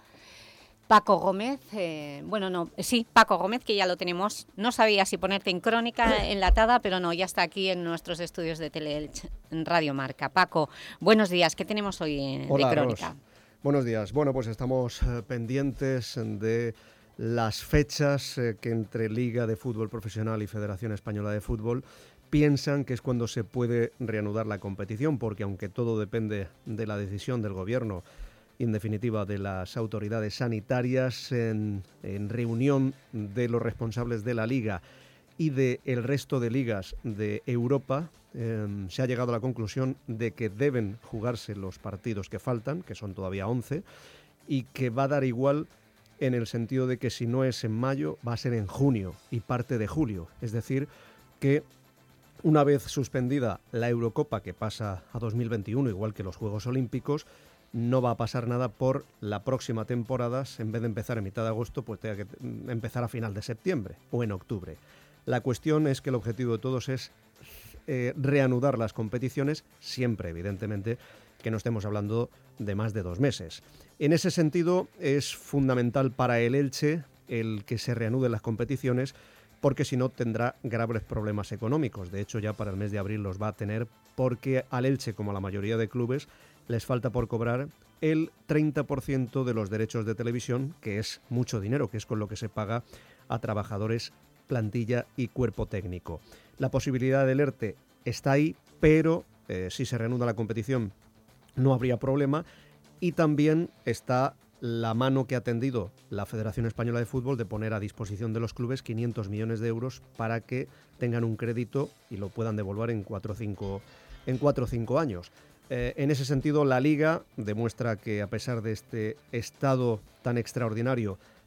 Paco Gómez, eh, bueno, no, sí, Paco Gómez, que ya lo tenemos. No sabía si ponerte en crónica enlatada, pero no, ya está aquí en nuestros estudios de Teleelch, en Radio Marca. Paco, buenos días, ¿qué tenemos hoy en, Hola, de crónica? Ros. Buenos días. Bueno, pues estamos eh, pendientes de las fechas eh, que entre Liga de Fútbol Profesional y Federación Española de Fútbol piensan que es cuando se puede reanudar la competición, porque aunque todo depende de la decisión del Gobierno, en definitiva de las autoridades sanitarias, en, en reunión de los responsables de la Liga y del resto de ligas de Europa, eh, se ha llegado a la conclusión de que deben jugarse los partidos que faltan, que son todavía once, y que va a dar igual en el sentido de que si no es en mayo, va a ser en junio y parte de julio. Es decir, que una vez suspendida la Eurocopa, que pasa a dos mil veintiuno, igual que los Juegos Olímpicos, no va a pasar nada por la próxima temporada. En vez de empezar en mitad de agosto, pues tenga que empezar a final de septiembre o en octubre. La cuestión es que el objetivo de todos es eh, reanudar las competiciones, siempre, evidentemente, que no estemos hablando de más de dos meses. En ese sentido, es fundamental para el Elche el que se reanuden las competiciones, porque si no tendrá graves problemas económicos. De hecho, ya para el mes de abril los va a tener, porque al Elche, como a la mayoría de clubes, les falta por cobrar el treinta por ciento de los derechos de televisión, que es mucho dinero, que es con lo que se paga a trabajadores, plantilla y cuerpo técnico. La posibilidad del ERTE está ahí, pero eh, si se reanuda la competición no habría problema. Y también está la mano que ha tendido la Federación Española de Fútbol de poner a disposición de los clubes quinientos millones de euros para que tengan un crédito y lo puedan devolver en cuatro o cinco, en cuatro o cinco años. Eh, en ese sentido, la Liga demuestra que, a pesar de este estado tan extraordinario,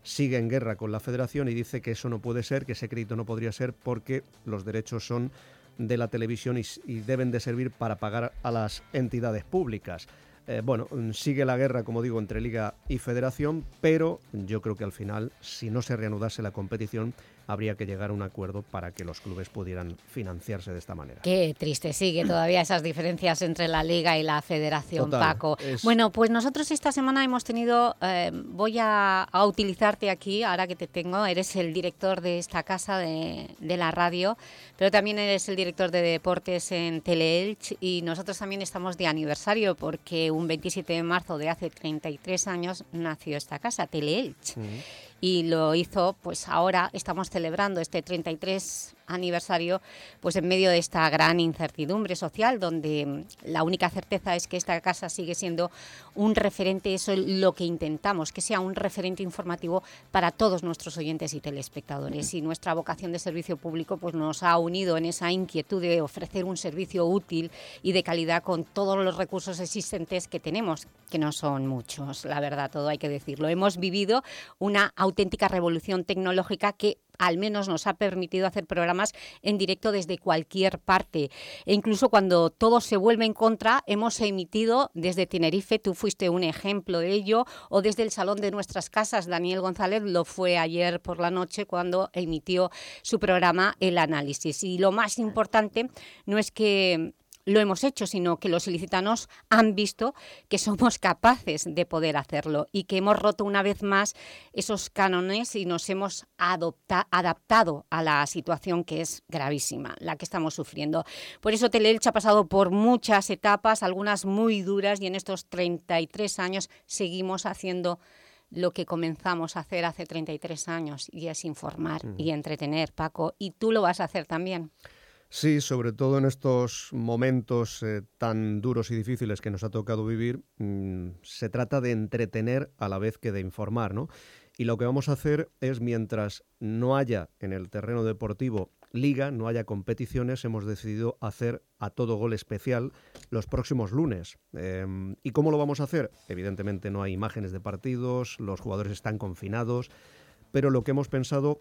sigue en guerra con la Federación y dice que eso no puede ser, que ese crédito no podría ser porque los derechos son de la televisión y, y deben de servir para pagar a las entidades públicas. Eh, bueno, sigue la guerra, como digo, entre Liga y Federación, pero yo creo que al final, si no se reanudase la competición, habría que llegar a un acuerdo para que los clubes pudieran financiarse de esta manera. Qué triste, sigue todavía esas diferencias entre la Liga y la Federación, Total, Paco. es... Bueno, pues nosotros esta semana hemos tenido, eh, voy a, a utilizarte aquí, ahora que te tengo, eres el director de esta casa de, de la radio, pero también eres el director de deportes en Teleelch y nosotros también estamos de aniversario porque un veintisiete de marzo de hace treinta y tres años nació esta casa, Teleelch. Uh-huh. Y lo hizo, pues ahora estamos celebrando este treinta y tres aniversario pues en medio de esta gran incertidumbre social donde la única certeza es que esta casa sigue siendo un referente, eso es lo que intentamos, que sea un referente informativo para todos nuestros oyentes y telespectadores, y nuestra vocación de servicio público pues nos ha unido en esa inquietud de ofrecer un servicio útil y de calidad con todos los recursos existentes que tenemos, que no son muchos, la verdad, todo hay que decirlo. Hemos vivido una auténtica revolución tecnológica que al menos nos ha permitido hacer programas en directo desde cualquier parte. E incluso cuando todo se vuelve en contra, hemos emitido desde Tenerife, tú fuiste un ejemplo de ello, o desde el salón de nuestras casas, Daniel González lo fue ayer por la noche cuando emitió su programa El Análisis. Y lo más importante no es que lo hemos hecho, sino que los ilicitanos han visto que somos capaces de poder hacerlo y que hemos roto una vez más esos cánones y nos hemos adopta, adaptado a la situación que es gravísima, la que estamos sufriendo. Por eso Teleelch ha pasado por muchas etapas, algunas muy duras, y en estos treinta y tres años seguimos haciendo lo que comenzamos a hacer hace treinta y tres años, y es informar mm. y entretener, Paco, y tú lo vas a hacer también. Sí, sobre todo en estos momentos eh, tan duros y difíciles que nos ha tocado vivir, mmm, se trata de entretener a la vez que de informar, ¿no? Y lo que vamos a hacer es, mientras no haya en el terreno deportivo liga, no haya competiciones, hemos decidido hacer A Todo Gol especial los próximos lunes. Eh, ¿Y cómo lo vamos a hacer? Evidentemente no hay imágenes de partidos, los jugadores están confinados, pero lo que hemos pensado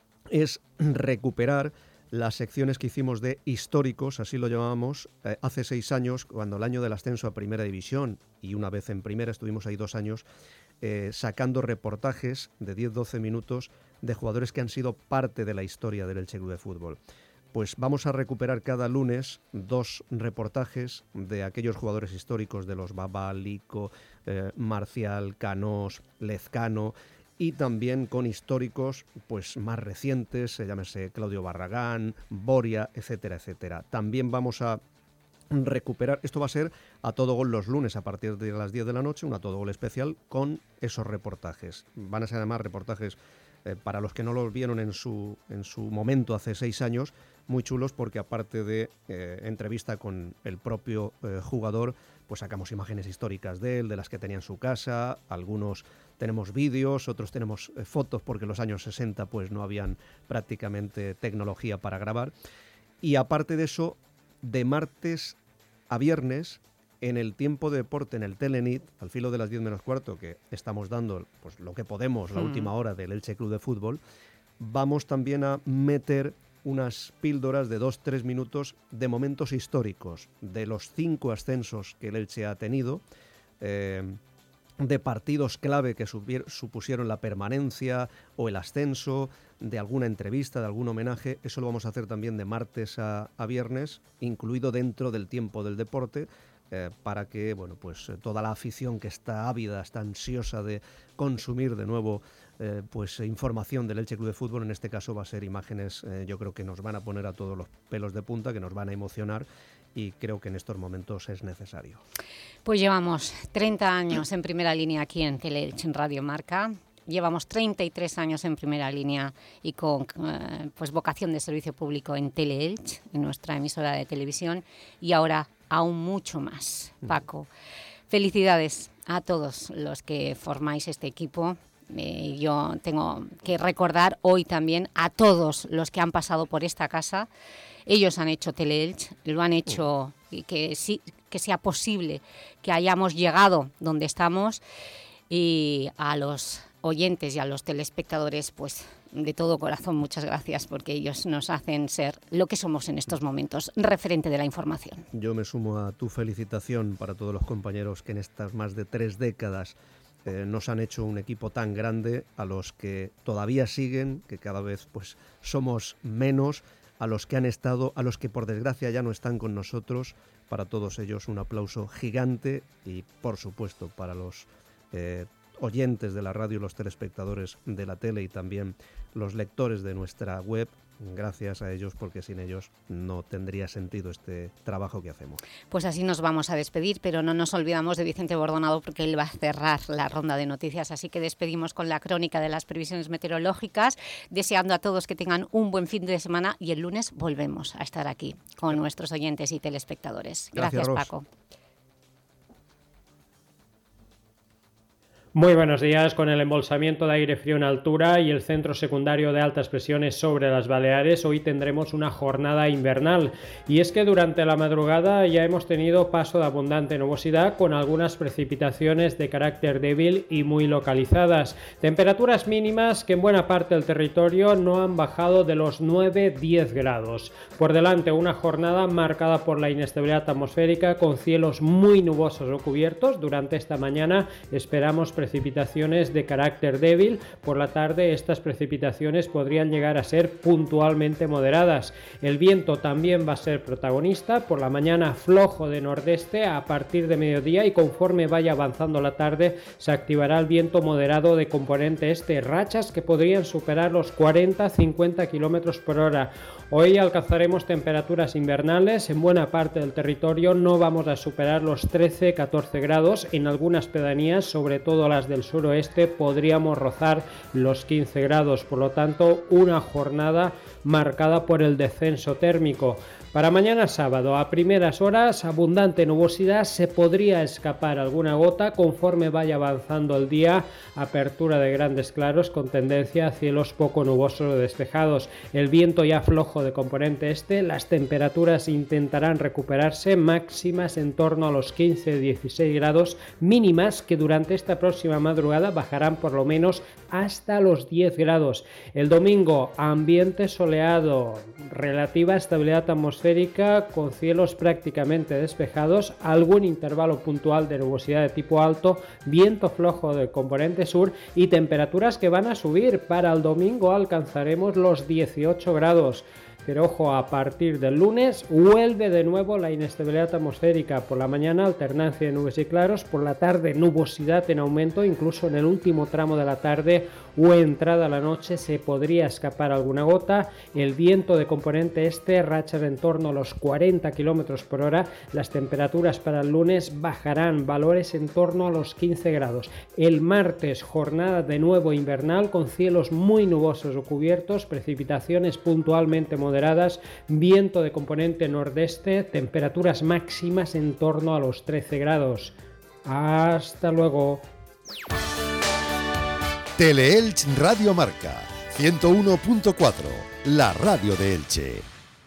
es recuperar las secciones que hicimos de históricos, así lo llamábamos, eh, hace seis años, cuando el año del ascenso a Primera División, y una vez en Primera, estuvimos ahí dos años, eh, sacando reportajes de diez a doce minutos de jugadores que han sido parte de la historia del Elche Club de Fútbol. Pues vamos a recuperar cada lunes dos reportajes de aquellos jugadores históricos, de los Babal, Lico, eh, Marcial, Canós, Lezcano, y también con históricos pues más recientes, eh, llámese Claudio Barragán, Boria, etcétera, etcétera. También vamos a recuperar, esto va a ser A Todo Gol los lunes a partir de las diez de la noche, un A Todo Gol especial con esos reportajes. Van a ser además reportajes, eh, para los que no los vieron en su, en su momento hace seis años, muy chulos, porque aparte de eh, entrevista con el propio eh, jugador, pues sacamos imágenes históricas de él, de las que tenía en su casa, algunos tenemos vídeos, otros tenemos eh, fotos, porque en los años sesenta pues no habían prácticamente tecnología para grabar. Y aparte de eso, de martes a viernes, en el tiempo de deporte, en el Telenit, al filo de las diez menos cuarto, que estamos dando pues lo que podemos, la mm. última hora del Elche Club de Fútbol, vamos también a meter unas píldoras de dos a tres minutos de momentos históricos, de los cinco ascensos que el Elche ha tenido, eh, de partidos clave que supusieron la permanencia o el ascenso, de alguna entrevista, de algún homenaje. Eso lo vamos a hacer también de martes a, a viernes, incluido dentro del tiempo del deporte, eh, para que bueno, pues, toda la afición que está ávida, está ansiosa de consumir de nuevo eh, pues, información del Elche Club de Fútbol, en este caso va a ser imágenes, eh, yo creo que nos van a poner a todos los pelos de punta, que nos van a emocionar, y creo que en estos momentos es necesario. Pues llevamos treinta años en primera línea aquí en Teleelch, en Radio Marca. Llevamos treinta y tres años en primera línea y con eh, pues vocación de servicio público en Teleelch, en nuestra emisora de televisión, y ahora aún mucho más, Paco. Felicidades a todos los que formáis este equipo. Eh, yo tengo que recordar hoy también a todos los que han pasado por esta casa. Ellos han hecho Teleelch, lo han hecho y que, sí, que sea posible que hayamos llegado donde estamos, y a los oyentes y a los telespectadores, pues de todo corazón muchas gracias, porque ellos nos hacen ser lo que somos en estos momentos, referente de la información. Yo me sumo a tu felicitación para todos los compañeros que en estas más de tres décadas eh, nos han hecho un equipo tan grande, a los que todavía siguen, que cada vez pues somos menos, a los que han estado, a los que por desgracia ya no están con nosotros. Para todos ellos un aplauso gigante y, por supuesto, para los eh, oyentes de la radio, los telespectadores de la tele y también los lectores de nuestra web, gracias a ellos, porque sin ellos no tendría sentido este trabajo que hacemos. Pues así nos vamos a despedir, pero no nos olvidamos de Vicente Bordonado, porque él va a cerrar la ronda de noticias, así que despedimos con la crónica de las previsiones meteorológicas, deseando a todos que tengan un buen fin de semana, y el lunes volvemos a estar aquí con nuestros oyentes y telespectadores. Gracias, Gracias Paco. Muy buenos días. Con el embolsamiento de aire frío en altura y el centro secundario de altas presiones sobre las Baleares, hoy tendremos una jornada invernal. Y es que durante la madrugada ya hemos tenido paso de abundante nubosidad, con algunas precipitaciones de carácter débil y muy localizadas. Temperaturas mínimas que en buena parte del territorio no han bajado de los nueve a diez grados. Por delante, una jornada marcada por la inestabilidad atmosférica, con cielos muy nubosos o cubiertos. Durante esta mañana esperamos precipitaciones de carácter débil. Por la tarde estas precipitaciones podrían llegar a ser puntualmente moderadas. El viento también va a ser protagonista. Por la mañana flojo de nordeste, a partir de mediodía y conforme vaya avanzando la tarde se activará el viento moderado de componente este, rachas que podrían superar los cuarenta a cincuenta kilómetros por hora. Hoy alcanzaremos temperaturas invernales. En buena parte del territorio no vamos a superar los trece a catorce grados. En algunas pedanías, sobre todo las del suroeste, podríamos rozar los quince grados. Por lo tanto, una jornada marcada por el descenso térmico. Para mañana sábado, a primeras horas, abundante nubosidad, se podría escapar alguna gota conforme vaya avanzando el día, apertura de grandes claros con tendencia a cielos poco nubosos o despejados. El viento ya flojo de componente este, las temperaturas intentarán recuperarse, máximas en torno a los quince a dieciséis grados, mínimas que durante esta próxima madrugada bajarán por lo menos hasta los diez grados. El domingo, ambiente soleado, relativa estabilidad atmosférica, con cielos prácticamente despejados, algún intervalo puntual de nubosidad de tipo alto, viento flojo de componente sur y temperaturas que van a subir. Para el domingo alcanzaremos los dieciocho grados. Pero ojo, a partir del lunes vuelve de nuevo la inestabilidad atmosférica. Por la mañana alternancia de nubes y claros, por la tarde nubosidad en aumento, incluso en el último tramo de la tarde o entrada a la noche se podría escapar alguna gota. El viento de componente este, rachas en torno a los cuarenta kilómetros por hora. Las temperaturas para el lunes bajarán, valores en torno a los quince grados. El martes, jornada de nuevo invernal, con cielos muy nubosos o cubiertos, precipitaciones puntualmente moderadas, viento de componente nordeste, temperaturas máximas en torno a los trece grados. Hasta luego. Teleelch Radio Marca ciento uno punto cuatro, la radio de Elche.